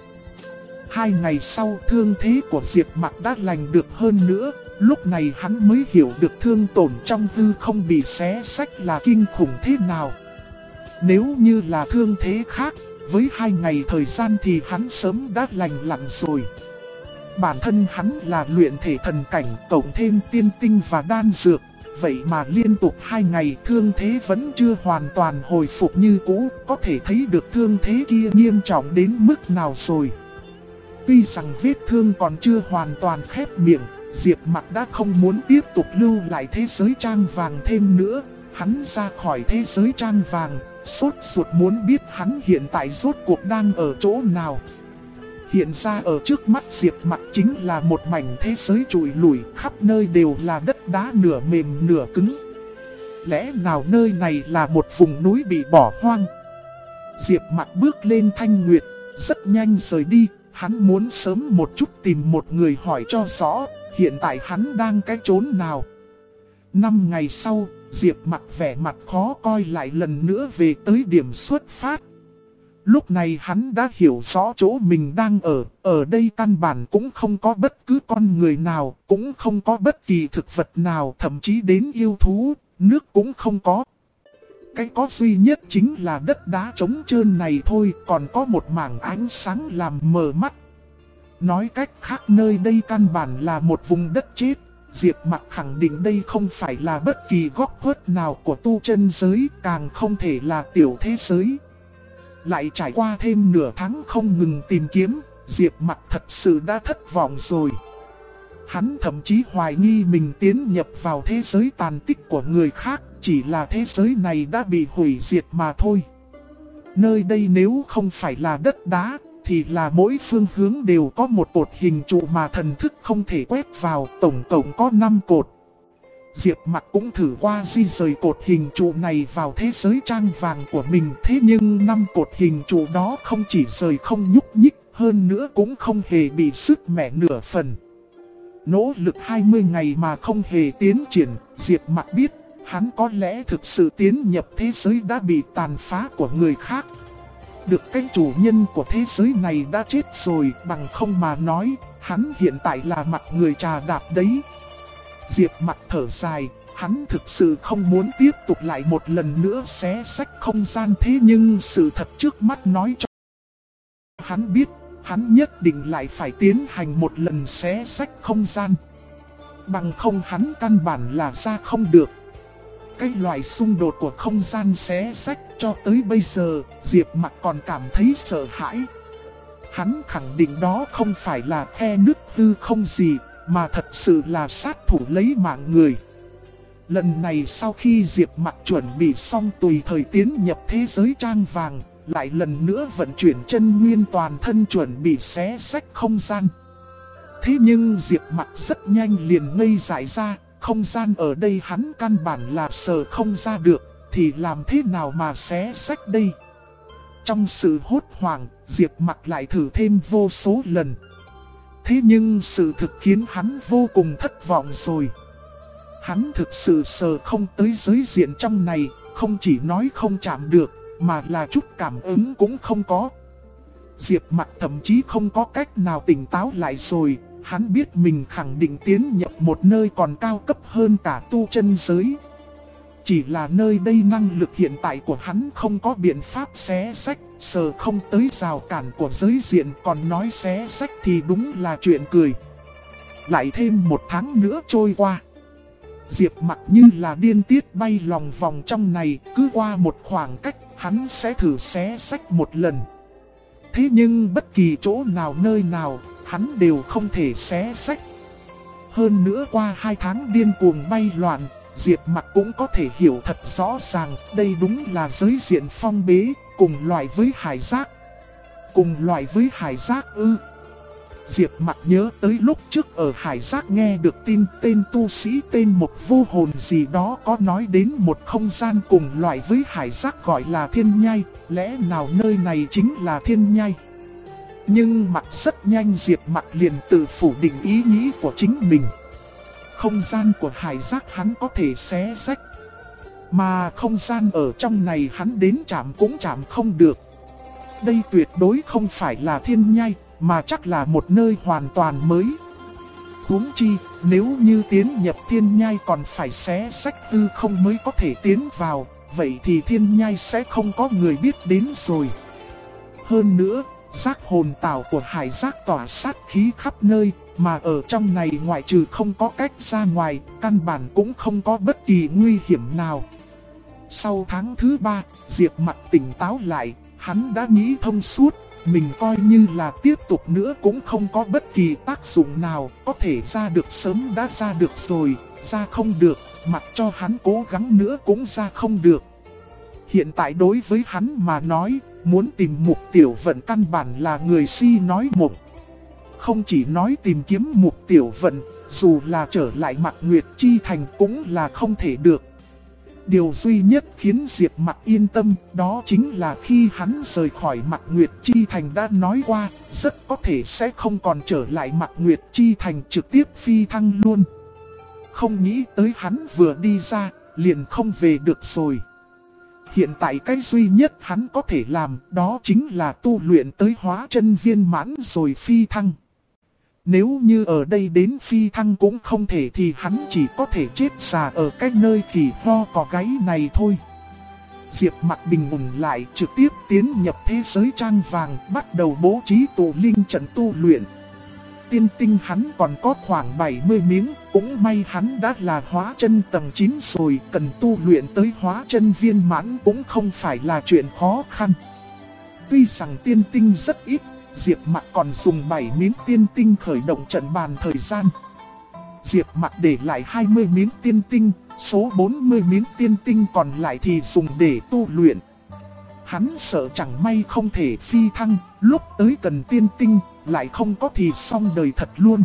2 ngày sau, thương thế của Diệp Mặc đã lành được hơn nữa. Lúc này hắn mới hiểu được thương tổn trong hư không bị xé sách là kinh khủng thế nào. Nếu như là thương thế khác, với 2 ngày thời gian thì hắn sớm đã lành lặn rồi. Bản thân hắn là luyện thể thần cảnh, cộng thêm tiên tinh và đan dược. Vậy mà liên tục 2 ngày thương thế vẫn chưa hoàn toàn hồi phục như cũ. Có thể thấy được thương thế kia nghiêm trọng đến mức nào rồi. Tuy rằng vết thương còn chưa hoàn toàn khép miệng, Diệp Mặc đã không muốn tiếp tục lưu lại thế giới trang vàng thêm nữa. Hắn ra khỏi thế giới trang vàng, sốt ruột muốn biết hắn hiện tại rốt cuộc đang ở chỗ nào. Hiện ra ở trước mắt Diệp Mặc chính là một mảnh thế giới trụi lủi, khắp nơi đều là đất đá nửa mềm nửa cứng. Lẽ nào nơi này là một vùng núi bị bỏ hoang? Diệp Mặc bước lên Thanh Nguyệt, rất nhanh rời đi. Hắn muốn sớm một chút tìm một người hỏi cho rõ, hiện tại hắn đang cái chốn nào. 5 ngày sau, Diệp Mặc vẻ mặt khó coi lại lần nữa về tới điểm xuất phát. Lúc này hắn đã hiểu rõ chỗ mình đang ở đây căn bản cũng không có bất cứ con người nào, cũng không có bất kỳ thực vật nào, thậm chí đến yêu thú, nước cũng không có. Cái có duy nhất chính là đất đá trống trơn này thôi, còn có một mảng ánh sáng làm mờ mắt. Nói cách khác nơi đây căn bản là một vùng đất chết. Diệp Mặc khẳng định đây không phải là bất kỳ góc khuất nào của tu chân giới, càng không thể là tiểu thế giới. Lại trải qua thêm nửa tháng không ngừng tìm kiếm, Diệp Mặc thật sự đã thất vọng rồi. Hắn thậm chí hoài nghi mình tiến nhập vào thế giới tàn tích của người khác, chỉ là thế giới này đã bị hủy diệt mà thôi. Nơi đây nếu không phải là đất đá, thì là mỗi phương hướng đều có một cột hình trụ mà thần thức không thể quét vào, tổng cộng có 5 cột. Diệp Mặc cũng thử qua di rời cột hình trụ này vào thế giới trang vàng của mình, thế nhưng 5 cột hình trụ đó không chỉ rời không nhúc nhích, hơn nữa cũng không hề bị sứt mẻ nửa phần. Nỗ lực 20 ngày mà không hề tiến triển, Diệp Mặc biết, hắn có lẽ thực sự tiến nhập thế giới đã bị tàn phá của người khác. Được cái chủ nhân của thế giới này đã chết rồi, bằng không mà nói, hắn hiện tại là mặt người trà đạp đấy. Diệp Mặc thở dài, hắn thực sự không muốn tiếp tục lại một lần nữa xé xách không gian, thế nhưng sự thật trước mắt nói cho hắn biết, hắn nhất định lại phải tiến hành một lần xé xách không gian. Bằng không hắn căn bản là ra không được. Cái loại xung đột của không gian xé xách cho tới bây giờ, Diệp Mặc còn cảm thấy sợ hãi. Hắn khẳng định đó không phải là khe nứt hư không gì, mà thật sự là sát thủ lấy mạng người. Lần này sau khi Diệp Mặc chuẩn bị xong tùy thời tiến nhập thế giới trang vàng, lại lần nữa vận chuyển chân nguyên toàn thân chuẩn bị xé xách không gian. Thế nhưng Diệp Mặc rất nhanh liền ngây dại ra, không gian ở đây hắn căn bản là sờ không ra được, thì làm thế nào mà xé xách đây? Trong sự hốt hoảng, Diệp Mặc lại thử thêm vô số lần. Thế nhưng sự thực khiến hắn vô cùng thất vọng rồi. Hắn thực sự sờ không tới giới diện trong này, không chỉ nói không chạm được, mà là chút cảm ứng cũng không có. Diệp Mặc thậm chí không có cách nào tỉnh táo lại rồi, hắn biết mình khẳng định tiến nhập một nơi còn cao cấp hơn cả tu chân giới. Chỉ là nơi đây năng lực hiện tại của hắn không có biện pháp xé xách, sờ không tới rào cản của giới diện, còn nói xé xách thì đúng là chuyện cười. Lại thêm một tháng nữa trôi qua. Diệp Mặc như là điên tiết bay lòng vòng trong này, cứ qua một khoảng cách, hắn sẽ thử xé xách một lần. Thế nhưng bất kỳ chỗ nào nơi nào, hắn đều không thể xé xách. Hơn nữa qua 2 tháng điên cuồng bay loạn, Diệp Mặc cũng có thể hiểu thật rõ ràng, đây đúng là giới diện phong bế, cùng loại với hải giác. Cùng loại với hải giác ư? Diệp Mặc nhớ tới lúc trước ở hải giác nghe được tin tên tu sĩ tên một vô hồn gì đó có nói đến một không gian cùng loại với hải giác gọi là thiên nhai, lẽ nào nơi này chính là thiên nhai? Nhưng Mặc rất nhanh Diệp Mặc liền tự phủ định ý nghĩ của chính mình. Không gian của hải giác hắn có thể xé rách, mà không gian ở trong này hắn đến chạm cũng chạm không được. Đây tuyệt đối không phải là thiên nhai, mà chắc là một nơi hoàn toàn mới. Huống chi, nếu như tiến nhập thiên nhai còn phải xé xách hư không mới có thể tiến vào, vậy thì thiên nhai sẽ không có người biết đến rồi. Hơn nữa, giác hồn tảo của hải giác tỏa sát khí khắp nơi, mà ở trong này ngoại trừ không có cách ra ngoài, căn bản cũng không có bất kỳ nguy hiểm nào. Sau tháng thứ 3, Diệp Mặc tỉnh táo lại, hắn đã nghĩ thông suốt, mình coi như là tiếp tục nữa cũng không có bất kỳ tác dụng nào, có thể ra được sớm đã ra được rồi, ra không được, mặc cho hắn cố gắng nữa cũng ra không được. Hiện tại đối với hắn mà nói, muốn tìm Mục Tiểu Vận căn bản là người si nói mộng. Không chỉ nói tìm kiếm Mục Tiểu Vận, dù là trở lại Mạc Nguyệt Chi Thành cũng là không thể được. Điều duy nhất khiến Diệp Mặc yên tâm đó chính là khi hắn rời khỏi Mạc Nguyệt Chi Thành đã nói qua, rất có thể sẽ không còn trở lại Mạc Nguyệt Chi Thành, trực tiếp phi thăng luôn. Không nghĩ tới hắn vừa đi ra, liền không về được rồi. Hiện tại cái duy nhất hắn có thể làm đó chính là tu luyện tới hóa chân viên mãn rồi phi thăng. Nếu như ở đây đến phi thăng cũng không thể thì hắn chỉ có thể chết già ở cái nơi khỉ ho cò gáy này thôi. Diệp Mặc bình ổn lại, trực tiếp tiến nhập thế giới trang vàng, bắt đầu bố trí tụ linh trận tu luyện. Tiên tinh hắn còn có khoảng 70 miếng, cũng may hắn đã là hóa chân tầng 9 rồi, cần tu luyện tới hóa chân viên mãn cũng không phải là chuyện khó khăn. Tuy rằng tiên tinh rất ít, Diệp Mặc còn dùng 7 miếng tiên tinh khởi động trận bàn thời gian. Diệp Mặc để lại 20 miếng tiên tinh, số 40 miếng tiên tinh còn lại thì dùng để tu luyện. Hắn sợ chẳng may không thể phi thăng, lúc tới cần tiên tinh, lại không có thì xong đời thật luôn.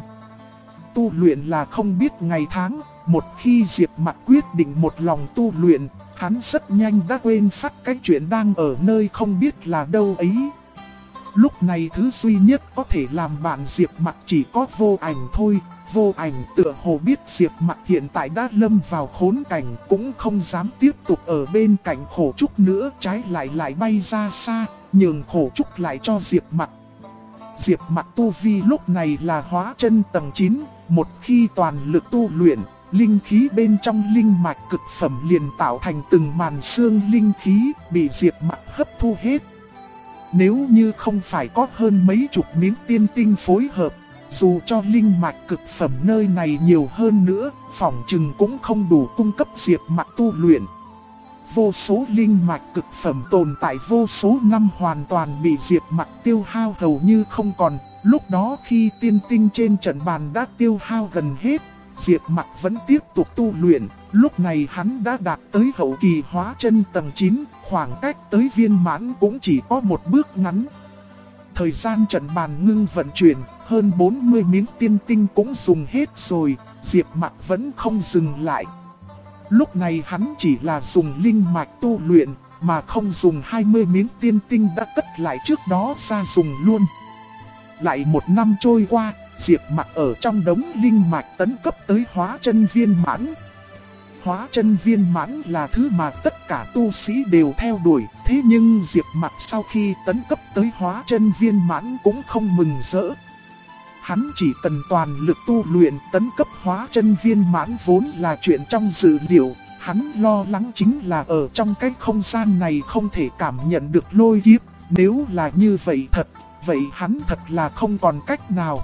Tu luyện là không biết ngày tháng, một khi Diệp Mặc quyết định một lòng tu luyện, hắn rất nhanh đã quên phát cái chuyện đang ở nơi không biết là đâu ấy. Lúc này thứ duy nhất có thể làm bạn Diệp Mặc chỉ có Vô Ảnh thôi. Vô Ảnh tựa hồ biết Diệp Mặc hiện tại đã lâm vào khốn cảnh, cũng không dám tiếp tục ở bên cạnh Khổ Trúc nữa, trái lại bay ra xa, nhường Khổ Trúc lại cho Diệp Mặc. Diệp Mặc tu vi lúc này là hóa chân tầng 9, một khi toàn lực tu luyện, linh khí bên trong linh mạch cực phẩm liền tạo thành từng màn xương linh khí bị Diệp Mặc hấp thu hết. Nếu như không phải có hơn mấy chục miếng tiên tinh phối hợp, dù cho linh mạch cực phẩm nơi này nhiều hơn nữa, phỏng chừng cũng không đủ cung cấp Diệp Mặc tu luyện. Vô số linh mạch cực phẩm tồn tại vô số năm hoàn toàn bị Diệp Mặc tiêu hao hầu như không còn. Lúc đó khi tiên tinh trên trận bàn đã tiêu hao gần hết, Diệp Mặc vẫn tiếp tục tu luyện. Lúc này hắn đã đạt tới hậu kỳ hóa chân tầng 9, khoảng cách tới viên mãn cũng chỉ có một bước ngắn. Thời gian trận bàn ngưng vận chuyển, hơn 40 miếng tiên tinh cũng dùng hết rồi, Diệp Mặc vẫn không dừng lại. Lúc này hắn chỉ là dùng linh mạch tu luyện, mà không dùng 20 miếng tiên tinh đã cất lại trước đó ra dùng luôn. Lại một năm trôi qua, Diệp Mặc ở trong đống linh mạch tấn cấp tới hóa chân viên mãn. Hóa chân viên mãn là thứ mà tất cả tu sĩ đều theo đuổi, thế nhưng Diệp Mặc sau khi tấn cấp tới hóa chân viên mãn cũng không mừng rỡ. Hắn chỉ cần toàn lực tu luyện tấn cấp hóa chân viên mãn vốn là chuyện trong dự liệu, hắn lo lắng chính là ở trong cái không gian này không thể cảm nhận được lôi kiếp, nếu là như vậy thật, vậy hắn thật là không còn cách nào.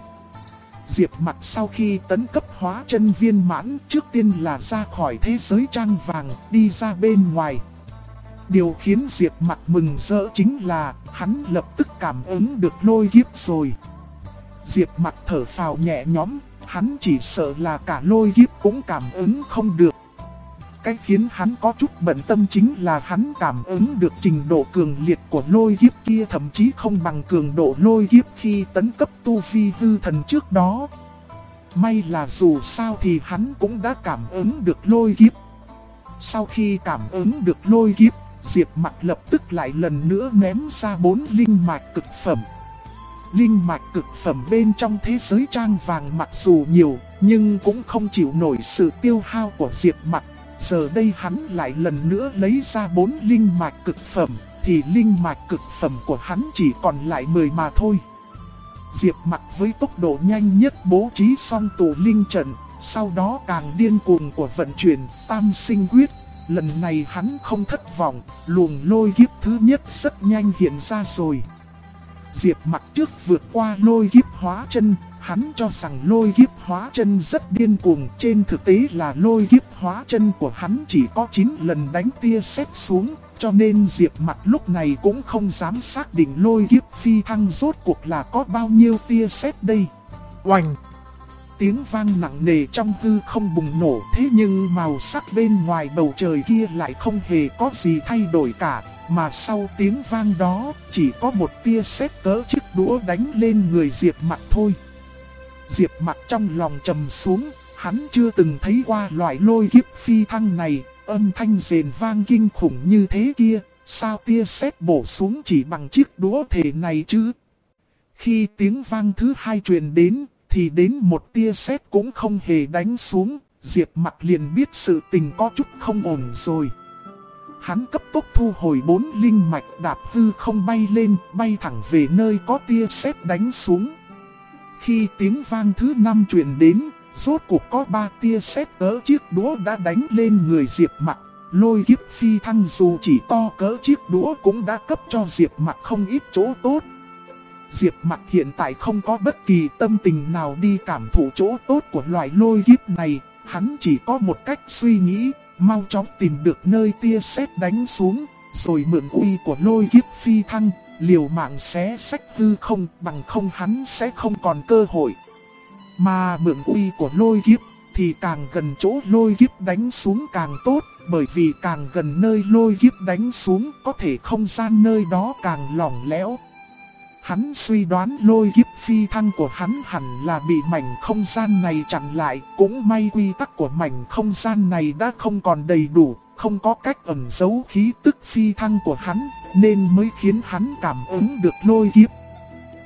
Diệp Mặc sau khi tấn cấp hóa chân viên mãn trước tiên là ra khỏi thế giới trang vàng, đi ra bên ngoài. Điều khiến Diệp Mặc mừng rỡ chính là hắn lập tức cảm ứng được lôi kiếp rồi. Diệp Mặc thở phào nhẹ nhõm, hắn chỉ sợ là cả lôi kiếp cũng cảm ứng không được. Cái khiến hắn có chút bận tâm chính là hắn cảm ứng được trình độ cường liệt của lôi kiếp kia thậm chí không bằng cường độ lôi kiếp khi tấn cấp tu vi hư thần trước đó. May là dù sao thì hắn cũng đã cảm ứng được lôi kiếp. Sau khi cảm ứng được lôi kiếp, Diệp Mặc lập tức lại lần nữa ném ra 4 linh mạch cực phẩm. Linh mạch cực phẩm bên trong thế giới trang vàng mặc dù nhiều, nhưng cũng không chịu nổi sự tiêu hao của Diệp Mặc. Giờ đây hắn lại lần nữa lấy ra 4 linh mạch cực phẩm, thì linh mạch cực phẩm của hắn chỉ còn lại 10 mà thôi. Diệp Mặc với tốc độ nhanh nhất bố trí xong tụ linh trận, sau đó càng điên cuồng của vận chuyển tam sinh quyết. Lần này hắn không thất vọng, luồng lôi kiếp thứ nhất rất nhanh hiện ra rồi. Diệp Mặc trước vượt qua lôi kiếp hóa chân, hắn cho rằng lôi kiếp hóa chân rất điên cuồng, trên thực tế là lôi kiếp hóa chân của hắn chỉ có 9 lần đánh tia sét xuống, cho nên Diệp Mặc lúc này cũng không dám xác định lôi kiếp phi thăng rốt cuộc là có bao nhiêu tia sét đây. Oanh! Tiếng vang nặng nề trong hư không bùng nổ, thế nhưng màu sắc bên ngoài bầu trời kia lại không hề có gì thay đổi cả. Mà sau tiếng vang đó, chỉ có một tia sét cỡ chiếc đũa đánh lên người Diệp Mặc thôi. Diệp Mặc trong lòng trầm xuống, hắn chưa từng thấy qua loại lôi kiếp phi thăng này, âm thanh rền vang kinh khủng như thế kia, sao tia sét bổ xuống chỉ bằng chiếc đũa thể này chứ? Khi tiếng vang thứ hai truyền đến, thì đến một tia sét cũng không hề đánh xuống, Diệp Mặc liền biết sự tình có chút không ổn rồi. Hắn cấp tốc thu hồi 4 linh mạch đạp hư không bay lên, bay thẳng về nơi có tia sét đánh xuống. Khi tiếng vang thứ 5 truyền đến, rốt cuộc có 3 tia sét cỡ chiếc đũa đã đánh lên người Diệp Mặc. Lôi kiếp phi thăng dù chỉ to cỡ chiếc đũa cũng đã cấp cho Diệp Mặc không ít chỗ tốt. Diệp Mặc hiện tại không có bất kỳ tâm tình nào đi cảm thụ chỗ tốt của loại lôi kiếp này, hắn chỉ có một cách suy nghĩ, mau chóng tìm được nơi tia sét đánh xuống, rồi mượn uy của lôi kiếp phi thăng, liều mạng xé sách hư không, bằng không hắn sẽ không còn cơ hội. Mà mượn uy của lôi kiếp thì càng gần chỗ lôi kiếp đánh xuống càng tốt, bởi vì càng gần nơi lôi kiếp đánh xuống có thể không gian nơi đó càng lỏng lẽo. Hắn suy đoán lôi kiếp phi thăng của hắn hẳn là bị mảnh không gian này chặn lại, cũng may quy tắc của mảnh không gian này đã không còn đầy đủ, không có cách ẩn giấu khí tức phi thăng của hắn, nên mới khiến hắn cảm ứng được lôi kiếp.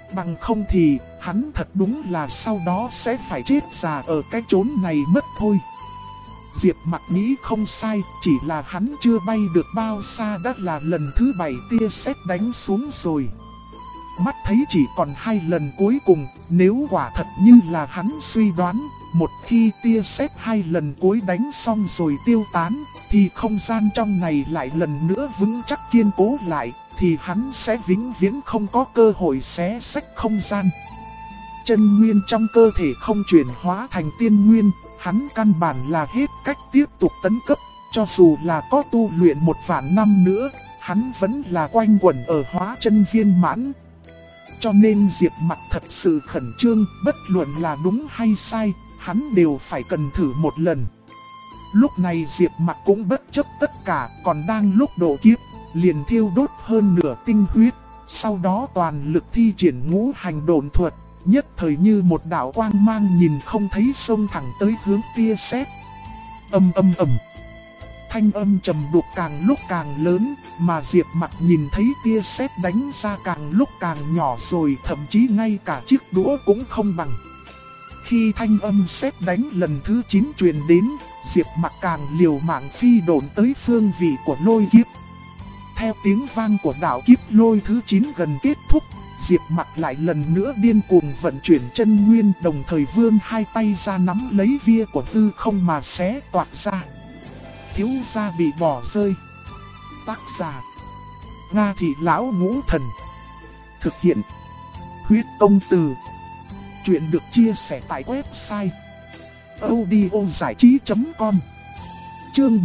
Bằng không thì, hắn thật đúng là sau đó sẽ phải chết già ở cái chốn này mất thôi. Diệp Mặc nghĩ không sai, chỉ là hắn chưa bay được bao xa đã là lần thứ 7 tia sét đánh xuống rồi. Mắt thấy chỉ còn 2 lần cuối cùng, nếu quả thật như là hắn suy đoán, một khi tia sét 2 lần cuối đánh xong rồi tiêu tán, thì không gian trong này lại lần nữa vững chắc kiên cố lại, thì hắn sẽ vĩnh viễn không có cơ hội xé rách không gian. Chân nguyên trong cơ thể không chuyển hóa thành tiên nguyên, hắn căn bản là hết cách tiếp tục tấn cấp, cho dù là có tu luyện 1 vạn năm nữa, hắn vẫn là quanh quẩn ở hóa chân viên mãn. Cho nên Diệp Mặc thật sự khẩn trương, bất luận là đúng hay sai, hắn đều phải cần thử một lần. Lúc này Diệp Mặc cũng bất chấp tất cả, còn đang lúc độ kiếp, liền thiêu đốt hơn nửa tinh huyết, sau đó toàn lực thi triển ngũ hành độn thuật, nhất thời như một đạo quang mang nhìn không thấy xông thẳng tới hướng tia sét. Ầm ầm ầm. Thanh âm trầm đục càng lúc càng lớn, mà Diệp Mặc nhìn thấy tia sét đánh ra càng lúc càng nhỏ rồi, thậm chí ngay cả chiếc đũa cũng không bằng. Khi thanh âm sét đánh lần thứ 9 truyền đến, Diệp Mặc càng liều mạng phi độn tới phương vị của lôi kiếp. Theo tiếng vang của đạo kiếp lôi thứ 9 gần kết thúc, Diệp Mặc lại lần nữa điên cuồng vận chuyển chân nguyên, đồng thời vươn 2 tay ra nắm lấy vía của tư không mà xé toạc ra. Thiếu gia bị bỏ rơi. Tác giả: Nga Thị Lão Ngũ Thần. Thực hiện: Huyết Công Từ. Chuyện được chia sẻ tại website audiozảichí.com. Chương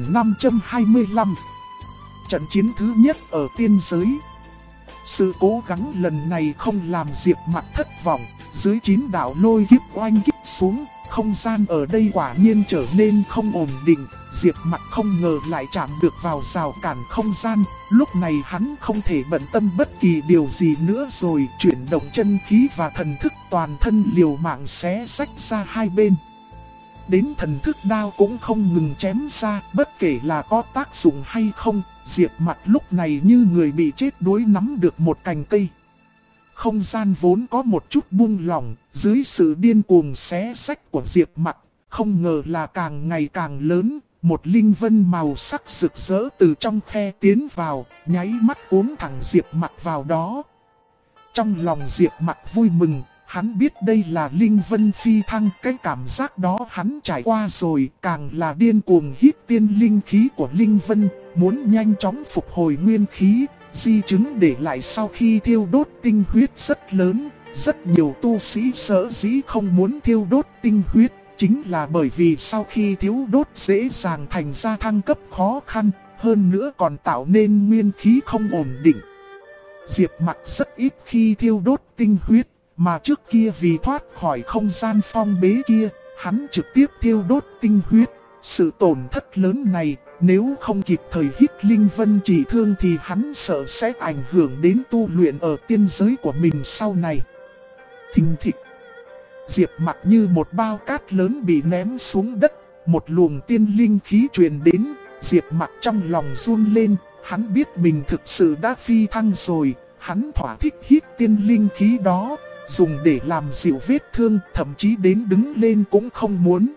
1525. Trận chiến thứ nhất ở tiên giới. Sự cố gắng lần này không làm Diệp Mặc thất vọng, dưới 9 đạo lôi kiếp oanh kích xuống, không gian ở đây quả nhiên trở nên không ổn định. Diệp Mặc không ngờ lại chạm được vào rào cản không gian, lúc này hắn không thể bận tâm bất kỳ điều gì nữa rồi, chuyển động chân khí và thần thức toàn thân liều mạng xé rách ra hai bên. Đến thần thức đao cũng không ngừng chém ra, bất kể là có tác dụng hay không, Diệp Mặc lúc này như người bị chết đuối nắm được một cành cây. Không gian vốn có một chút buông lỏng, dưới sự điên cuồng xé rách của Diệp Mặc, không ngờ là càng ngày càng lớn, một linh vân màu sắc rực rỡ từ trong khe tiến vào, nháy mắt cuốn thẳng Diệp Mặc vào đó. Trong lòng Diệp Mặc vui mừng, hắn biết đây là linh vân phi thăng, cái cảm giác đó hắn trải qua rồi, càng là điên cuồng hít tiên linh khí của linh vân, muốn nhanh chóng phục hồi nguyên khí. Di chứng để lại sau khi thiêu đốt tinh huyết rất lớn, rất nhiều tu sĩ sở dĩ không muốn thiêu đốt tinh huyết, chính là bởi vì sau khi thiếu đốt dễ dàng thành ra thăng cấp khó khăn, hơn nữa còn tạo nên nguyên khí không ổn định. Diệp Mặc rất ít khi thiêu đốt tinh huyết, mà trước kia vì thoát khỏi không gian phong bế kia, hắn trực tiếp thiêu đốt tinh huyết. Sự tổn thất lớn này, nếu không kịp thời hít linh vân trị thương thì hắn sợ sẽ ảnh hưởng đến tu luyện ở tiên giới của mình sau này. Thình thịch. Diệp Mặc như một bao cát lớn bị ném xuống đất, một luồng tiên linh khí truyền đến, Diệp Mặc trong lòng run lên, hắn biết mình thực sự đã phi thăng rồi, hắn thỏa thích hít tiên linh khí đó, dùng để làm dịu vết thương, thậm chí đến đứng lên cũng không muốn.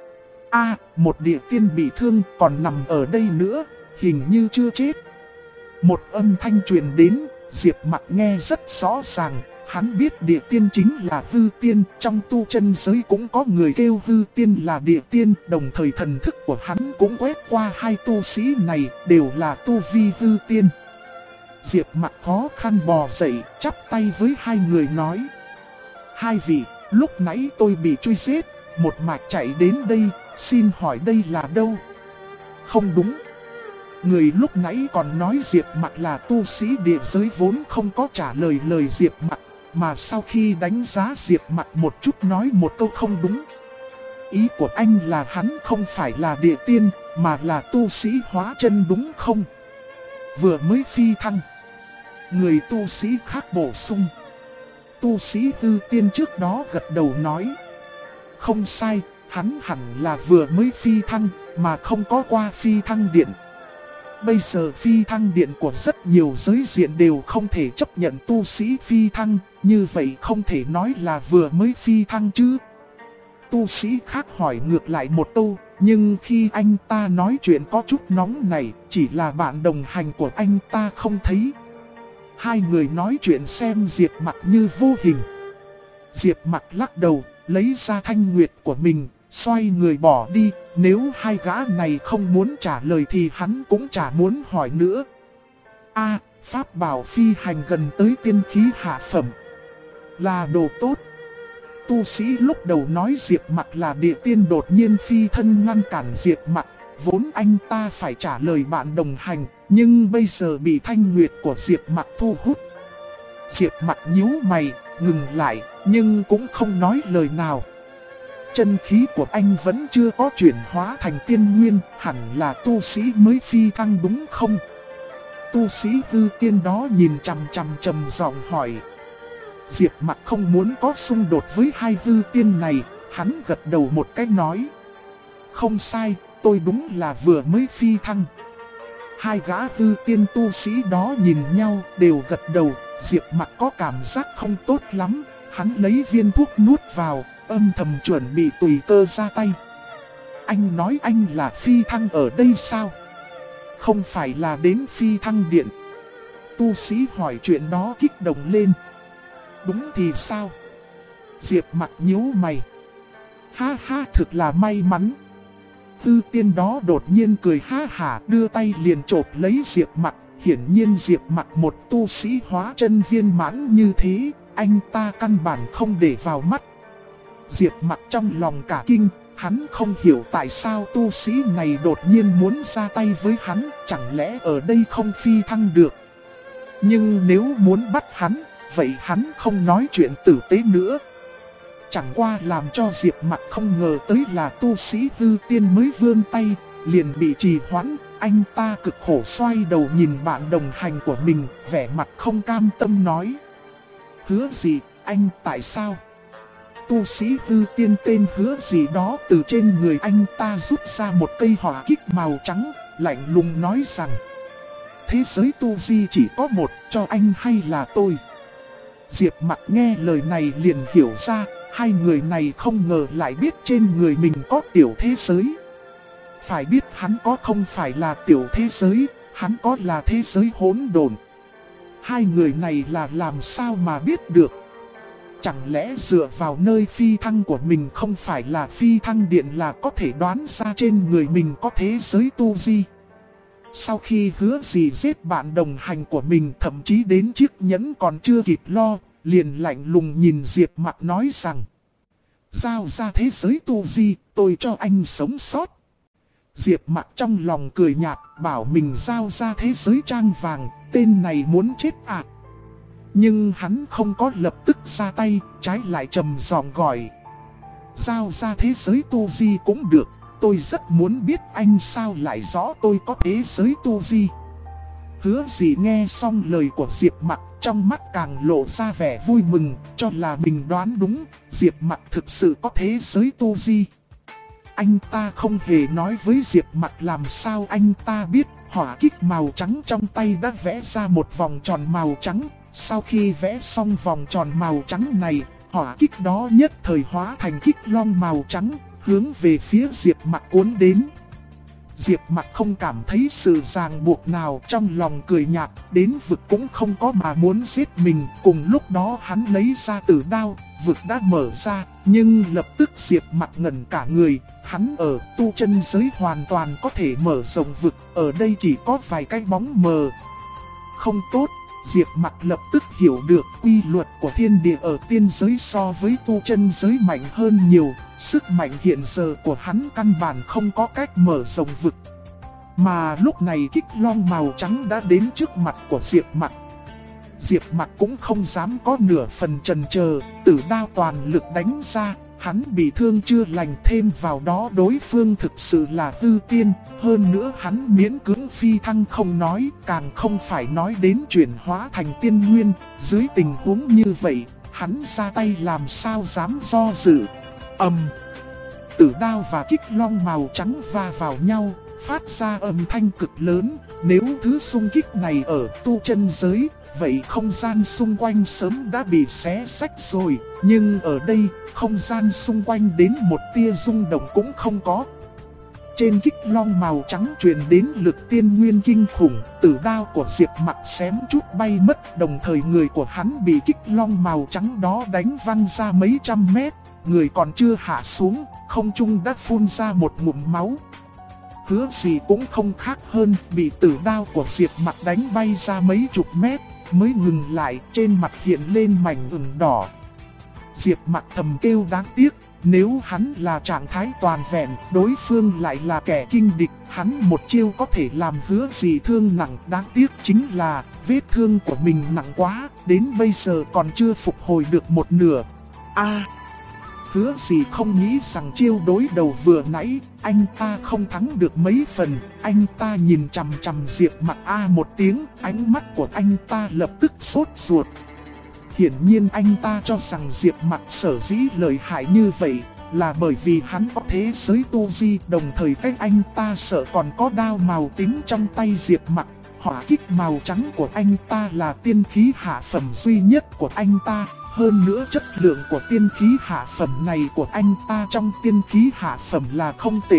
Một địa tiên bị thương còn nằm ở đây nữa, hình như chưa chết. Một âm thanh truyền đến, Diệp Mặc nghe rất rõ ràng, hắn biết địa tiên chính là hư tiên, trong tu chân giới cũng có người kêu hư tiên là địa tiên, đồng thời thần thức của hắn cũng quét qua hai tu sĩ này, đều là tu vi hư tiên. Diệp Mặc khó khăn bò dậy, chắp tay với hai người nói: Hai vị, lúc nãy tôi bị truy giết, một mạch chạy đến đây, xin hỏi đây là đâu? Không đúng. Người lúc nãy còn nói Diệp Mặc là tu sĩ địa giới vốn không có trả lời lời Diệp Mặc, mà sau khi đánh giá Diệp Mặc một chút nói một câu không đúng. Ý của anh là hắn không phải là địa tiên, mà là tu sĩ hóa chân đúng không? Vừa mới phi thăng. Người tu sĩ khác bổ sung. Tu sĩ hư tiên trước đó gật đầu nói: Không sai, hắn hẳn là vừa mới phi thăng, mà không có qua phi thăng điện. Bây giờ phi thăng điện của rất nhiều giới diện đều không thể chấp nhận tu sĩ phi thăng, như vậy không thể nói là vừa mới phi thăng chứ. Tu sĩ khác hỏi ngược lại một câu, nhưng khi anh ta nói chuyện có chút nóng này, chỉ là bạn đồng hành của anh ta không thấy. Hai người nói chuyện xem Diệp Mặc như vô hình. Diệp Mặc lắc đầu, lấy ra thanh nguyệt của mình, xoay người bỏ đi. Nếu hai gã này không muốn trả lời thì hắn cũng chả muốn hỏi nữa. Pháp bảo phi hành gần tới tiên khí hạ phẩm là đồ tốt. Tu sĩ lúc đầu nói Diệp Mặc là địa tiên đột nhiên phi thân ngăn cản Diệp Mặc. Vốn anh ta phải trả lời bạn đồng hành, nhưng bây giờ bị thanh nguyệt của Diệp Mặc thu hút. Diệp Mặc nhíu mày, ngừng lại, nhưng cũng không nói lời nào. Chân khí của anh vẫn chưa có chuyển hóa thành tiên nguyên, hẳn là tu sĩ mới phi thăng đúng không? Tu sĩ hư tiên đó nhìn chằm chằm trầm giọng hỏi. Diệp Mặc không muốn có xung đột với hai hư tiên này, hắn gật đầu một cái nói. Không sai, tôi đúng là vừa mới phi thăng. Hai gã hư tiên tu sĩ đó nhìn nhau đều gật đầu. Diệp Mặc có cảm giác không tốt lắm, hắn lấy viên thuốc nuốt vào, âm thầm chuẩn bị tùy cơ ra tay. Anh nói anh là phi thăng ở đây sao? Không phải là đến phi thăng điện. Tu sĩ hỏi chuyện đó kích động lên. Đúng thì sao? Diệp Mặc nhíu mày. Ha ha, thực là may mắn. Tư tiên đó đột nhiên cười ha hả, đưa tay liền chộp lấy Diệp Mặc. Hiển nhiên Diệp Mặc một tu sĩ hóa chân viên mãn như thế, anh ta căn bản không để vào mắt. Diệp Mặc trong lòng cả kinh, hắn không hiểu tại sao tu sĩ này đột nhiên muốn ra tay với hắn, chẳng lẽ ở đây không phi thăng được. Nhưng nếu muốn bắt hắn, vậy hắn không nói chuyện tử tế nữa. Chẳng qua làm cho Diệp Mặc không ngờ tới là tu sĩ hư tiên mới vươn tay, liền bị trì hoãn. Anh ta cực khổ xoay đầu nhìn bạn đồng hành của mình, vẻ mặt không cam tâm nói. Hứa gì, anh tại sao? Tu sĩ hư tiên tên Hứa gì đó từ trên người anh ta rút ra một cây hỏa kích màu trắng, lạnh lùng nói rằng. Thế giới tu di chỉ có một, cho anh hay là tôi? Diệp Mặc nghe lời này liền hiểu ra, hai người này không ngờ lại biết trên người mình có tiểu thế giới. Phải biết hắn có không phải là tiểu thế giới, hắn có là thế giới hỗn độn. Hai người này là làm sao mà biết được? Chẳng lẽ dựa vào nơi phi thăng của mình không phải là phi thăng điện là có thể đoán ra trên người mình có thế giới tu di? Sau khi Hứa gì giết bạn đồng hành của mình, thậm chí đến chiếc nhẫn còn chưa kịp lo, liền lạnh lùng nhìn Diệp Mặc nói rằng. Giao ra thế giới tu di, tôi cho anh sống sót. Diệp Mặc trong lòng cười nhạt, bảo mình giao ra thế giới trang vàng, tên này muốn chết à? Nhưng hắn không có lập tức ra tay, trái lại trầm giọng gọi. Giao ra thế giới tu di cũng được, tôi rất muốn biết anh sao lại rõ tôi có thế giới tu di. Hứa gì nghe xong lời của Diệp Mặc, trong mắt càng lộ ra vẻ vui mừng, cho là mình đoán đúng, Diệp Mặc thực sự có thế giới tu di. Anh ta không hề nói với Diệp Mặc làm sao anh ta biết, hỏa kích màu trắng trong tay đã vẽ ra một vòng tròn màu trắng. Sau khi vẽ xong vòng tròn màu trắng này, hỏa kích đó nhất thời hóa thành kích long màu trắng, hướng về phía Diệp Mặc cuốn đến. Diệp Mặc không cảm thấy sự ràng buộc nào, trong lòng cười nhạt, đến vực cũng không có mà muốn giết mình. Cùng lúc đó hắn lấy ra tử đao, vực đã mở ra, nhưng lập tức Diệp Mặc ngẩn cả người. Hắn ở tu chân giới hoàn toàn có thể mở rộng vực, ở đây chỉ có vài cái bóng mờ. Không tốt, Diệp Mặc lập tức hiểu được quy luật của thiên địa ở tiên giới so với tu chân giới mạnh hơn nhiều. Sức mạnh hiện giờ của hắn căn bản không có cách mở rộng vực. Mà lúc này kích long màu trắng đã đến trước mặt của Diệp Mặc. Diệp Mặc cũng không dám có nửa phần chần chờ, tử đao toàn lực đánh ra. Hắn bị thương chưa lành, thêm vào đó đối phương thực sự là hư tiên. Hơn nữa hắn miễn cưỡng phi thăng không nói, càng không phải nói đến chuyển hóa thành tiên nguyên. Dưới tình huống như vậy, hắn ra tay làm sao dám do dự. Tử đao và kích long màu trắng va vào nhau, phát ra âm thanh cực lớn. Nếu thứ xung kích này ở tu chân giới, vậy không gian xung quanh sớm đã bị xé xách rồi. Nhưng ở đây, không gian xung quanh đến một tia rung động cũng không có. Trên kích long màu trắng truyền đến lực tiên nguyên kinh khủng, tử đao của Diệp Mặc xém chút bay mất, đồng thời người của hắn bị kích long màu trắng đó đánh văng ra mấy trăm mét, người còn chưa hạ xuống, không trung đã phun ra một ngụm máu. Hứa gì cũng không khác hơn, bị tử đao của Diệp Mặc đánh bay ra mấy chục mét, mới ngừng lại, trên mặt hiện lên mảnh ửng đỏ. Diệp Mặc thầm kêu đáng tiếc, nếu hắn là trạng thái toàn vẹn, đối phương lại là kẻ kinh địch, hắn một chiêu có thể làm Hứa gì thương nặng. Đáng tiếc chính là vết thương của mình nặng quá, đến bây giờ còn chưa phục hồi được một nửa. Hứa gì không nghĩ rằng chiêu đối đầu vừa nãy, anh ta không thắng được mấy phần. Anh ta nhìn chằm chằm Diệp Mặc một tiếng, ánh mắt của anh ta lập tức sốt ruột. Hiển nhiên anh ta cho rằng Diệp Mặc sở dĩ lợi hại như vậy là bởi vì hắn có thế giới tu di, đồng thời cách anh ta sợ còn có đao màu tím trong tay Diệp Mặc. Hỏa kích màu trắng của anh ta là tiên khí hạ phẩm duy nhất của anh ta. Hơn nữa chất lượng của tiên khí hạ phẩm này của anh ta trong tiên khí hạ phẩm là không tệ.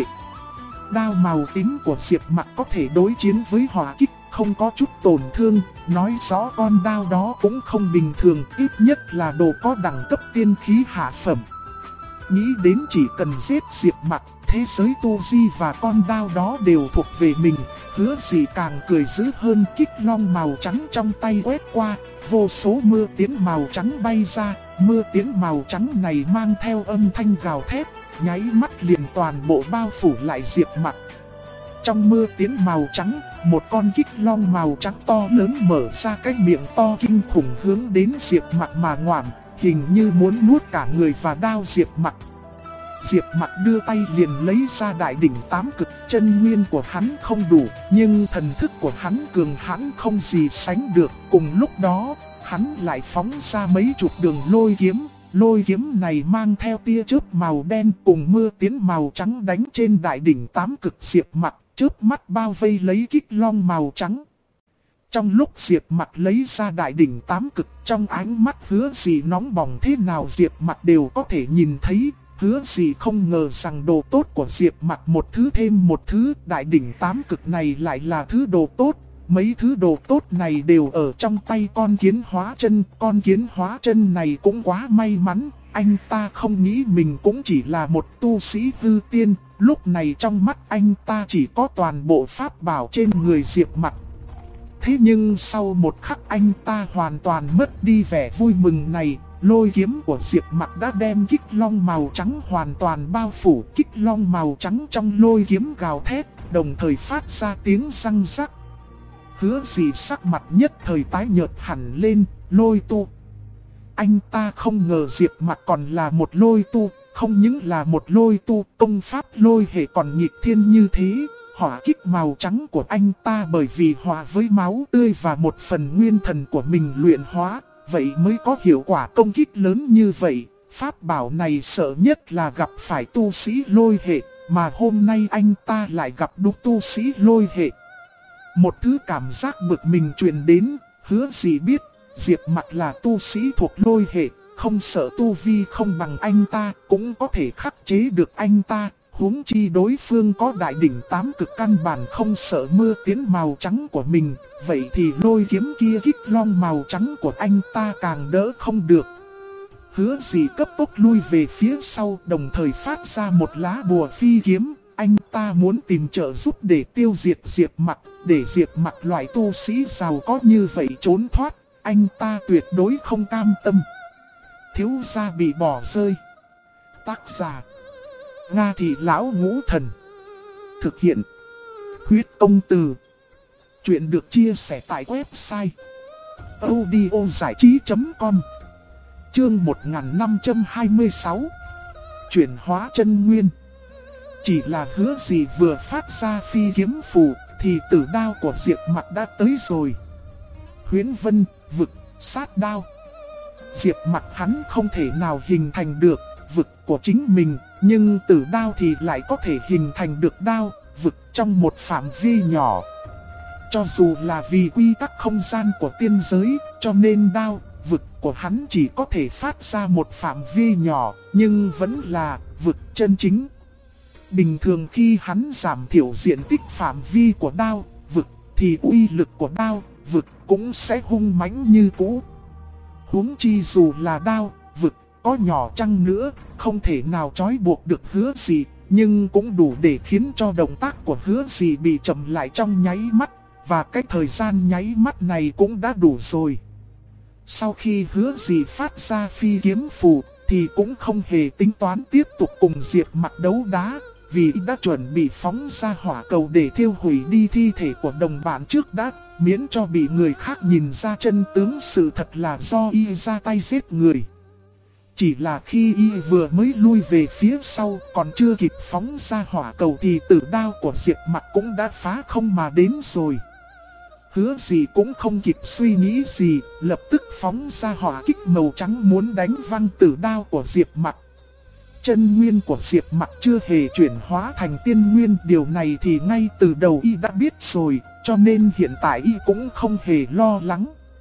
Đao màu tím của Diệp Mặc có thể đối chiến với hỏa kích, không có chút tổn thương, nói rõ con đao đó cũng không bình thường, ít nhất là đồ có đẳng cấp tiên khí hạ phẩm. Nghĩ đến chỉ cần giết Diệp Mặc, thế giới tu di và con đao đó đều thuộc về mình, Hứa gì càng cười dữ hơn. Kích long màu trắng trong tay quét qua, vô số mưa tiến màu trắng bay ra, mưa tiến màu trắng này mang theo âm thanh gào thét, nháy mắt liền toàn bộ bao phủ lại Diệp Mặc. Trong mưa tiến màu trắng, một con kích long màu trắng to lớn mở ra cái miệng to kinh khủng hướng đến Diệp Mặc mà ngoạm, hình như muốn nuốt cả người và đao Diệp Mặc. Diệp Mặc đưa tay liền lấy ra đại đỉnh tám cực, chân nguyên của hắn không đủ, nhưng thần thức của hắn cường hãn không gì sánh được. Cùng lúc đó, hắn lại phóng ra mấy chục đường lôi kiếm này mang theo tia chớp màu đen cùng mưa tiến màu trắng đánh trên đại đỉnh tám cực Diệp Mặc, chớp mắt bao vây lấy kích long màu trắng. Trong lúc Diệp Mặc lấy ra đại đỉnh tám cực, trong ánh mắt Hứa gì nóng bỏng thế nào Diệp Mặc đều có thể nhìn thấy. Hứa gì không ngờ rằng đồ tốt của Diệp Mặc một thứ thêm một thứ, đại đỉnh tám cực này lại là thứ đồ tốt. Mấy thứ đồ tốt này đều ở trong tay con kiến hóa chân. Con kiến hóa chân này cũng quá may mắn, anh ta không nghĩ mình cũng chỉ là một tu sĩ hư tiên. Lúc này trong mắt anh ta chỉ có toàn bộ pháp bảo trên người Diệp Mặc. Thế nhưng sau một khắc anh ta hoàn toàn mất đi vẻ vui mừng này. Lôi kiếm của Diệp Mặc đã đem kích long màu trắng hoàn toàn bao phủ. Kích long màu trắng trong lôi kiếm gào thét, đồng thời phát ra tiếng răng rắc. Hứa gì sắc mặt nhất thời tái nhợt hẳn lên. Lôi tu. Anh ta không ngờ Diệp Mặc còn là một lôi tu. Không những là một lôi tu, công pháp lôi hệ còn nghịch thiên như thế. Hỏa kích màu trắng của anh ta bởi vì hòa với máu tươi và một phần nguyên thần của mình luyện hóa, vậy mới có hiệu quả công kích lớn như vậy. Pháp bảo này sợ nhất là gặp phải tu sĩ lôi hệ, mà hôm nay anh ta lại gặp đúng tu sĩ lôi hệ. Một thứ cảm giác bực mình truyền đến. Hứa gì biết Diệp Mặc là tu sĩ thuộc lôi hệ, không sợ tu vi không bằng anh ta, cũng có thể khắc chế được anh ta. Huống chi đối phương có đại đỉnh tám cực, căn bản không sợ mưa tiến màu trắng của mình. Vậy thì lôi kiếm kia kích long màu trắng của anh ta càng đỡ không được. Hứa gì cấp tốc lui về phía sau, đồng thời phát ra một lá bùa phi kiếm. Anh ta muốn tìm trợ giúp để tiêu diệt Diệp Mặc, để Diệp Mặc loại tu sĩ giàu có như vậy trốn thoát. Anh ta tuyệt đối không cam tâm. Thiếu gia bị bỏ rơi. Tác giả Nga Thị Lão Ngũ Thần. Thực hiện Huyết Công Từ. Chuyện được chia sẻ tại website audiozảichí.com. Chương 1526. Chuyển hóa chân nguyên. Chỉ là Hứa gì vừa phát ra phi kiếm phù thì tử đao của Diệp Mặc đã tới rồi. Huyễn Vân, vực, sát đao. Diệp Mặc hắn không thể nào hình thành được vực của chính mình, nhưng tử đao thì lại có thể hình thành được đao. vực trong một phạm vi nhỏ. Cho dù là vì quy tắc không gian của tiên giới, cho nên đao, vực của hắn chỉ có thể phát ra một phạm vi nhỏ, nhưng vẫn là vực chân chính. Bình thường khi hắn giảm thiểu diện tích phạm vi của đao, vực, thì uy lực của đao, vực cũng sẽ hung mãnh như cũ. Huống chi dù là đao, vực, có nhỏ chăng nữa, không thể nào trói buộc được Hứa Dị, nhưng cũng đủ để khiến cho động tác của Hứa Dị bị chậm lại trong nháy mắt, và cái thời gian nháy mắt này cũng đã đủ rồi. Sau khi Hứa Dị phát ra phi kiếm phù, thì cũng không hề tính toán tiếp tục cùng Diệp Mặc đấu đá, vì đã chuẩn bị phóng ra hỏa cầu để thiêu hủy đi thi thể của đồng bạn trước đã, miễn cho bị người khác nhìn ra chân tướng sự thật là do y ra tay giết người. Chỉ là khi y vừa mới lui về phía sau, còn chưa kịp phóng ra hỏa cầu thì tử đao của Diệp Mặc cũng đã phá không mà đến rồi. Hứa Dị cũng không kịp suy nghĩ gì, lập tức phóng ra hỏa kích màu trắng muốn đánh văng tử đao của Diệp Mặc. Chân nguyên của Diệp Mặc chưa hề chuyển hóa thành tiên nguyên, điều này thì ngay từ đầu y đã biết rồi, cho nên hiện tại y cũng không hề lo lắng.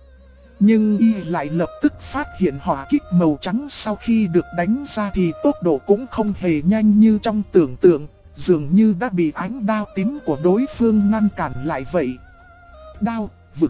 Nhưng y lại lập tức phát hiện hỏa kích màu trắng sau khi được đánh ra thì tốc độ cũng không hề nhanh như trong tưởng tượng, dường như đã bị ánh đao tím của đối phương ngăn cản lại vậy. Đao, vực.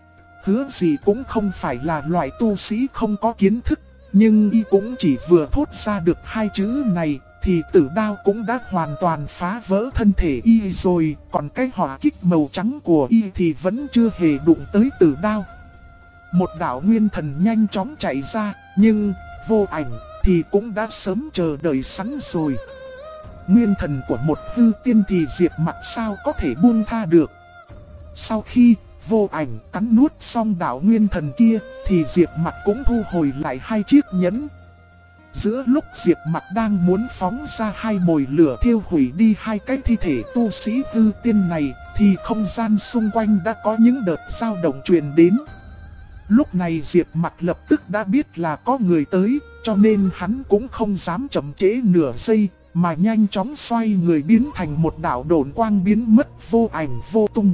Hứa Dị cũng không phải là loại tu sĩ không có kiến thức, nhưng y cũng chỉ vừa thốt ra được hai chữ này, thì tử đao cũng đã hoàn toàn phá vỡ thân thể y rồi, còn cái hỏa kích màu trắng của y thì vẫn chưa hề đụng tới tử đao. Một đạo nguyên thần nhanh chóng chạy ra, nhưng Vô Ảnh thì cũng đã sớm chờ đợi sẵn rồi. Nguyên thần của một hư tiên thì Diệp Mặc sao có thể buông tha được. Sau khi Vô Ảnh cắn nuốt xong đạo nguyên thần kia, thì Diệp Mặc cũng thu hồi lại hai chiếc nhẫn. Giữa lúc Diệp Mặc đang muốn phóng ra hai mồi lửa thiêu hủy đi hai cái thi thể tu sĩ hư tiên này, thì không gian xung quanh đã có những đợt dao động truyền đến. Lúc này Diệp Mặc lập tức đã biết là có người tới, cho nên hắn cũng không dám chậm trễ nửa giây, mà nhanh chóng xoay người biến thành một đạo độn quang biến mất vô ảnh vô tung.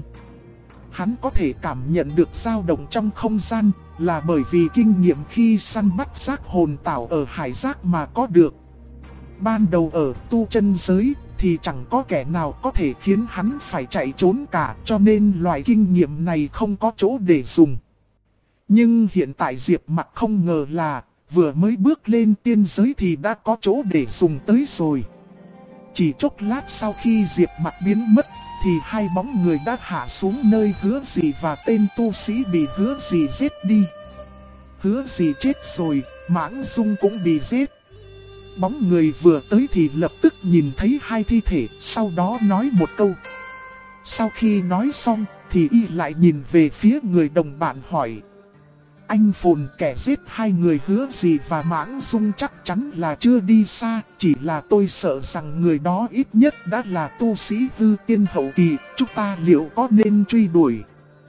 Hắn có thể cảm nhận được dao động trong không gian, là bởi vì kinh nghiệm khi săn bắt xác hồn tảo ở hải giác mà có được. Ban đầu ở tu chân giới thì chẳng có kẻ nào có thể khiến hắn phải chạy trốn cả, cho nên loại kinh nghiệm này không có chỗ để dùng. Nhưng hiện tại Diệp Mặc không ngờ là vừa mới bước lên tiên giới thì đã có chỗ để dùng tới rồi. Chỉ chốc lát sau khi Diệp Mặc biến mất, thì hai bóng người đã hạ xuống nơi Hứa Dị và tên tu sĩ bị Hứa Dị giết đi. Hứa Dị chết rồi, Mãng Dung cũng bị giết. Bóng người vừa tới thì lập tức nhìn thấy hai thi thể, sau đó nói một câu. Sau khi nói xong, thì y lại nhìn về phía người đồng bạn hỏi. Anh Phồn, kẻ giết hai người Hứa Dị và Mãng Dung chắc chắn là chưa đi xa, chỉ là tôi sợ rằng người đó ít nhất đã là tu sĩ hư tiên hậu kỳ, chúng ta liệu có nên truy đuổi?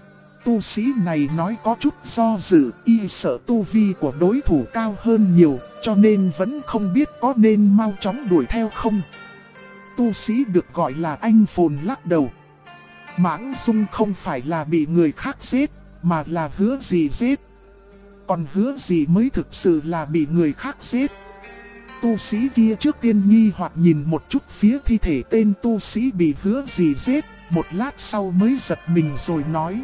Tu sĩ này nói có chút do dự, y sợ tu vi của đối thủ cao hơn nhiều, cho nên vẫn không biết có nên mau chóng đuổi theo không. Tu sĩ được gọi là anh Phồn lắc đầu. Mãng Dung không phải là bị người khác giết, mà là Hứa Dị giết. Còn Hứa Dị mới thực sự là bị người khác giết. Tu sĩ kia trước tiên nghi hoặc nhìn một chút phía thi thể tên tu sĩ bị Hứa Dị giết, một lát sau mới giật mình rồi nói.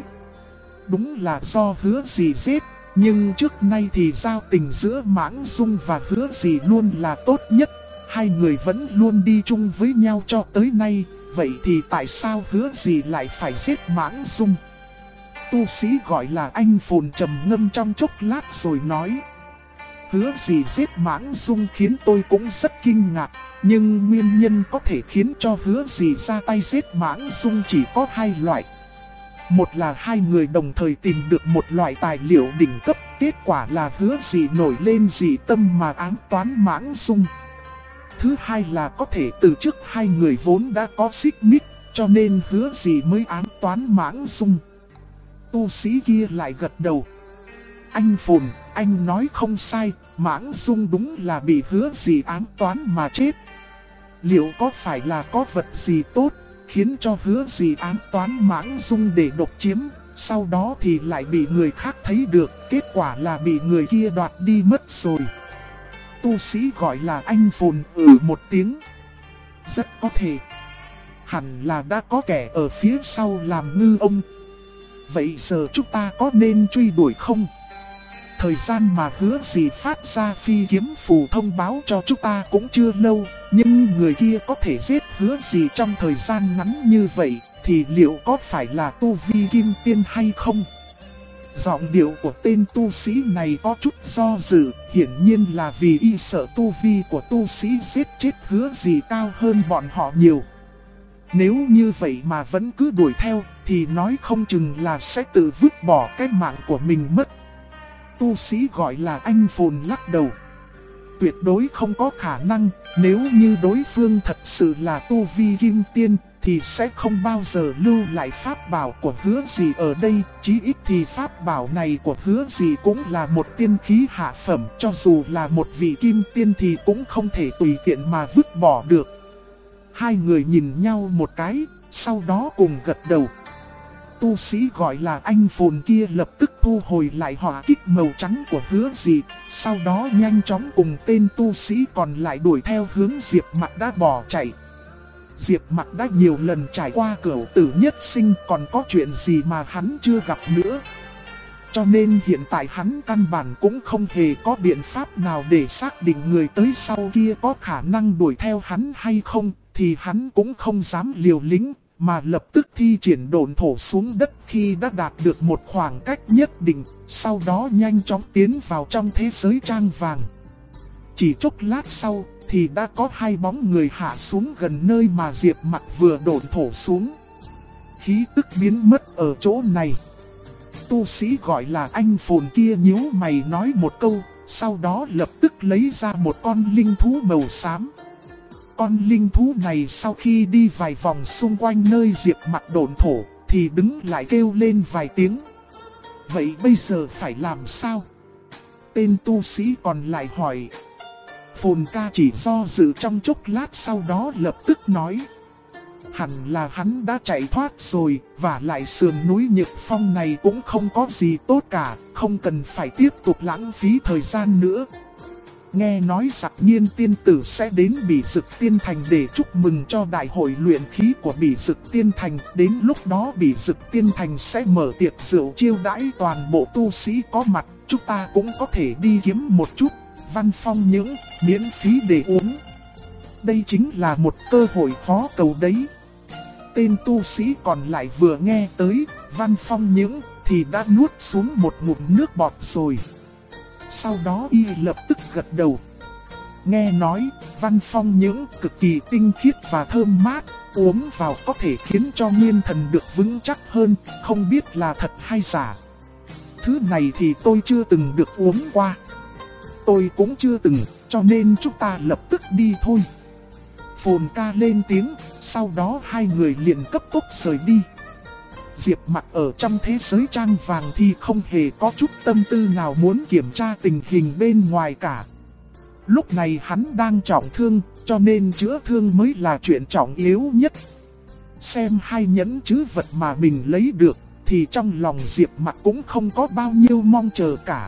Đúng là do Hứa Dị giết, nhưng trước nay thì giao tình giữa Mãng Dung và Hứa Dị luôn là tốt nhất. Hai người vẫn luôn đi chung với nhau cho tới nay, vậy thì tại sao Hứa Dị lại phải giết Mãng Dung? Tu sĩ gọi là anh Phồn trầm ngâm trong chốc lát rồi nói. Hứa Dị giết Mãng Dung khiến tôi cũng rất kinh ngạc, nhưng nguyên nhân có thể khiến cho Hứa Dị ra tay giết Mãng Dung chỉ có hai loại. Một là hai người đồng thời tìm được một loại tài liệu đỉnh cấp, kết quả là Hứa Dị nổi lên dị tâm mà ám toán Mãng Dung. Thứ hai là có thể từ trước hai người vốn đã có xích mích, cho nên Hứa Dị mới ám toán Mãng Dung. Tu sĩ kia lại gật đầu. Anh Phồn, anh nói không sai, Mãng Dung đúng là bị Hứa Dị ám toán mà chết. Liệu có phải là có vật gì tốt, khiến cho Hứa Gì ám toán Mãng Dung để độc chiếm, sau đó thì lại bị người khác thấy được, kết quả là bị người kia đoạt đi mất rồi. Tu sĩ gọi là anh Phồn một tiếng. Rất có thể, hẳn là đã có kẻ ở phía sau làm ngư ông. Vậy giờ chúng ta có nên truy đuổi không? Thời gian mà Hứa Gì phát ra phi kiếm phù thông báo cho chúng ta cũng chưa lâu, nhưng người kia có thể giết Hứa Gì trong thời gian ngắn như vậy, thì liệu có phải là tu vi kim tiên hay không? Giọng điệu của tên tu sĩ này có chút do dự, hiển nhiên là vì y sợ tu vi của tu sĩ giết chết Hứa Gì cao hơn bọn họ nhiều. Nếu như vậy mà vẫn cứ đuổi theo, thì nói không chừng là sẽ tự vứt bỏ cái mạng của mình mất. Tu sĩ gọi là anh Phồn lắc đầu. Tuyệt đối không có khả năng, nếu như đối phương thật sự là tu vi kim tiên, thì sẽ không bao giờ lưu lại pháp bảo của Hứa Gì ở đây. Chí ít thì pháp bảo này của Hứa Gì cũng là một tiên khí hạ phẩm, cho dù là một vị kim tiên thì cũng không thể tùy tiện mà vứt bỏ được. Hai người nhìn nhau một cái, sau đó cùng gật đầu. Tu sĩ gọi là anh Phồn kia lập tức thu hồi lại hỏa kích màu trắng của Hứa Gì, sau đó nhanh chóng cùng tên tu sĩ còn lại đuổi theo hướng Diệp Mặc đã bỏ chạy. Diệp Mặc đã nhiều lần trải qua cửu tử nhất sinh, còn có chuyện gì mà hắn chưa gặp nữa. Cho nên hiện tại hắn căn bản cũng không hề có biện pháp nào để xác định người tới sau kia có khả năng đuổi theo hắn hay không, thì hắn cũng không dám liều lĩnh, mà lập tức thi triển độn thổ xuống đất khi đã đạt được một khoảng cách nhất định, sau đó nhanh chóng tiến vào trong thế giới trang vàng. Chỉ chốc lát sau, thì đã có hai bóng người hạ xuống gần nơi mà Diệp Mặc vừa độn thổ xuống. Khí tức biến mất ở chỗ này. Tu sĩ gọi là anh Phồn kia nhíu mày nói một câu, sau đó lập tức lấy ra một con linh thú màu xám. Con linh thú này sau khi đi vài vòng xung quanh nơi Diệp Mặc độn thổ, thì đứng lại kêu lên vài tiếng. Vậy bây giờ phải làm sao? Tên tu sĩ còn lại hỏi. Phồn ca chỉ do dự trong chốc lát, sau đó lập tức nói. Hẳn là hắn đã chạy thoát rồi, và lại sườn núi Nhược Phong này cũng không có gì tốt cả, không cần phải tiếp tục lãng phí thời gian nữa. Nghe nói Sạc Nhiên tiên tử sẽ đến Bỉ Dực Tiên Thành để chúc mừng cho đại hội luyện khí của Bỉ Dực Tiên Thành. Đến lúc đó Bỉ Dực Tiên Thành sẽ mở tiệc rượu chiêu đãi toàn bộ tu sĩ có mặt. Chúng ta cũng có thể đi kiếm một chút Văn Phong Nhưỡng miễn phí để uống. Đây chính là một cơ hội khó cầu đấy. Tên tu sĩ còn lại vừa nghe tới Văn Phong Nhưỡng thì đã nuốt xuống một ngụm nước bọt rồi. Sau đó y lập tức gật đầu. Nghe nói Văn Phong Nhưỡng cực kỳ tinh khiết và thơm mát, uống vào có thể khiến cho nguyên thần được vững chắc hơn, không biết là thật hay giả. Thứ này thì tôi chưa từng được uống qua. Tôi cũng chưa từng, cho nên chúng ta lập tức đi thôi. Phồn ca lên tiếng, sau đó hai người liền cấp tốc rời đi. Diệp Mặc ở trong thế giới trang vàng thì không hề có chút tâm tư nào muốn kiểm tra tình hình bên ngoài cả. Lúc này hắn đang trọng thương, cho nên chữa thương mới là chuyện trọng yếu nhất. Xem hai nhẫn trữ vật mà mình lấy được, thì trong lòng Diệp Mặc cũng không có bao nhiêu mong chờ cả.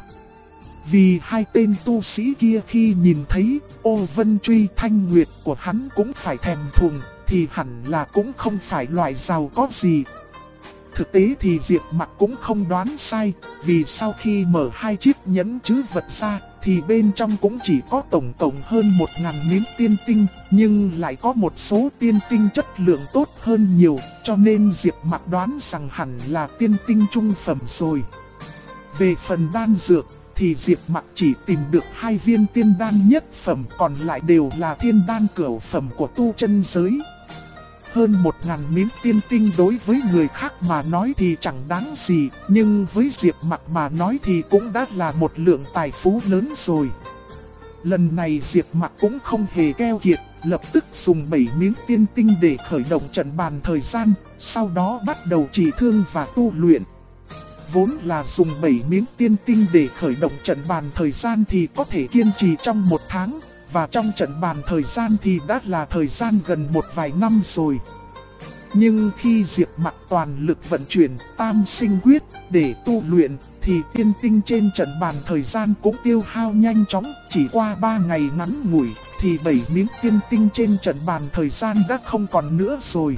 Vì hai tên tu sĩ kia khi nhìn thấy ô vân truy thanh nguyệt của hắn cũng phải thèm thuồng, thì hẳn là cũng không phải loại giàu có gì. Thực tế thì Diệp Mặc cũng không đoán sai, vì sau khi mở hai chiếc nhẫn trữ vật ra, thì bên trong cũng chỉ có tổng cộng hơn 1000 miếng tiên tinh, nhưng lại có một số tiên tinh chất lượng tốt hơn nhiều, cho nên Diệp Mặc đoán rằng hẳn là tiên tinh trung phẩm rồi. Về phần đan dược, thì Diệp Mặc chỉ tìm được 2 viên tiên đan nhất phẩm, còn lại đều là tiên đan cửu phẩm của tu chân giới. Hơn 1000 miếng tiên tinh đối với người khác mà nói thì chẳng đáng gì, nhưng với Diệp Mặc mà nói thì cũng đã là một lượng tài phú lớn rồi. Lần này Diệp Mặc cũng không hề keo kiệt, lập tức dùng 7 miếng tiên tinh để khởi động trận bàn thời gian, sau đó bắt đầu trị thương và tu luyện. Vốn là dùng 7 miếng tiên tinh để khởi động trận bàn thời gian thì có thể kiên trì trong 1 tháng, và trong trận bàn thời gian thì đã là thời gian gần một vài năm rồi. Nhưng khi Diệp Mặc toàn lực vận chuyển Tam Sinh Quyết để tu luyện thì tiên tinh trên trận bàn thời gian cũng tiêu hao nhanh chóng. Chỉ qua 3 ngày ngắn ngủi thì 7 miếng tiên tinh trên trận bàn thời gian đã không còn nữa rồi.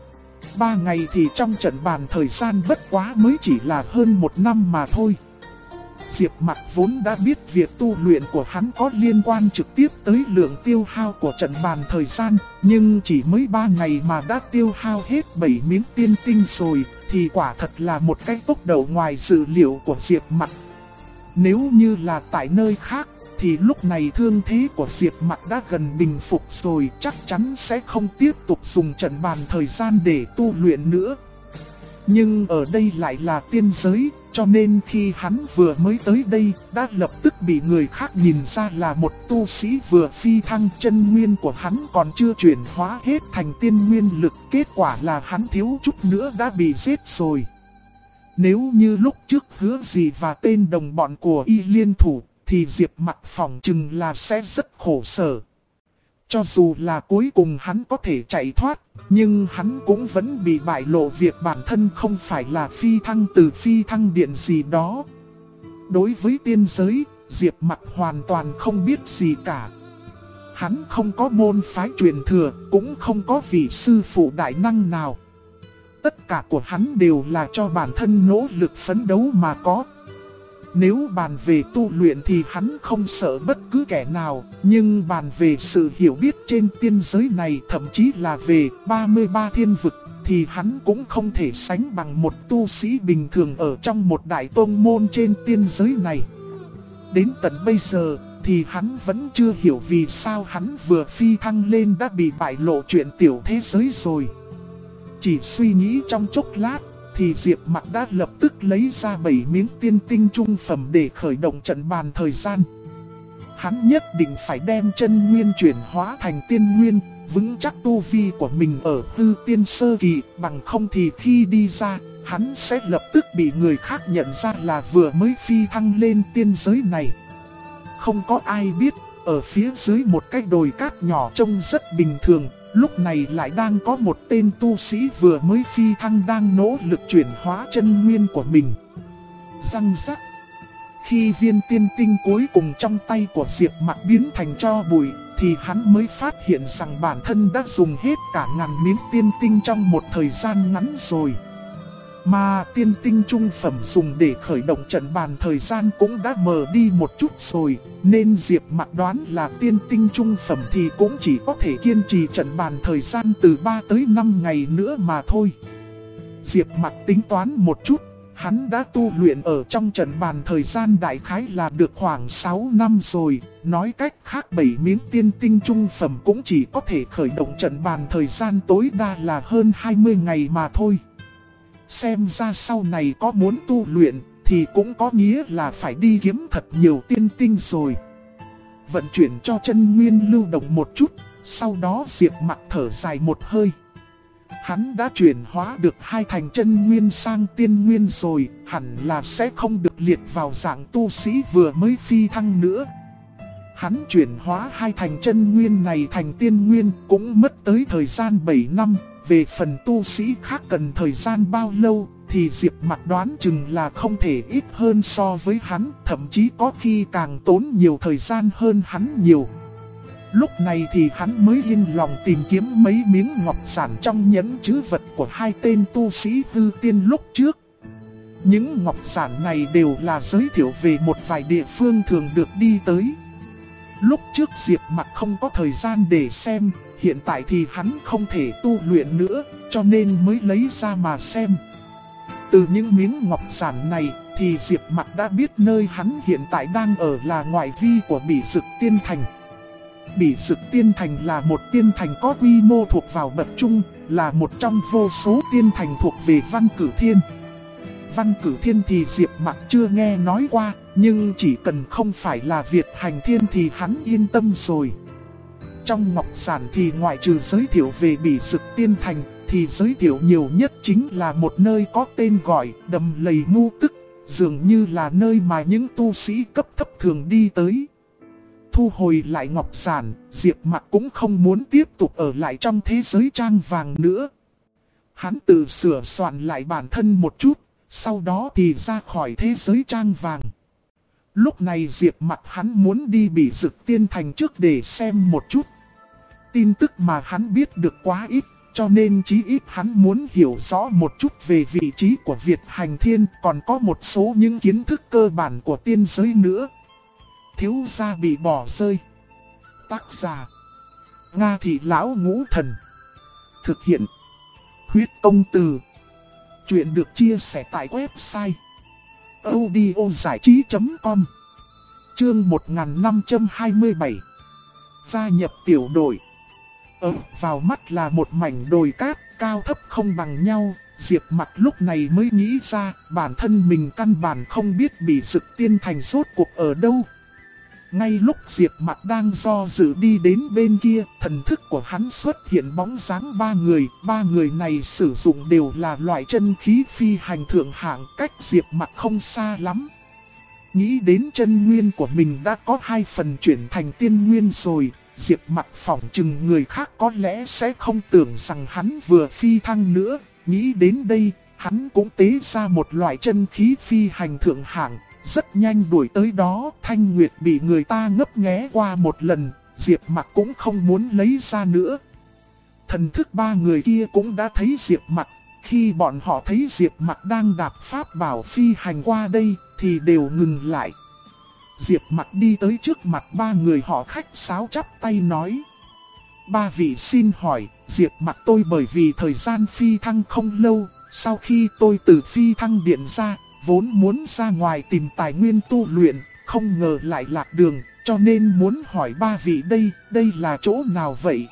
3 ngày thì trong trận bàn thời gian bất quá mới chỉ là hơn 1 năm mà thôi. Diệp Mặc vốn đã biết việc tu luyện của hắn có liên quan trực tiếp tới lượng tiêu hao của trận bàn thời gian, nhưng chỉ mới 3 ngày mà đã tiêu hao hết 7 miếng tiên tinh rồi, thì quả thật là một cái tốc độ ngoài dự liệu của Diệp Mặc. Nếu như là tại nơi khác, thì lúc này thương thế của Diệp Mặc đã gần bình phục rồi, chắc chắn sẽ không tiếp tục dùng trận bàn thời gian để tu luyện nữa. Nhưng ở đây lại là tiên giới, cho nên khi hắn vừa mới tới đây, đã lập tức bị người khác nhìn ra là một tu sĩ vừa phi thăng. Chân nguyên của hắn còn chưa chuyển hóa hết thành tiên nguyên lực, kết quả là hắn thiếu chút nữa đã bị giết rồi. Nếu như lúc trước Hứa Gì và tên đồng bọn của y liên thủ, thì Diệp Mặc phỏng chừng là sẽ rất khổ sở. Cho dù là cuối cùng hắn có thể chạy thoát, nhưng hắn cũng vẫn bị bại lộ việc bản thân không phải là phi thăng từ phi thăng điện gì đó. Đối với tiên giới, Diệp Mặc hoàn toàn không biết gì cả. Hắn không có môn phái truyền thừa, cũng không có vị sư phụ đại năng nào. Tất cả của hắn đều là cho bản thân nỗ lực phấn đấu mà có. Nếu bàn về tu luyện thì hắn không sợ bất cứ kẻ nào, nhưng bàn về sự hiểu biết trên tiên giới này, thậm chí là về 33 thiên vực, thì hắn cũng không thể sánh bằng một tu sĩ bình thường ở trong một đại tông môn trên tiên giới này. Đến tận bây giờ thì hắn vẫn chưa hiểu vì sao hắn vừa phi thăng lên đã bị bại lộ chuyện tiểu thế giới rồi. Chỉ suy nghĩ trong chốc lát thì Diệp Mặc đã lập tức lấy ra 7 miếng tiên tinh trung phẩm để khởi động trận bàn thời gian. Hắn nhất định phải đem chân nguyên chuyển hóa thành tiên nguyên, vững chắc tu vi của mình ở hư tiên sơ kỳ, bằng không thì khi đi ra, hắn sẽ lập tức bị người khác nhận ra là vừa mới phi thăng lên tiên giới này. Không có ai biết, ở phía dưới một cái đồi cát nhỏ trông rất bình thường, lúc này lại đang có một tên tu sĩ vừa mới phi thăng đang nỗ lực chuyển hóa chân nguyên của mình. Răng rắc. Khi viên tiên tinh cuối cùng trong tay của Diệp Mặc biến thành tro bụi, thì hắn mới phát hiện rằng bản thân đã dùng hết cả ngàn miếng tiên tinh trong một thời gian ngắn rồi. Mà tiên tinh trung phẩm dùng để khởi động trận bàn thời gian cũng đã mờ đi một chút rồi, nên Diệp Mặc đoán là tiên tinh trung phẩm thì cũng chỉ có thể kiên trì trận bàn thời gian từ 3 tới 5 ngày nữa mà thôi. Diệp Mặc tính toán một chút, hắn đã tu luyện ở trong trận bàn thời gian đại khái là được khoảng 6 năm rồi, nói cách khác 7 miếng tiên tinh trung phẩm cũng chỉ có thể khởi động trận bàn thời gian tối đa là hơn 20 ngày mà thôi. Xem ra sau này có muốn tu luyện thì cũng có nghĩa là phải đi kiếm thật nhiều tiên tinh rồi. Vận chuyển cho chân nguyên lưu động một chút, sau đó Diệp Mặc thở dài một hơi. Hắn đã chuyển hóa được 2 thành chân nguyên sang tiên nguyên rồi, hẳn là sẽ không được liệt vào dạng tu sĩ vừa mới phi thăng nữa. Hắn chuyển hóa 2 thành chân nguyên này thành tiên nguyên cũng mất tới thời gian 7 năm. Về phần tu sĩ khác cần thời gian bao lâu thì Diệp Mặc đoán chừng là không thể ít hơn so với hắn, thậm chí có khi càng tốn nhiều thời gian hơn hắn nhiều. Lúc này thì hắn mới yên lòng tìm kiếm mấy miếng ngọc giản trong nhẫn trữ vật của 2 tên tu sĩ hư tiên lúc trước. Những ngọc giản này đều là giới thiệu về một vài địa phương thường được đi tới. Lúc trước Diệp Mặc không có thời gian để xem, hiện tại thì hắn không thể tu luyện nữa, cho nên mới lấy ra mà xem. Từ những miếng ngọc giản này thì Diệp Mặc đã biết nơi hắn hiện tại đang ở là ngoại vi của Bỉ Dực Tiên Thành. Bỉ Dực Tiên Thành là một tiên thành có quy mô thuộc vào bậc trung, là một trong vô số tiên thành thuộc về Văn Cử Thiên. Văn Cử Thiên thì Diệp Mặc chưa nghe nói qua, nhưng chỉ cần không phải là Việt Hành Thiên thì hắn yên tâm rồi. Trong ngọc giản thì ngoại trừ giới thiệu về Bỉ Dực Tiên Thành, thì giới thiệu nhiều nhất chính là một nơi có tên gọi Đầm Lầy Ngu Tức, dường như là nơi mà những tu sĩ cấp thấp thường đi tới. Thu hồi lại ngọc giản, Diệp Mặc cũng không muốn tiếp tục ở lại trong thế giới trang vàng nữa. hắn tự sửa soạn lại bản thân một chút, sau đó thì ra khỏi thế giới trang vàng. Lúc này Diệp Mặc hắn muốn đi Bỉ Dực Tiên Thành trước để xem một chút. Tin tức mà hắn biết được quá ít, cho nên chí ít hắn muốn hiểu rõ một chút về vị trí của Việt Hành Thiên, còn có một số những kiến thức cơ bản của tiên giới nữa. Thiếu gia bị bỏ rơi. Tác giả: Nga Thị Lão Ngũ Thần. Thực hiện: Huyết Công Từ. Chuyện được chia sẻ tại website audiozảichí.com. Chương 1527. Gia nhập tiểu đội. Vào mắt là một mảnh đồi cát, cao thấp không bằng nhau. Diệp Mặc lúc này mới nghĩ ra, bản thân mình căn bản không biết Bỉ Dực Tiên Thành rốt cuộc ở đâu. Ngay lúc Diệp Mặc đang do dự đi đến bên kia, thần thức của hắn xuất hiện bóng dáng ba người này sử dụng đều là loại chân khí phi hành thượng hạng, cách Diệp Mặc không xa lắm. Nghĩ đến chân nguyên của mình đã có 2 phần chuyển thành tiên nguyên rồi, Diệp Mặc phỏng chừng người khác có lẽ sẽ không tưởng rằng hắn vừa phi thăng nữa. Nghĩ đến đây, hắn cũng tế ra một loại chân khí phi hành thượng hạng, rất nhanh đuổi tới đó. Thanh Nguyệt bị người ta ngấp nghé qua một lần, Diệp Mặc cũng không muốn lấy ra nữa. Thần thức 3 người kia cũng đã thấy Diệp Mặc, khi bọn họ thấy Diệp Mặc đang đạp pháp bảo phi hành qua đây thì đều ngừng lại. Diệp Mặc đi tới trước mặt 3 người họ khách sáo chắp tay nói: 3 vị xin hỏi, Diệp Mặc tôi bởi vì thời gian phi thăng không lâu, sau khi tôi từ phi thăng điện ra, vốn muốn ra ngoài tìm tài nguyên tu luyện, không ngờ lại lạc đường, cho nên muốn hỏi 3 vị đây là chỗ nào vậy?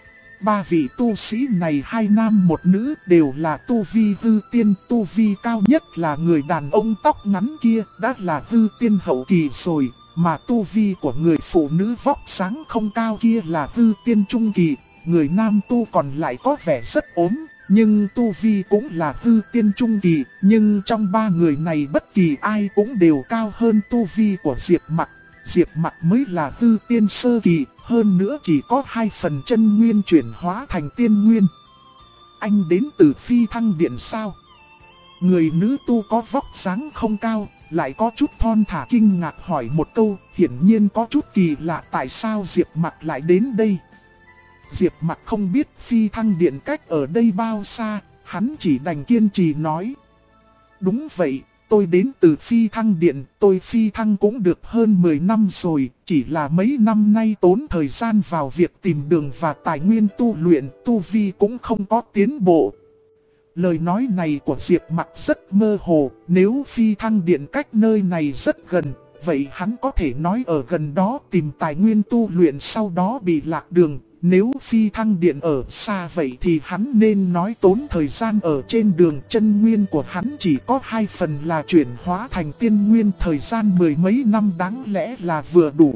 3 vị tu sĩ này 2 nam 1 nữ đều là tu vi hư tiên, tu vi cao nhất là người đàn ông tóc ngắn kia đã là hư tiên hậu kỳ rồi, mà tu vi của người phụ nữ vóc dáng không cao kia là hư tiên trung kỳ, người nam tu còn lại có vẻ rất ốm, nhưng tu vi cũng là hư tiên trung kỳ, nhưng trong 3 người này bất kỳ ai cũng đều cao hơn tu vi của Diệp Mặc. Diệp Mặc mới là hư tiên sơ kỳ, hơn nữa chỉ có 2 phần chân nguyên chuyển hóa thành tiên nguyên. Anh đến từ phi thăng điện sao? Người nữ tu có vóc dáng không cao, lại có chút thon thả kinh ngạc hỏi một câu, hiển nhiên có chút kỳ lạ tại sao Diệp Mặc lại đến đây. Diệp Mặc không biết phi thăng điện cách ở đây bao xa, hắn chỉ đành kiên trì nói: đúng vậy, tôi đến từ phi thăng điện, tôi phi thăng cũng được hơn 10 năm rồi, chỉ là mấy năm nay tốn thời gian vào việc tìm đường và tài nguyên tu luyện, tu vi cũng không có tiến bộ. Lời nói này của Diệp Mặc rất mơ hồ, nếu phi thăng điện cách nơi này rất gần, vậy hắn có thể nói ở gần đó tìm tài nguyên tu luyện sau đó bị lạc đường. Nếu phi thăng điện ở xa vậy thì hắn nên nói tốn thời gian ở trên đường. Chân nguyên của hắn chỉ có 2 phần là chuyển hóa thành tiên nguyên, thời gian 10 mấy năm đáng lẽ là vừa đủ.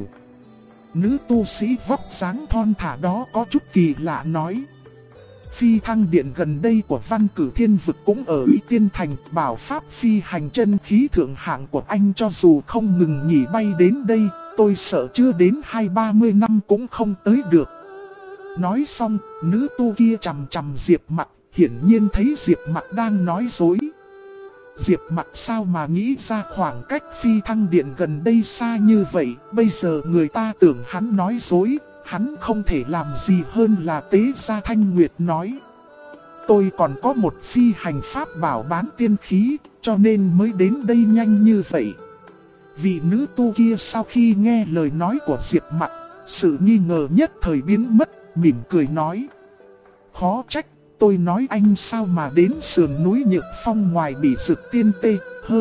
Nữ tu sĩ vóc dáng thon thả đó có chút kỳ lạ nói: phi thăng điện gần đây của Văn Cử Thiên Vực cũng ở Ý Tiên Thành, bảo pháp phi hành chân khí thượng hạng của anh cho dù không ngừng nghỉ bay đến đây, tôi sợ chưa đến 20-30 năm cũng không tới được. Nói xong, nữ tu kia chằm chằm Diệp Mặc, hiển nhiên thấy Diệp Mặc đang nói dối. Diệp Mặc sao mà nghĩ ra khoảng cách phi thăng điện gần đây xa như vậy, bây giờ người ta tưởng hắn nói dối, hắn không thể làm gì hơn là tế ra Thanh Nguyệt nói: tôi còn có một phi hành pháp bảo bán tiên khí, cho nên mới đến đây nhanh như vậy. Vị nữ tu kia sau khi nghe lời nói của Diệp Mặc, sự nghi ngờ nhất thời biến mất, mỉm cười nói: khó trách, tôi nói anh sao mà đến sườn núi Nhược Phong ngoài Bỉ Dực Tiên Tê,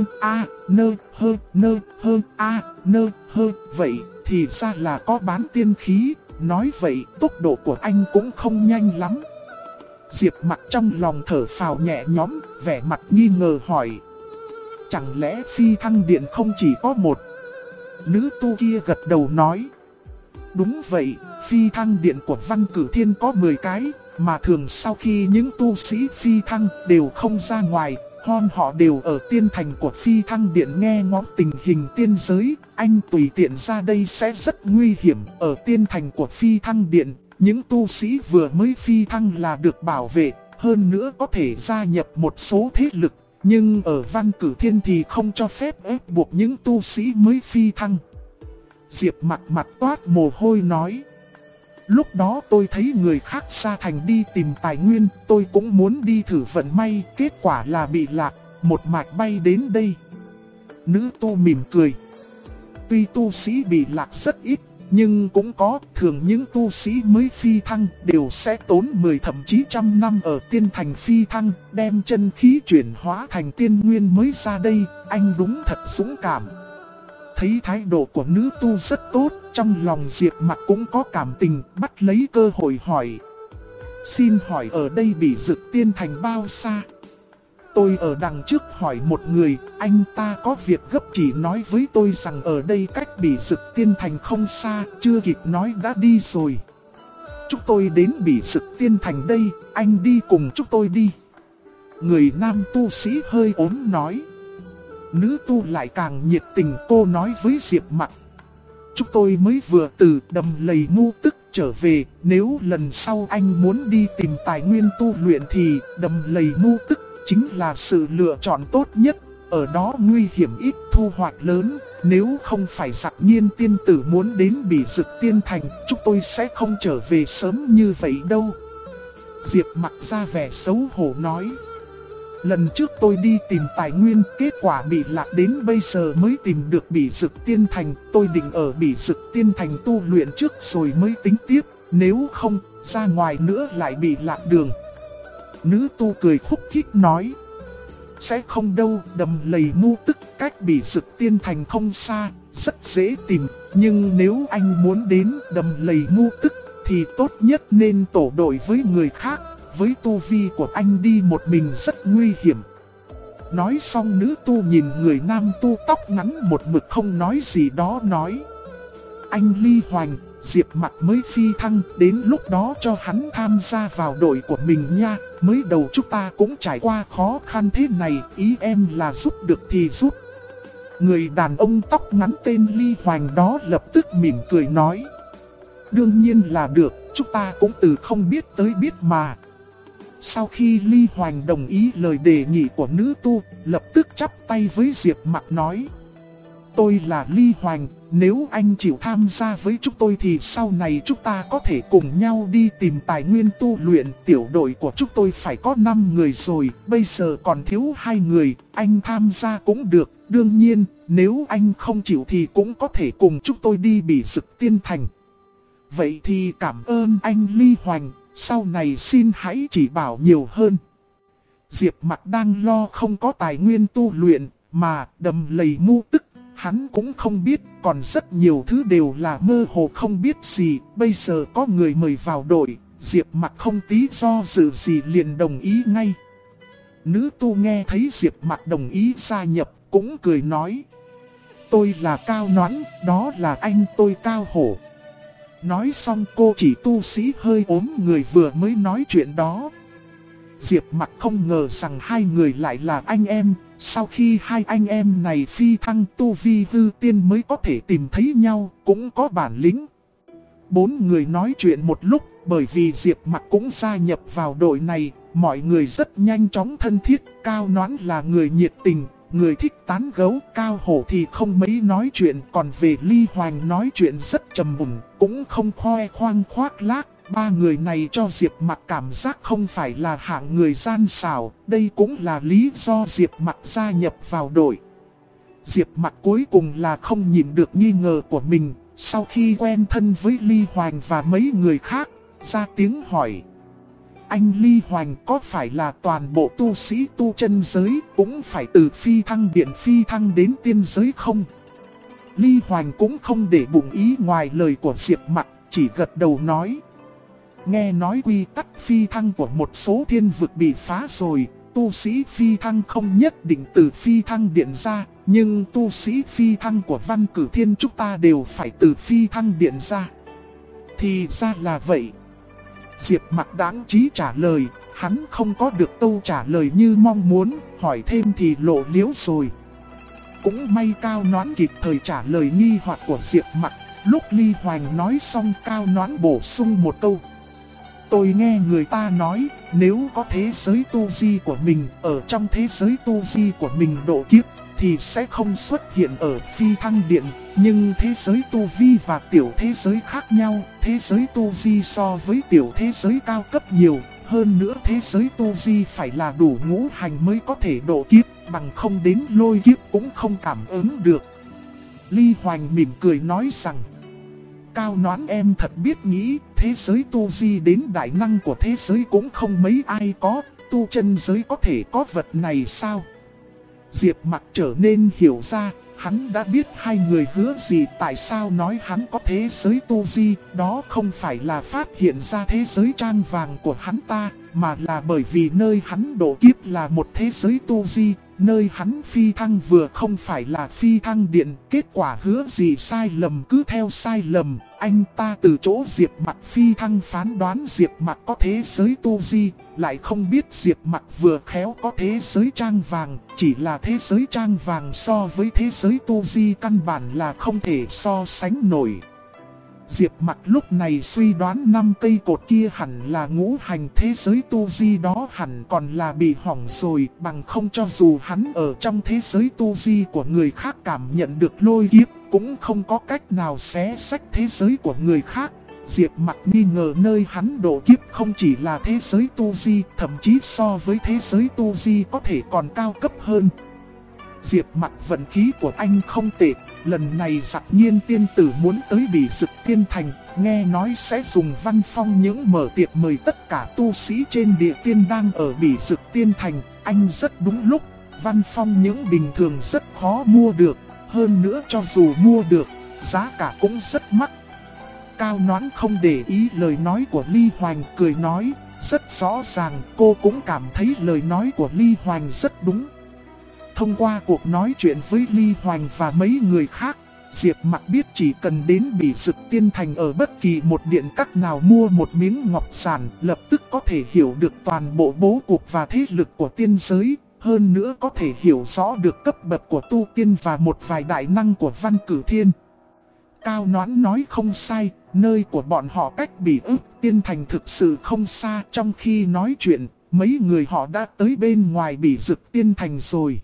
vậy thì ra là có bán tiên khí, nói vậy tốc độ của anh cũng không nhanh lắm. Diệp Mặc trong lòng thở phào nhẹ nhõm, vẻ mặt nghi ngờ hỏi: chẳng lẽ phi thăng điện không chỉ có một? Nữ tu kia gật đầu nói: đúng vậy, phi thăng điện của Văn Cử Thiên có 10 cái, mà thường sau khi những tu sĩ phi thăng đều không ra ngoài, họ đều ở tiên thành của phi thăng điện nghe ngóng tình hình tiên giới, anh tùy tiện ra đây sẽ rất nguy hiểm. Ở tiên thành của phi thăng điện, những tu sĩ vừa mới phi thăng là được bảo vệ, hơn nữa có thể gia nhập một số thế lực. Nhưng ở Văn Cử Thiên thì không cho phép ép buộc những tu sĩ mới phi thăng. Diệp Mặc mặt toát mồ hôi nói. Lúc đó tôi thấy người khác xa thành đi tìm tài nguyên, tôi cũng muốn đi thử vận may, kết quả là bị lạc, một mạch bay đến đây. Nữ tu mỉm cười. Tuy tu sĩ bị lạc rất ít, nhưng cũng có, thường những tu sĩ mới phi thăng đều sẽ tốn 10 thậm chí trăm năm ở tiên thành phi thăng, đem chân khí chuyển hóa thành tiên nguyên mới ra đây, anh đúng thật dũng cảm. Thấy thái độ của nữ tu rất tốt, trong lòng Diệp Mặc cũng có cảm tình, bắt lấy cơ hội hỏi. Xin hỏi ở đây Bỉ Dực Tiên Thành bao xa? Tôi ở đằng trước hỏi một người, anh ta có việc gấp chỉ nói với tôi rằng ở đây cách Bỉ Dực Tiên Thành không xa, chưa kịp nói đã đi rồi. Chúng tôi đến Bỉ Dực Tiên Thành đây, anh đi cùng chúng tôi đi. Người nam tu sĩ hơi ốm nói. Nữ tu lại càng nhiệt tình, cô nói với Diệp Mặc. Chúng tôi mới vừa từ Đầm Lầy Ngu Tức trở về, nếu lần sau anh muốn đi tìm tài nguyên tu luyện thì Đầm Lầy Ngu Tức chính là sự lựa chọn tốt nhất. Ở đó nguy hiểm ít, thu hoạch lớn, nếu không phải Dạc Nhiên tiên tử muốn đến Bỉ Dực Tiên Thành, chúng tôi sẽ không trở về sớm như vậy đâu. Diệp Mặc ra vẻ xấu hổ nói. Lần trước tôi đi tìm tài nguyên, kết quả bị lạc đến bây giờ mới tìm được Bỉ Dực Tiên Thành. Tôi định ở Bỉ Dực Tiên Thành tu luyện trước rồi mới tính tiếp, nếu không, ra ngoài nữa lại bị lạc đường. Nữ tu cười khúc khích nói. Sẽ không đâu, Đầm Lầy Ngu Tức cách Bỉ Dực Tiên Thành không xa, rất dễ tìm. Nhưng nếu anh muốn đến Đầm Lầy Ngu Tức thì tốt nhất nên tổ đội với người khác. Với tu vi của anh đi một mình rất nguy hiểm. Nói xong nữ tu nhìn người nam tu tóc ngắn một mực không nói gì đó nói. Anh Ly Hoành, Diệp Mặc mới phi thăng, đến lúc đó cho hắn tham gia vào đội của mình nha. Mới đầu chúng ta cũng trải qua khó khăn thế này, ý em là giúp được thì giúp. Người đàn ông tóc ngắn tên Ly Hoành đó lập tức mỉm cười nói. Đương nhiên là được, chúng ta cũng từ không biết tới biết mà. Sau khi Ly Hoành đồng ý lời đề nghị của nữ tu, lập tức chắp tay với Diệp Mặc nói. Tôi là Ly Hoành, nếu anh chịu tham gia với chúng tôi thì sau này chúng ta có thể cùng nhau đi tìm tài nguyên tu luyện. Tiểu đội của chúng tôi phải có 5 người rồi, bây giờ còn thiếu 2 người, anh tham gia cũng được. Đương nhiên, nếu anh không chịu thì cũng có thể cùng chúng tôi đi Bỉ Dực Tiên Thành. Vậy thì cảm ơn anh Ly Hoành. Sau này xin hãy chỉ bảo nhiều hơn. Diệp Mặc đang lo không có tài nguyên tu luyện, mà Đầm Lầy Ngu Tức, hắn cũng không biết, còn rất nhiều thứ đều là mơ hồ không biết gì. Bây giờ có người mời vào đội, Diệp Mặc không tí do dự gì liền đồng ý ngay. Nữ tu nghe thấy Diệp Mặc đồng ý gia nhập, cũng cười nói. Tôi là Cao Noãn, đó là anh tôi Cao Hổ. Nói xong cô chỉ tu sĩ hơi ốm người vừa mới nói chuyện đó. Diệp Mặc không ngờ rằng hai người lại là anh em. Sau khi hai anh em này phi thăng tu vi hư tiên mới có thể tìm thấy nhau, cũng có bản lĩnh. 4 người nói chuyện một lúc, bởi vì Diệp Mặc cũng gia nhập vào đội này, mọi người rất nhanh chóng thân thiết. Cao Noãn là người nhiệt tình, người thích tán gẫu, Cao Hổ thì không mấy nói chuyện, còn về Ly Hoành nói chuyện rất trầm mùn, cũng không khoe khoang khoác lác. 3 người này cho Diệp Mặc cảm giác không phải là hạng người gian xảo, đây cũng là lý do Diệp Mặc gia nhập vào đội. Diệp Mặc cuối cùng là không nhìn được nghi ngờ của mình, sau khi quen thân với Ly Hoành và mấy người khác, ra tiếng hỏi. Anh Ly Hoành có phải là toàn bộ tu sĩ tu chân giới cũng phải từ phi thăng điện phi thăng đến tiên giới không? Ly Hoành cũng không để bụng ý ngoài lời của Diệp Mặc, chỉ gật đầu nói. Nghe nói quy tắc phi thăng của một số thiên vực bị phá rồi, tu sĩ phi thăng không nhất định từ phi thăng điện ra, nhưng tu sĩ phi thăng của Văn Cử Thiên chúng ta đều phải từ phi thăng điện ra. Thì ra là vậy. Diệp Mặc đáng trí trả lời, hắn không có được câu trả lời như mong muốn, hỏi thêm thì lộ liễu rồi. Cũng may Cao Noãn kịp thời trả lời nghi hoặc của Diệp Mặc, lúc Ly Hoành nói xong Cao Noãn bổ sung một câu. Tôi nghe người ta nói, nếu có thế giới tu di của mình ở trong thế giới tu di của mình độ kiếp, thì sẽ không xuất hiện ở phi thăng điện. Nhưng thế giới tu vi và tiểu thế giới khác nhau, thế giới tu di so với tiểu thế giới cao cấp nhiều. Hơn nữa thế giới tu di phải là đủ ngũ hành mới có thể độ kiếp, bằng không đến lôi kiếp cũng không cảm ứng được. Ly Hoành mỉm cười nói rằng, Cao Noãn em thật biết nghĩ, thế giới tu di đến đại năng của thế giới cũng không mấy ai có, tu chân giới có thể có vật này sao? Diệp Mặc trở nên hiểu ra, hắn đã biết hai người hứa gì tại sao nói hắn có thế giới tu di, đó không phải là phát hiện ra thế giới trang vàng của hắn ta, mà là bởi vì nơi hắn độ kiếp là một thế giới tu di, nơi hắn phi thăng vừa không phải là phi thăng điện, kết quả hứa gì sai lầm cứ theo sai lầm, anh ta từ chỗ Diệp Mặc phi thăng phán đoán Diệp Mặc có thế giới tu di, lại không biết Diệp Mặc vừa khéo có thế giới trang vàng, chỉ là thế giới trang vàng so với thế giới tu di căn bản là không thể so sánh nổi. Diệp Mặc lúc này suy đoán 5 cây cột kia hẳn là ngũ hành, thế giới tu di đó hẳn còn là bị hỏng rồi, bằng không cho dù hắn ở trong thế giới tu di của người khác cảm nhận được lôi kiếp, cũng không có cách nào xé xách thế giới của người khác. Diệp Mặc nghi ngờ nơi hắn độ kiếp không chỉ là thế giới tu di, thậm chí so với thế giới tu di có thể còn cao cấp hơn. Diệp Mặc vận khí của anh không tệ, lần này Dặc Nhiên tiên tử muốn tới Bỉ Dực Tiên Thành, nghe nói sẽ dùng văn phong những mở tiệc mời tất cả tu sĩ trên địa tiên đang ở Bỉ Dực Tiên Thành, anh rất đúng lúc, văn phong những bình thường rất khó mua được, hơn nữa cho dù mua được, giá cả cũng rất mắc. Cao Noãn không để ý lời nói của Ly Hoành, cười nói, rất rõ ràng cô cũng cảm thấy lời nói của Ly Hoành rất đúng. Thông qua cuộc nói chuyện với Ly Hoành và mấy người khác, Diệp Mặc biết chỉ cần đến Bỉ Dực Tiên Thành ở bất kỳ một điện các nào mua một miếng ngọc giản, lập tức có thể hiểu được toàn bộ bố cục và thế lực của tiên giới, hơn nữa có thể hiểu rõ được cấp bậc của tu tiên và một vài đại năng của Văn Cử Thiên. Cao Noãn nói không sai, nơi của bọn họ cách Bỉ Ức Tiên Thành thực sự không xa. Trong khi nói chuyện, mấy người họ đã tới bên ngoài Bỉ Dực Tiên Thành rồi.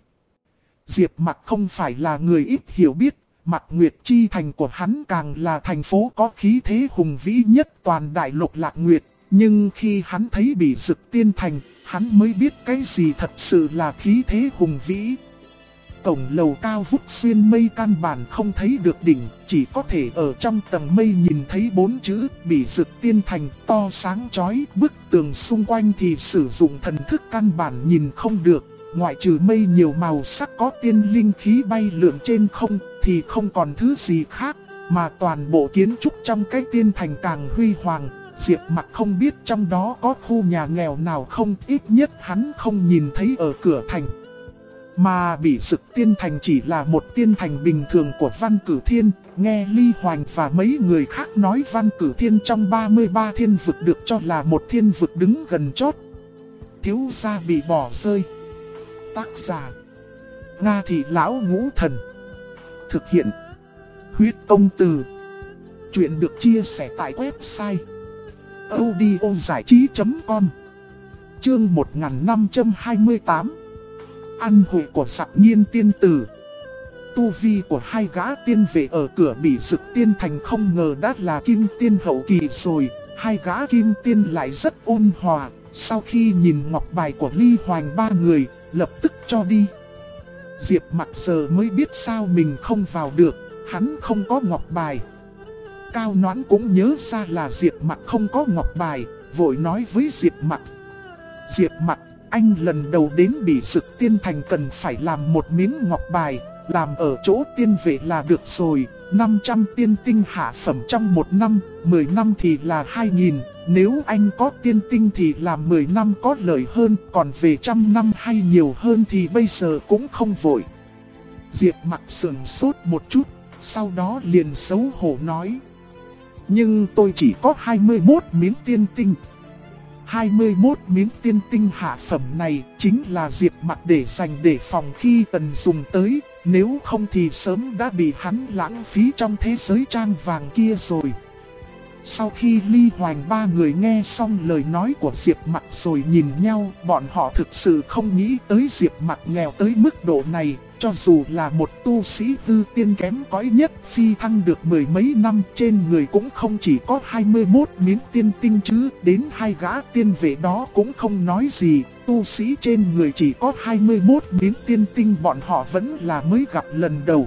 Diệp Mặc không phải là người ít hiểu biết, Mạc Nguyệt Chi Thành của hắn càng là thành phố có khí thế hùng vĩ nhất toàn đại lục Lạc Nguyệt. Nhưng khi hắn thấy Bỉ Dực Tiên Thành, hắn mới biết cái gì thật sự là khí thế hùng vĩ. Cổng lầu cao vút xuyên mây căn bản không thấy được đỉnh, chỉ có thể ở trong tầng mây nhìn thấy 4 chữ Bỉ Dực Tiên Thành to sáng chói. Bức tường xung quanh thì sử dụng thần thức căn bản nhìn không được. Ngoại trừ mây nhiều màu sắc có tiên linh khí bay lượn trên không thì không còn thứ gì khác, mà toàn bộ kiến trúc trong cái tiên thành càng huy hoàng. Diệp Mặc không biết trong đó có khu nhà nghèo nào không, ít nhất hắn không nhìn thấy ở cửa thành. Mà Bỉ Dực Tiên Thành chỉ là một tiên thành bình thường của Văn Cử Thiên. Nghe Ly Hoành và mấy người khác nói Văn Cử Thiên trong 33 thiên vực được cho là một thiên vực đứng gần chót. Thiếu gia bị bỏ rơi. Tác giả Nga Thị Lão Ngũ Thần. Thực hiện Huyết Công Từ. Chuyện được chia sẻ tại website audiozảichí.com. Chương 1528. Ăn hội của Dặc Nhiên tiên tử. Tu vi của hai gã tiên vệ ở cửa Bỉ Dực Tiên Thành không ngờ đã là kim tiên hậu kỳ rồi. Hai gã kim tiên lại rất ôn hòa. Sau khi nhìn ngọc bài của Ly Hoành ba người, lập tức cho đi. Diệp Mặc giờ mới biết sao mình không vào được, hắn không có ngọc bài. Cao Noãn cũng nhớ ra là Diệp Mặc không có ngọc bài, vội nói với Diệp Mặc. Diệp Mặc, anh lần đầu đến Bỉ Dực Tiên Thành cần phải làm một miếng ngọc bài, làm ở chỗ tiên vệ là được rồi. 500 tiên tinh hạ phẩm trong 1 năm, 10 năm thì là 2.000. Nếu anh có tiên tinh thì làm 10 năm có lợi hơn, còn về 100 năm hay nhiều hơn thì bây giờ cũng không vội. Diệp Mặc sườn sốt một chút, sau đó liền xấu hổ nói. Nhưng tôi chỉ có 21 miếng tiên tinh. 21 miếng tiên tinh hạ phẩm này chính là Diệp Mặc để dành để phòng khi cần dùng tới, nếu không thì sớm đã bị hắn lãng phí trong thế giới trang vàng kia rồi. Sau khi Ly Hoành ba người nghe xong lời nói của Diệp Mặc rồi nhìn nhau, bọn họ thực sự không nghĩ tới Diệp Mặc nghèo tới mức độ này. Cho dù là một tu sĩ hư tiên kém cỏi nhất phi thăng được mười mấy năm, trên người cũng không chỉ có 21 miếng tiên tinh chứ. Đến hai gã tiên vệ đó cũng không nói gì, tu sĩ trên người chỉ có 21 miếng tiên tinh bọn họ vẫn là mới gặp lần đầu.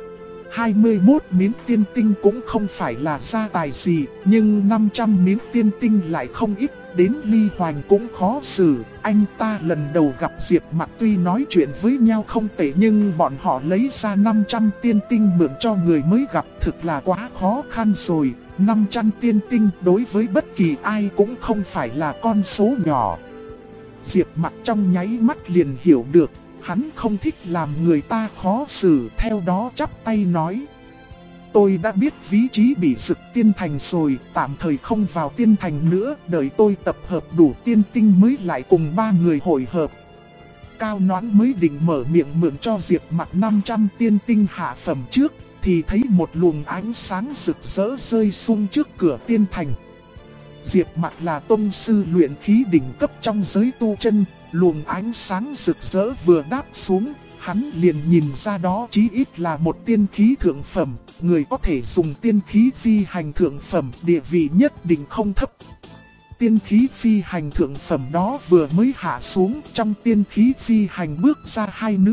21 miếng tiên tinh cũng không phải là gia tài gì, nhưng 500 miếng tiên tinh lại không ít, đến Ly Hoành cũng khó xử. Anh ta lần đầu gặp Diệp Mặc tuy nói chuyện với nhau không tệ, nhưng bọn họ lấy ra 500 tiên tinh mượn cho người mới gặp thực là quá khó khăn rồi. 500 tiên tinh đối với bất kỳ ai cũng không phải là con số nhỏ. Diệp Mặc trong nháy mắt liền hiểu được, hắn không thích làm người ta khó xử, theo đó chắp tay nói: tôi đã biết ví trí bị Dực Tiên Thành rồi, tạm thời không vào Tiên Thành nữa, đợi tôi tập hợp đủ tiên tinh mới lại cùng ba người hội hợp. Cao Noãn mới định mở miệng mượn cho Diệp Mặc 500 tiên tinh hạ phẩm trước, thì thấy một luồng ánh sáng rực rỡ rơi xuống trước cửa Tiên Thành. Diệp Mặc là tông sư luyện khí đỉnh cấp trong giới tu chân, luồng ánh sáng rực rỡ vừa đáp xuống, hắn liền nhìn ra đó chí ít là một tiên khí thượng phẩm, người có thể dùng tiên khí phi hành thượng phẩm, địa vị nhất định không thấp. Tiên khí phi hành thượng phẩm đó vừa mới hạ xuống, trong tiên khí phi hành bước ra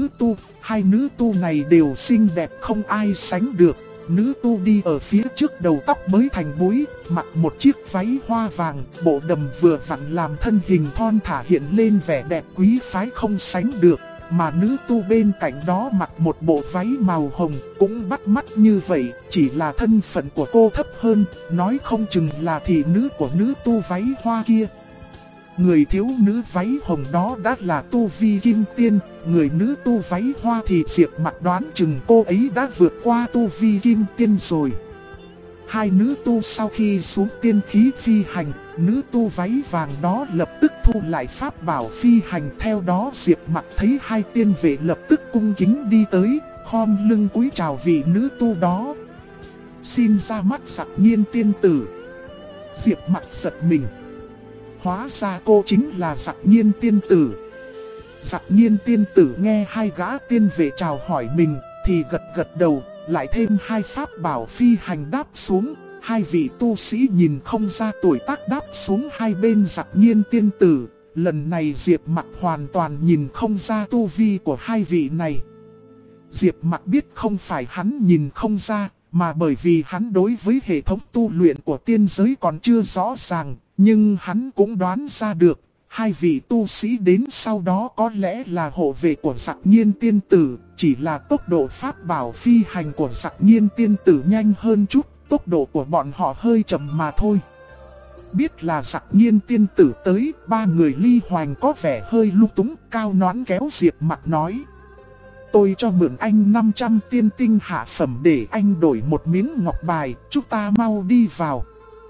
hai nữ tu này đều xinh đẹp không ai sánh được. Nữ tu đi ở phía trước đầu tóc mới thành búi, mặc một chiếc váy hoa vàng, bộ đầm vừa vặn làm thân hình thon thả hiện lên vẻ đẹp quý phái không sánh được. Mà nữ tu bên cạnh đó mặc một bộ váy màu hồng cũng bắt mắt như vậy, chỉ là thân phận của cô thấp hơn, nói không chừng là thị nữ của nữ tu váy hoa kia. Người thiếu nữ váy hồng đó đã là tu vi kim tiên, người nữ tu váy hoa thì Diệp Mặc đoán chừng cô ấy đã vượt qua tu vi kim tiên rồi. Hai nữ tu sau khi xuống tiên khí phi hành, nữ tu váy vàng đó lập tức thu lại pháp bảo phi hành. Theo đó Diệp Mặc thấy hai tiên vệ lập tức cung kính đi tới, khom lưng cúi chào vị nữ tu đó. Xin ra mắt Dặc Nhiên tiên tử. Diệp Mặc giật mình. Hóa ra cô chính là Dặc Nhiên tiên tử. Dặc Nhiên tiên tử nghe hai gã tiên vệ chào hỏi mình thì gật gật đầu, lại thêm hai pháp bảo phi hành đáp xuống. Hai vị tu sĩ nhìn không ra tuổi tác đáp xuống hai bên Dặc Nhiên tiên tử. Lần này Diệp Mặc hoàn toàn nhìn không ra tu vi của hai vị này. Diệp Mặc biết không phải hắn nhìn không ra, mà bởi vì hắn đối với hệ thống tu luyện của tiên giới còn chưa rõ ràng. Nhưng hắn cũng đoán ra được, hai vị tu sĩ đến sau đó có lẽ là hộ vệ của Dặc Nhiên tiên tử, chỉ là tốc độ pháp bảo phi hành của Dặc Nhiên tiên tử nhanh hơn chút, tốc độ của bọn họ hơi chậm mà thôi. Biết là Dặc Nhiên tiên tử tới, ba người Ly Hoành có vẻ hơi lung túng. Cao Noãn kéo Diệp Mặc nói: tôi cho mượn anh 500 tiên tinh hạ phẩm để anh đổi một miếng ngọc bài, chúng ta mau đi vào.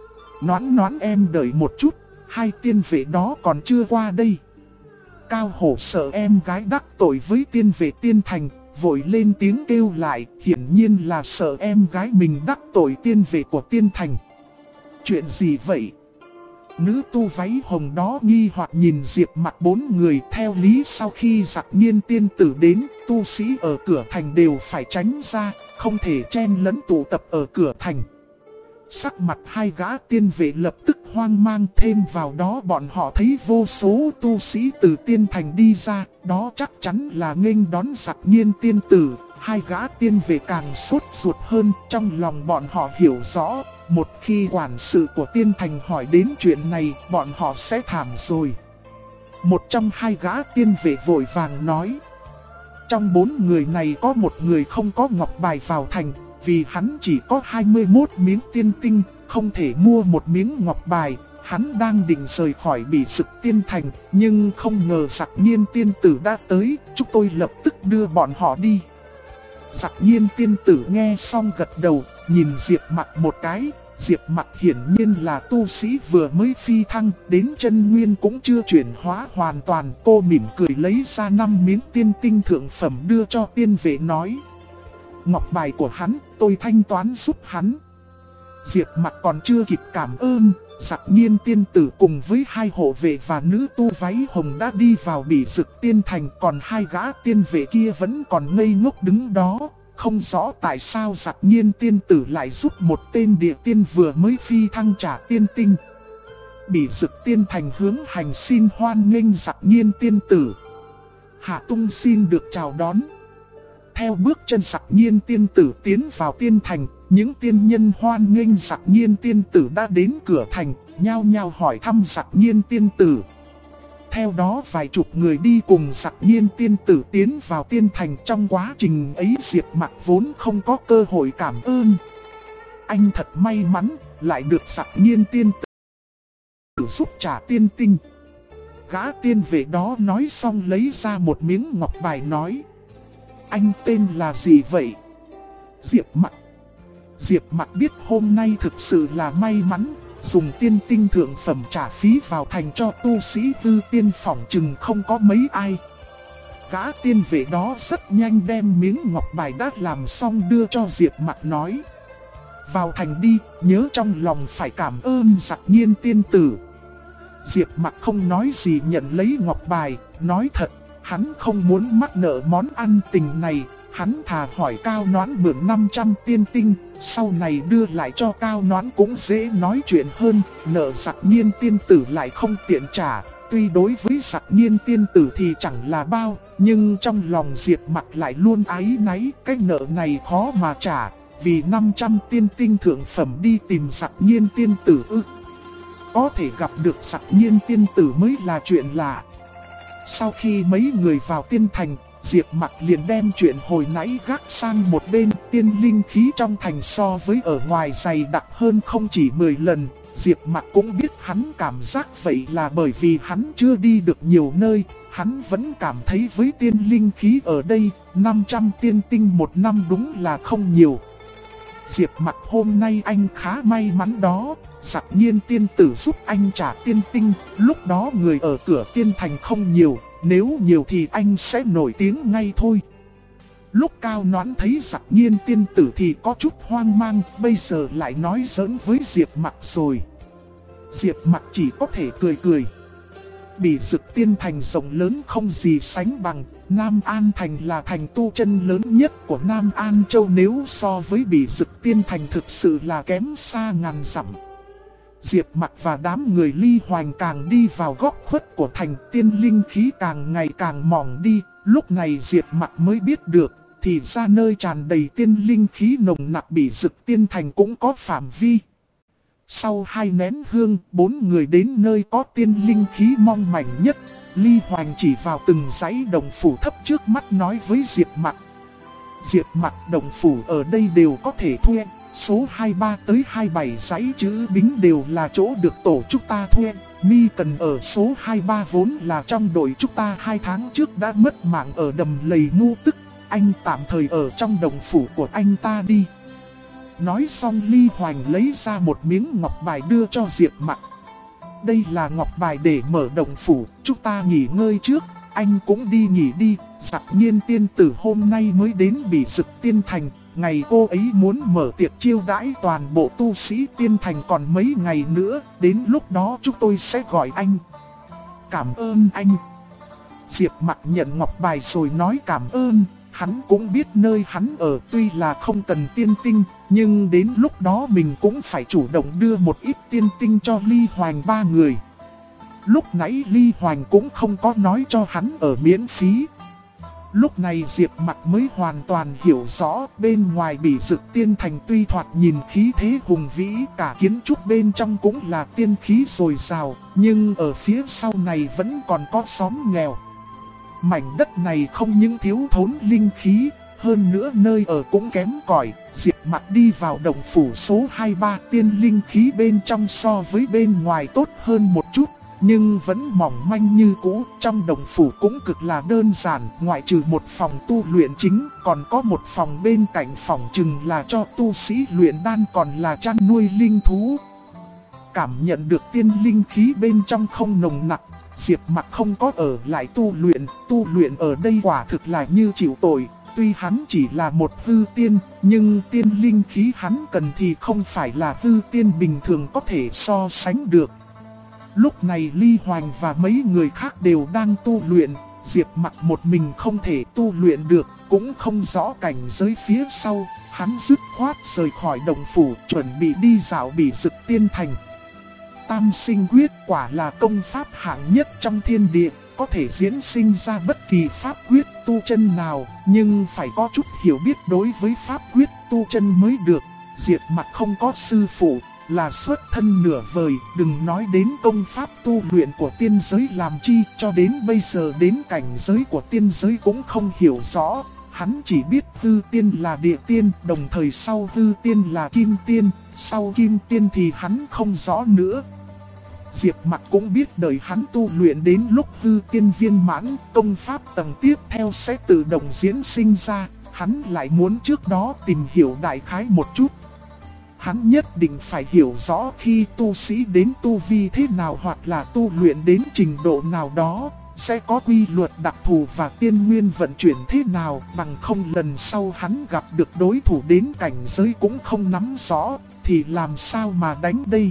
Noãn em đợi một chút, hai tiên vệ đó còn chưa qua đây. Cao Hổ sợ em gái đắc tội với tiên vệ Tiên Thành, vội lên tiếng kêu lại, hiển nhiên là sợ em gái mình đắc tội tiên vệ của Tiên Thành. Chuyện gì vậy? Nữ tu váy hồng đó nghi hoặc nhìn Diệp Mặc bốn người. Theo lý sau khi Dặc Nhiên tiên tử đến, tu sĩ ở cửa thành đều phải tránh ra, không thể chen lẫn tụ tập ở cửa thành. Sắc mặt hai gã tiên vệ lập tức hoang mang, thêm vào đó bọn họ thấy vô số tu sĩ từ Tiên Thành đi ra, đó chắc chắn là nghênh đón Dặc Nhiên tiên tử. Hai gã tiên vệ càng sốt ruột hơn, trong lòng bọn họ hiểu rõ, một khi quản sự của Tiên Thành hỏi đến chuyện này, bọn họ sẽ thảm rồi. Một trong hai gã tiên vệ vội vàng nói: trong bốn người này có một người không có ngọc bài vào thành, vì hắn chỉ có 21 miếng tiên tinh, không thể mua một miếng ngọc bài. Hắn đang định rời khỏi Bị Dực Tiên Thành, nhưng không ngờ Dặc Nhiên tiên tử đã tới, chúng tôi lập tức đưa bọn họ đi. Dặc Nhiên tiên tử nghe xong gật đầu, nhìn Diệp Mặc một cái. Diệp Mặc hiển nhiên là tu sĩ vừa mới phi thăng, đến chân nguyên cũng chưa chuyển hóa hoàn toàn. Cô mỉm cười lấy ra 5 miếng tiên tinh thượng phẩm đưa cho tiên vệ nói: ngọc bài của hắn, tôi thanh toán giúp hắn. Diệp Mặc còn chưa kịp cảm ơn, Dặc Nhiên tiên tử cùng với 2 hộ vệ và nữ tu váy hồng đã đi vào Bỉ Dực Tiên Thành, còn 2 gã tiên vệ kia vẫn còn ngây ngốc đứng đó. Không rõ tại sao Dặc Nhiên tiên tử lại giúp một tên địa tiên vừa mới phi thăng trả tiên tinh. Bỉ Dực Tiên Thành hướng hành xin hoan nghênh Dặc Nhiên tiên tử. Hạ Tung xin được chào đón. Theo bước chân Dặc Nhiên tiên tử tiến vào tiên thành, những tiên nhân hoan nghênh Dặc Nhiên tiên tử đã đến cửa thành, nhao nhao hỏi thăm Dặc Nhiên tiên tử. Theo đó vài chục người đi cùng Dặc Nhiên tiên tử tiến vào tiên thành. Trong quá trình ấy Diệp Mặc vốn không có cơ hội cảm ơn. Anh thật may mắn, lại được Dặc Nhiên tiên tử giúp trả tiên tinh. Gã tiên vệ đó nói xong lấy ra một miếng ngọc bài nói: anh tên là gì vậy? Diệp Mặc biết hôm nay thực sự là may mắn, dùng tiên tinh thượng phẩm trả phí vào thành cho tu sĩ hư tiên phỏng chừng không có mấy ai. Gã tiên vệ đó rất nhanh đem miếng ngọc bài đã làm xong đưa cho Diệp Mặc nói: vào thành đi, nhớ trong lòng phải cảm ơn Dặc Nhiên tiên tử. Diệp Mặc không nói gì nhận lấy ngọc bài, nói thật, hắn không muốn mắc nợ món ăn tình này. Hắn thà hỏi Cao Noãn mượn 500 tiên tinh, sau này đưa lại cho Cao Noãn cũng dễ nói chuyện hơn. Nợ Dặc Nhiên tiên tử lại không tiện trả, tuy đối với Dặc Nhiên tiên tử thì chẳng là bao, nhưng trong lòng Diệp Mặc lại luôn áy náy. Cái nợ này khó mà trả, vì 500 tiên tinh thượng phẩm đi tìm Dặc Nhiên tiên tử ư? Có thể gặp được Dặc Nhiên tiên tử mới là chuyện lạ. Sau khi mấy người vào tiên thành, Diệp Mặc liền đem chuyện hồi nãy gác sang một bên. Tiên linh khí trong thành so với ở ngoài dày đặc hơn không chỉ 10 lần. Diệp Mặc cũng biết hắn cảm giác vậy là bởi vì hắn chưa đi được nhiều nơi. Hắn vẫn cảm thấy với tiên linh khí ở đây, 500 tiên tinh một năm đúng là không nhiều. Diệp Mặc hôm nay anh khá may mắn đó. Dặc Nhiên tiên tử giúp anh trả tiên tinh, lúc đó người ở cửa tiên thành không nhiều, nếu nhiều thì anh sẽ nổi tiếng ngay thôi. Lúc Cao Noãn thấy Dặc Nhiên tiên tử thì có chút hoang mang, bây giờ lại nói giỡn với Diệp Mặc rồi. Diệp Mặc chỉ có thể cười cười. Bỉ Dực Tiên Thành rộng lớn không gì sánh bằng, Nam An Thành là thành tu chân lớn nhất của Nam An Châu, nếu so với Bỉ Dực Tiên Thành thực sự là kém xa ngàn dặm. Diệp Mặc và đám người Ly Hoành càng đi vào góc khuất của thành, tiên linh khí càng ngày càng mỏng đi. Lúc này Diệp Mặc mới biết được, thì ra nơi tràn đầy tiên linh khí nồng nặc Bỉ Dực Tiên Thành cũng có phạm vi. Sau 2 nén hương, 4 người đến nơi có tiên linh khí mong manh nhất. Ly Hoành chỉ vào từng dãy đồng phủ thấp trước mắt nói với Diệp Mặc: Diệp Mặc, đồng phủ ở đây đều có thể thuê. Số 23 tới 27 dãy chữ bính đều là chỗ được tổ chúng ta thuê. Mi cần ở số 23 vốn là trong đội chúng ta 2 tháng trước đã mất mạng ở đầm lầy Ngu Tức. Anh tạm thời ở trong đồng phủ của anh ta đi. Nói xong Ly Hoành lấy ra một miếng ngọc bài đưa cho Diệp Mặc. Đây là ngọc bài để mở đồng phủ, chúng ta nghỉ ngơi trước, anh cũng đi nghỉ đi. Dặc Nhiên tiên tử hôm nay mới đến Bỉ Dực Tiên Thành, ngày cô ấy muốn mở tiệc chiêu đãi toàn bộ tu sĩ tiên thành còn mấy ngày nữa, đến lúc đó chúng tôi sẽ gọi anh. Cảm ơn anh. Diệp Mặc nhận ngọc bài rồi nói cảm ơn. Hắn cũng biết nơi hắn ở tuy là không cần tiên tinh, nhưng đến lúc đó mình cũng phải chủ động đưa một ít tiên tinh cho Ly Hoành 3 người. Lúc nãy Ly Hoành cũng không có nói cho hắn ở miễn phí. Lúc này Diệp Mặc mới hoàn toàn hiểu rõ, bên ngoài Bỉ Dực Tiên Thành tuy thoạt nhìn khí thế hùng vĩ, cả kiến trúc bên trong cũng là tiên khí dồi dào, nhưng ở phía sau này vẫn còn có xóm nghèo. Mảnh đất này không những thiếu thốn linh khí, hơn nữa nơi ở cũng kém cỏi. Diệp Mặc đi vào động phủ số 23, tiên linh khí bên trong so với bên ngoài tốt hơn một chút, nhưng vẫn mỏng manh như cũ. Trong động phủ cũng cực là đơn giản, ngoại trừ một phòng tu luyện chính, còn có một phòng bên cạnh phòng chừng là cho tu sĩ luyện đan, còn là chăn nuôi linh thú. Cảm nhận được tiên linh khí bên trong không nồng nặc, Diệp Mặc không có ở lại tu luyện ở đây quả thực là như chịu tội. Tuy hắn chỉ là một hư tiên, nhưng tiên linh khí hắn cần thì không phải là hư tiên bình thường có thể so sánh được. Lúc này Ly Hoành và mấy người khác đều đang tu luyện, Diệp Mặc một mình không thể tu luyện được, cũng không rõ cảnh giới phía sau. Hắn dứt khoát rời khỏi động phủ, chuẩn bị đi dạo Bỉ Dực Tiên Thành. Tam sinh quyết quả là công pháp hạng nhất trong thiên địa, có thể diễn sinh ra bất kỳ pháp quyết tu chân nào, nhưng phải có chút hiểu biết đối với pháp quyết tu chân mới được. Diệp Mặc không có sư phụ, là xuất thân nửa vời, đừng nói đến công pháp tu luyện của tiên giới làm chi, cho đến bây giờ đến cảnh giới của tiên giới cũng không hiểu rõ. Hắn chỉ biết hư tiên là địa tiên, đồng thời sau hư tiên là kim tiên, sau kim tiên thì hắn không rõ nữa. Diệp Mặc cũng biết đời hắn tu luyện đến lúc hư tiên viên mãn, công pháp tầng tiếp theo sẽ tự động diễn sinh ra, hắn lại muốn trước đó tìm hiểu đại khái một chút. Hắn nhất định phải hiểu rõ khi tu sĩ đến tu vi thế nào hoặc là tu luyện đến trình độ nào đó, sẽ có quy luật đặc thù và tiên nguyên vận chuyển thế nào, bằng không lần sau hắn gặp được đối thủ đến cảnh giới cũng không nắm rõ, thì làm sao mà đánh đây.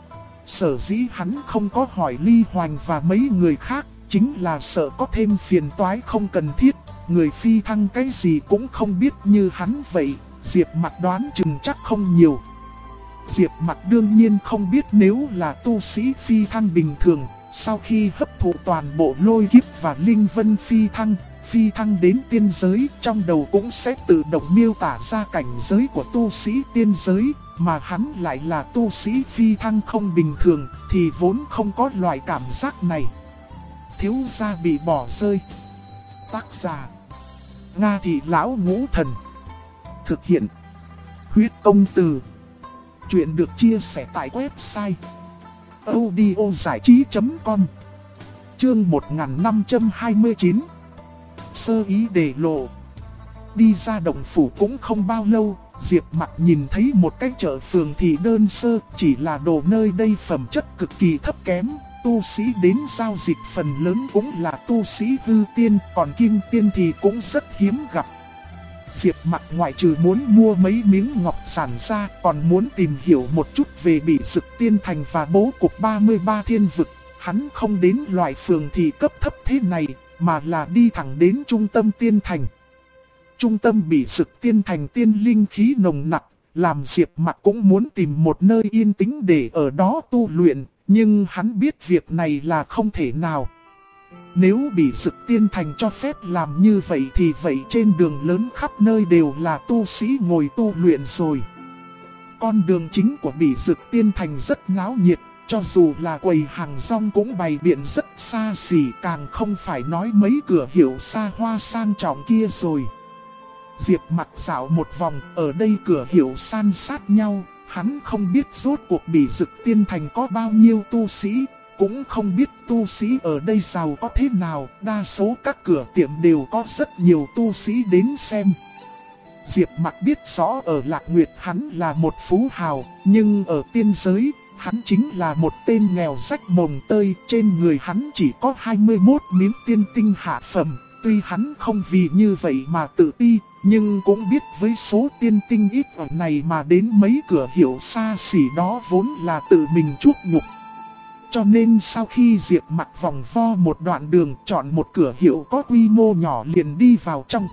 Sở dĩ hắn không có hỏi Ly Hoành và mấy người khác, chính là sợ có thêm phiền toái không cần thiết, người phi thăng cái gì cũng không biết như hắn vậy, Diệp Mặc đoán chừng chắc không nhiều. Diệp Mặc đương nhiên không biết nếu là tu sĩ phi thăng bình thường, sau khi hấp thụ toàn bộ lôi kiếp và linh vân phi thăng đến tiên giới, trong đầu cũng sẽ tự động miêu tả ra cảnh giới của tu sĩ tiên giới, mà hắn lại là tu sĩ phi thăng không bình thường, thì vốn không có loại cảm giác này. Thiếu gia bị bỏ rơi. Tác giả: Nga Thị Lão Ngũ Thần. Thực hiện: Huyết Công Từ. Chuyện được chia sẻ tại website audiozảichí.com. Chương 1529. Sơ ý để lộ. Đi ra động phủ cũng không bao lâu, Diệp Mặc nhìn thấy một cái chợ phường thị đơn sơ, chỉ là đồ nơi đây phẩm chất cực kỳ thấp kém, tu sĩ đến giao dịch phần lớn cũng là tu sĩ hư tiên, còn kim tiên thì cũng rất hiếm gặp. Diệp Mặc ngoại trừ muốn mua mấy miếng ngọc sản ra, còn muốn tìm hiểu một chút về Bỉ Dực Tiên Thành và bố cục 33 thiên vực. Hắn không đến loại phường thị cấp thấp thế này, mà là đi thẳng đến trung tâm tiên thành. Trung tâm Bỉ Dực Tiên Thành tiên linh khí nồng nặc, làm Diệp Mặc cũng muốn tìm một nơi yên tĩnh để ở đó tu luyện, nhưng hắn biết việc này là không thể nào. Nếu Bỉ Dực Tiên Thành cho phép làm như vậy thì vậy trên đường lớn khắp nơi đều là tu sĩ ngồi tu luyện rồi. Con đường chính của Bỉ Dực Tiên Thành rất náo nhiệt, cho dù là quầy hàng rong cũng bày biện rất xa xỉ, càng không phải nói mấy cửa hiệu xa hoa sang trọng kia rồi. Diệp Mặc dạo một vòng, ở đây cửa hiệu san sát nhau, hắn không biết rốt cuộc Bỉ Dực Tiên Thành có bao nhiêu tu sĩ, cũng không biết tu sĩ ở đây giàu có thế nào, đa số các cửa tiệm đều có rất nhiều tu sĩ đến xem. Diệp Mặc biết rõ ở Lạc Nguyệt hắn là một phú hào, nhưng ở tiên giới, hắn chính là một tên nghèo rách mồng tơi, trên người hắn chỉ có 21 miếng tiên tinh hạ phẩm. Tuy hắn không vì như vậy mà tự ti, nhưng cũng biết với số tiên tinh ít ở này mà đến mấy cửa hiệu xa xỉ đó vốn là tự mình chuốc nhục. Cho nên sau khi Diệp Mặc vòng vo một đoạn đường, chọn một cửa hiệu có quy mô nhỏ liền đi vào trong.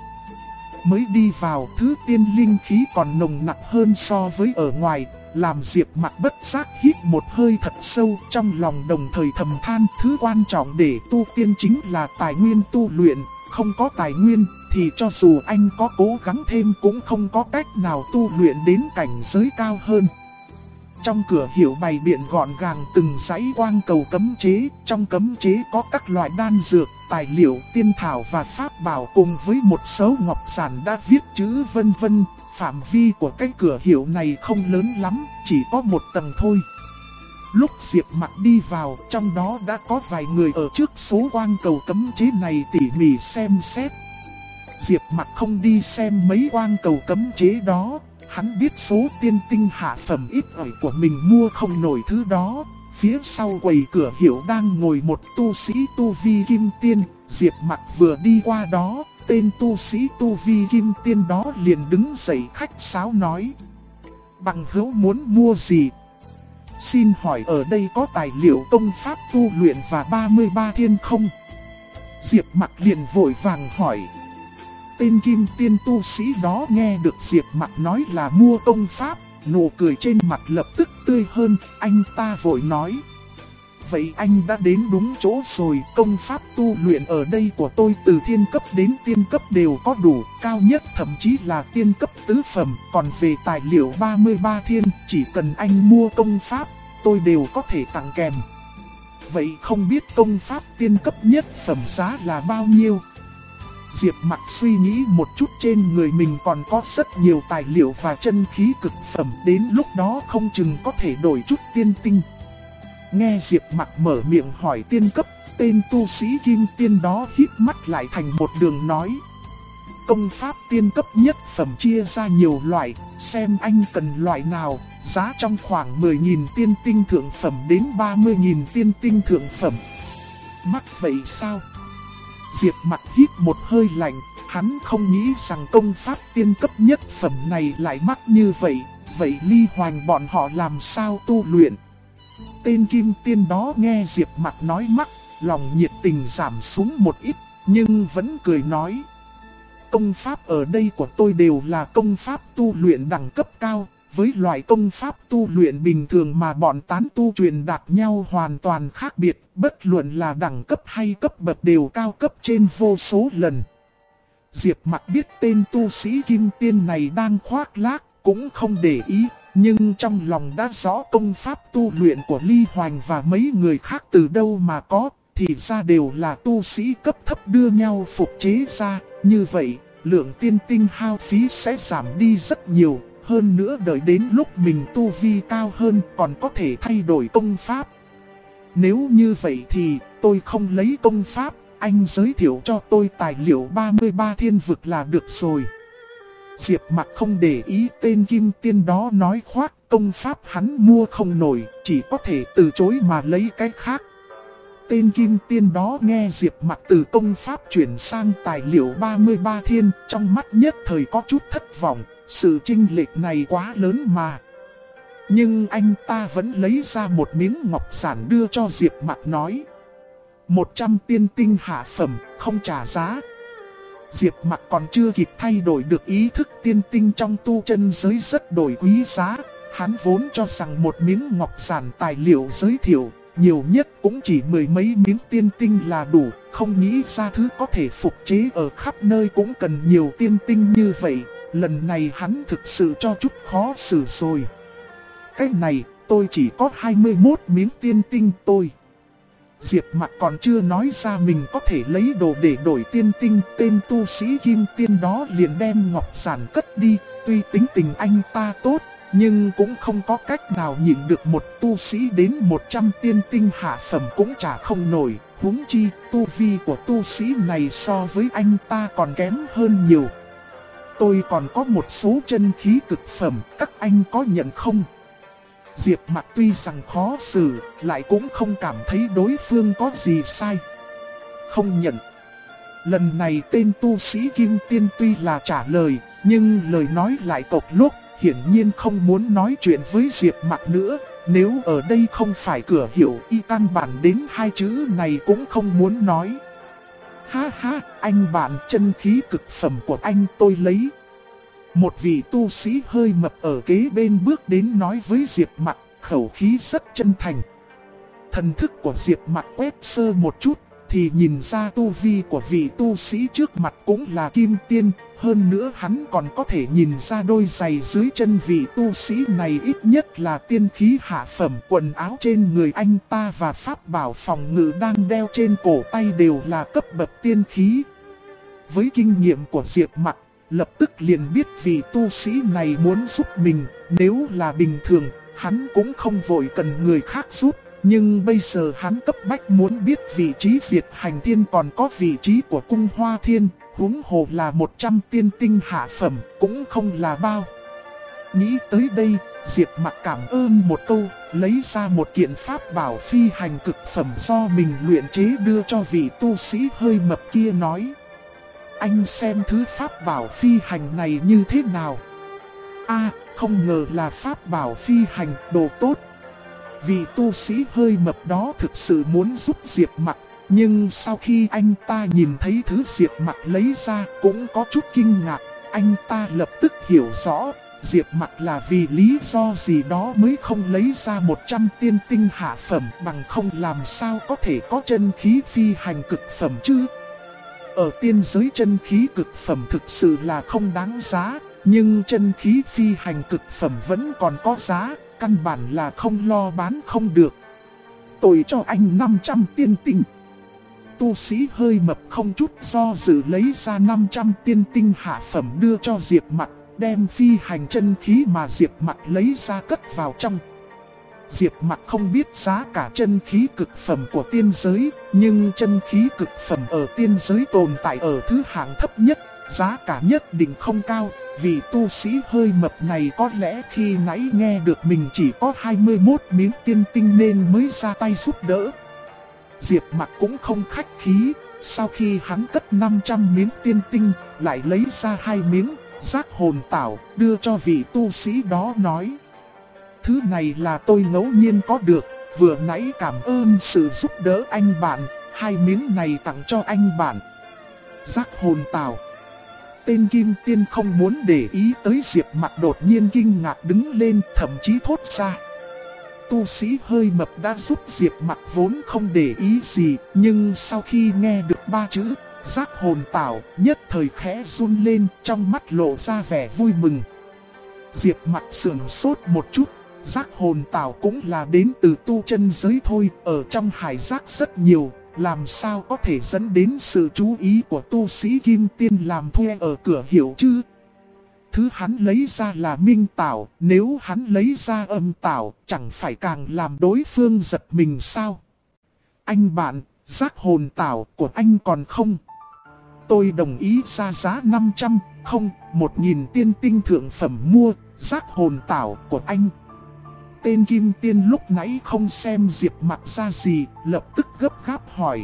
Mới đi vào, thứ tiên linh khí còn nồng nặc hơn so với ở ngoài, làm Diệp Mặc bất giác hít một hơi thật sâu, trong lòng đồng thời thầm than, thứ quan trọng để tu tiên chính là tài nguyên tu luyện, không có tài nguyên thì cho dù anh có cố gắng thêm cũng không có cách nào tu luyện đến cảnh giới cao hơn. Trong cửa hiệu bày biện gọn gàng từng dãy quang cầu cấm chế, trong cấm chế có các loại đan dược, tài liệu, tiên thảo và pháp bảo cùng với một số ngọc giản đã viết chữ vân vân. Phạm vi của cái cửa hiệu này không lớn lắm, chỉ có một tầng thôi. Lúc Diệp Mặc đi vào, trong đó đã có vài người ở trước số quang cầu cấm chế này tỉ mỉ xem xét. Diệp Mặc không đi xem mấy quang cầu cấm chế đó, hắn biết số tiên tinh hạ phẩm ít ỏi của mình mua không nổi thứ đó. Phía sau quầy cửa hiệu đang ngồi một tu sĩ tu vi kim tiên, Diệp Mặc vừa đi qua đó, tên tu sĩ tu vi kim tiên đó liền đứng dậy khách sáo nói. Bằng hữu muốn mua gì? Xin hỏi ở đây có tài liệu công pháp tu luyện và 33 thiên không? Diệp Mặc liền vội vàng hỏi. Tên kim tiên tu sĩ đó nghe được Diệp Mặc nói là mua công pháp, nụ cười trên mặt lập tức tươi hơn, anh ta vội nói. Vậy anh đã đến đúng chỗ rồi, công pháp tu luyện ở đây của tôi từ thiên cấp đến tiên cấp đều có đủ, cao nhất thậm chí là tiên cấp tứ phẩm, còn về tài liệu 33 thiên, chỉ cần anh mua công pháp, tôi đều có thể tặng kèm. Vậy không biết công pháp tiên cấp nhất phẩm giá là bao nhiêu? Diệp Mặc suy nghĩ một chút, trên người mình còn có rất nhiều tài liệu và chân khí cực phẩm, đến lúc đó không chừng có thể đổi chút tiên tinh. Nghe Diệp Mặc mở miệng hỏi tiên cấp, tên tu sĩ kim tiên đó híp mắt lại thành một đường nói. Công pháp tiên cấp nhất phẩm chia ra nhiều loại, xem anh cần loại nào, giá trong khoảng 10.000 tiên tinh thượng phẩm đến 30.000 tiên tinh thượng phẩm. Mắc vậy sao? Diệp Mặc hít một hơi lạnh, hắn không nghĩ rằng công pháp tiên cấp nhất phẩm này lại mắc như vậy, vậy Ly Hoành bọn họ làm sao tu luyện? Tên kim tiên đó nghe Diệp Mặc nói mắc, lòng nhiệt tình giảm xuống một ít, nhưng vẫn cười nói. Công pháp ở đây của tôi đều là công pháp tu luyện đẳng cấp cao, với loại công pháp tu luyện bình thường mà bọn tán tu truyền đạt nhau hoàn toàn khác biệt, bất luận là đẳng cấp hay cấp bậc đều cao cấp trên vô số lần. Diệp Mặc biết tên tu sĩ kim tiên này đang khoác lác, cũng không để ý, nhưng trong lòng đã rõ công pháp tu luyện của Ly Hoành và mấy người khác từ đâu mà có, thì ra đều là tu sĩ cấp thấp đưa nhau phục chế ra, như vậy, lượng tiên tinh hao phí sẽ giảm đi rất nhiều. Hơn nữa đợi đến lúc mình tu vi cao hơn còn có thể thay đổi công pháp. Nếu như vậy thì tôi không lấy công pháp, anh giới thiệu cho tôi tài liệu 33 thiên vực là được rồi. Diệp Mặc không để ý tên kim tiên đó nói khoác công pháp hắn mua không nổi, chỉ có thể từ chối mà lấy cái khác. Tên kim tiên đó nghe Diệp Mặc từ công pháp chuyển sang tài liệu 33 thiên, trong mắt nhất thời có chút thất vọng. Sự chênh lệch này quá lớn mà. Nhưng anh ta vẫn lấy ra một miếng ngọc giản đưa cho Diệp Mặc nói. 100 tiên tinh hạ phẩm, không trả giá. Diệp Mặc còn chưa kịp thay đổi được ý thức tiên tinh trong tu chân giới rất đổi quý giá. Hắn vốn cho rằng một miếng ngọc giản tài liệu giới thiệu, nhiều nhất cũng chỉ mười mấy miếng tiên tinh là đủ. Không nghĩ ra thứ có thể phục chế ở khắp nơi cũng cần nhiều tiên tinh như vậy. Lần này hắn thực sự cho chút khó xử rồi. Cái này tôi chỉ có 21 miếng tiên tinh tôi. Diệp Mặc còn chưa nói ra mình có thể lấy đồ để đổi tiên tinh, tên tu sĩ kim tiên đó liền đem ngọc giản cất đi. Tuy tính tình anh ta tốt, nhưng cũng không có cách nào nhịn được một tu sĩ đến 100 tiên tinh hạ phẩm cũng trả không nổi. Huống chi tu vi của tu sĩ này so với anh ta còn kém hơn nhiều. Tôi còn có một số chân khí cực phẩm, các anh có nhận không? Diệp Mặc tuy rằng khó xử, lại cũng không cảm thấy đối phương có gì sai. Không nhận. Lần này tên tu sĩ kim tiên tuy là trả lời, nhưng lời nói lại cộc lốc, hiển nhiên không muốn nói chuyện với Diệp Mặc nữa. Nếu ở đây không phải cửa hiệu, y căn bản đến hai chữ này cũng không muốn nói. Ha ha, anh bạn, chân khí cực phẩm của anh tôi lấy. Một vị tu sĩ hơi mập ở kế bên bước đến nói với Diệp Mặc, khẩu khí rất chân thành. Thần thức của Diệp Mặc quét sơ một chút, thì nhìn ra tu vi của vị tu sĩ trước mặt cũng là kim tiên. Hơn nữa hắn còn có thể nhìn ra đôi giày dưới chân vị tu sĩ này ít nhất là tiên khí hạ phẩm. Quần áo trên người anh ta và pháp bảo phòng ngự đang đeo trên cổ tay đều là cấp bậc tiên khí. Với kinh nghiệm của Diệp Mặc, lập tức liền biết vị tu sĩ này muốn giúp mình. Nếu là bình thường, hắn cũng không vội cần người khác giúp. Nhưng bây giờ hắn cấp bách muốn biết vị trí Việt Hành Thiên còn có vị trí của Cung Hoa Thiên. Huống hồ là 100 tiên tinh hạ phẩm cũng không là bao. Nghĩ tới đây, Diệp Mặc cảm ơn một câu, lấy ra một kiện pháp bảo phi hành cực phẩm do mình luyện chế đưa cho vị tu sĩ hơi mập kia nói. anh xem thứ pháp bảo phi hành này như thế nào. Không ngờ là pháp bảo phi hành, đồ tốt. Vị tu sĩ hơi mập đó thực sự muốn giúp Diệp Mặc, nhưng sau khi anh ta nhìn thấy thứ Diệp Mặc lấy ra cũng có chút kinh ngạc. Anh ta lập tức hiểu rõ, Diệp Mặc là vì lý do gì đó mới không lấy ra 100 tiên tinh hạ phẩm, bằng không làm sao có thể có chân khí phi hành cực phẩm chứ. Ở tiên giới chân khí cực phẩm thực sự là không đáng giá, nhưng chân khí phi hành cực phẩm vẫn còn có giá, căn bản là không lo bán không được. Tôi cho anh 500 tiên tinh. Tu sĩ hơi mập không chút do dự lấy ra 500 tiên tinh hạ phẩm đưa cho Diệp Mặc, đem phi hành chân khí mà Diệp Mặc lấy ra cất vào trong. Diệp Mặc không biết giá cả chân khí cực phẩm của tiên giới, nhưng chân khí cực phẩm ở tiên giới tồn tại ở thứ hạng thấp nhất, giá cả nhất định không cao. Vì tu sĩ hơi mập này có lẽ khi nãy nghe được mình chỉ có 21 miếng tiên tinh nên mới ra tay giúp đỡ. Diệp Mặc cũng không khách khí, sau khi hắn cất 500 miếng tiên tinh, lại lấy ra 2 miếng giác hồn tảo đưa cho vị tu sĩ đó, nói: thứ này là tôi ngẫu nhiên có được, vừa nãy cảm ơn sự giúp đỡ anh bạn, 2 miếng này tặng cho anh bạn. Giác hồn tảo. Tên Kim Tiên không muốn để ý tới Diệp Mặc đột nhiên kinh ngạc đứng lên, thậm chí thốt ra. Tu sĩ hơi mập đã giúp Diệp Mặc vốn không để ý gì, nhưng sau khi nghe được 3 chữ giác hồn tảo, nhất thời khẽ run lên, trong mắt lộ ra vẻ vui mừng. Diệp Mặc sững sốt một chút, giác hồn tảo cũng là đến từ tu chân giới thôi, ở trong hải giác rất nhiều, làm sao có thể dẫn đến sự chú ý của tu sĩ Kim Tiên làm thuê ở cửa hiệu chứ. Thứ hắn lấy ra là minh tảo, nếu hắn lấy ra âm tảo, chẳng phải càng làm đối phương giật mình sao? Anh bạn, giác hồn tảo của anh còn không? Tôi đồng ý ra giá 500, không, 1000 tiên tinh thượng phẩm mua giác hồn tảo của anh. Tên Kim Tiên lúc nãy không xem Diệp Mặc ra gì, lập tức gấp gáp hỏi.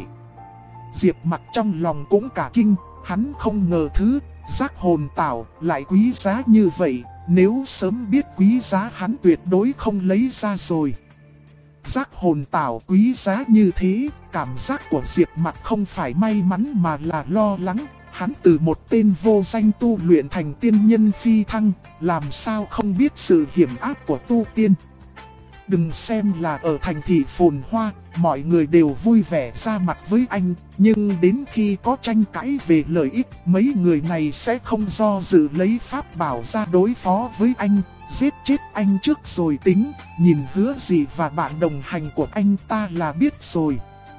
Diệp Mặc trong lòng cũng cả kinh, hắn không ngờ thứ giác hồn tảo lại quý giá như vậy, nếu sớm biết quý giá hắn tuyệt đối không lấy ra rồi. Giác hồn tảo quý giá như thế, cảm giác của Diệp Mặc không phải may mắn mà là lo lắng. Hắn từ một tên vô danh tu luyện thành tiên nhân phi thăng, làm sao không biết sự hiểm ác của tu tiên. Đừng xem là ở thành thị phồn hoa, mọi người đều vui vẻ ra mặt với anh, nhưng đến khi có tranh cãi về lợi ích, mấy người này sẽ không do dự lấy pháp bảo ra đối phó với anh, giết chết anh trước rồi tính. Nhìn Hứa Dị và bạn đồng hành của anh ta là biết rồi.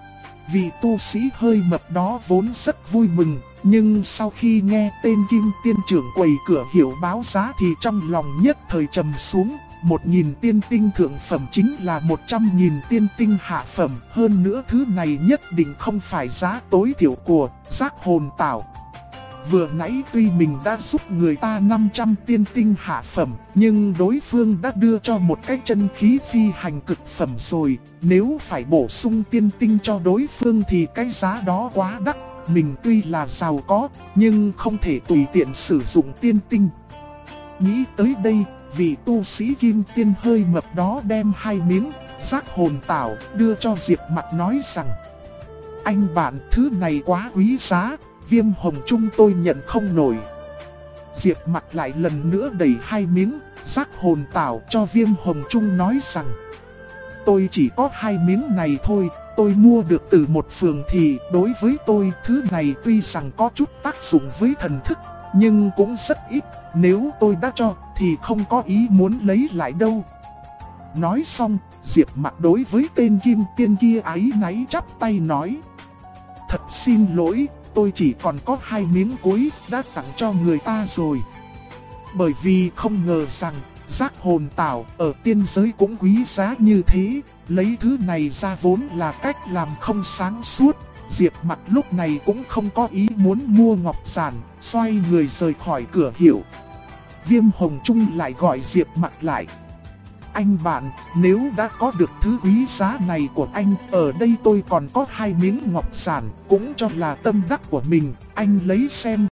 Vị tu sĩ hơi mập đó vốn rất vui mừng, nhưng sau khi nghe tên Kim Tiên trưởng quầy cửa hiệu báo giá thì trong lòng nhất thời trầm xuống. 1000 tiên tinh thượng phẩm chính là 100.000 tiên tinh hạ phẩm, hơn nữa thứ này nhất định không phải giá tối thiểu của giác hồn tảo. Vừa nãy tuy mình đã giúp người ta 500 tiên tinh hạ phẩm, nhưng đối phương đã đưa cho một cái chân khí phi hành cực phẩm rồi, nếu phải bổ sung tiên tinh cho đối phương thì cái giá đó quá đắt. Mình tuy là giàu có, nhưng không thể tùy tiện sử dụng tiên tinh. Nghĩ tới đây, vị tu sĩ Kim Tiên hơi mập đó đem 2 miếng giác hồn tảo đưa cho Diệp Mặc, nói rằng: anh bạn, thứ này quá quý giá, Viêm Hồng Trung tôi nhận không nổi. Diệp Mặc lại lần nữa đẩy 2 miếng giác hồn tảo cho Viêm Hồng Trung, nói rằng: tôi chỉ có 2 miếng này thôi, tôi mua được từ một phường thị, đối với tôi thứ này tuy rằng có chút tác dụng với thần thức, nhưng cũng rất ít, nếu tôi đã cho thì không có ý muốn lấy lại đâu. Nói xong, Diệp Mặc đối với tên Kim Tiên kia áy náy chắp tay nói: thật xin lỗi, tôi chỉ còn có 2 miếng cuối, đã tặng cho người ta rồi. Bởi vì không ngờ rằng giác hồn tảo ở tiên giới cũng quý giá như thế, lấy thứ này ra vốn là cách làm không sáng suốt. Diệp Mặc lúc này cũng không có ý muốn mua ngọc giản, xoay người rời khỏi cửa hiệu. Viêm Hồng Trung lại gọi Diệp Mặc lại: anh bạn, nếu đã có được thứ quý giá này của anh, ở đây tôi còn có 2 miếng ngọc giản, cũng cho là tâm đắc của mình, anh lấy xem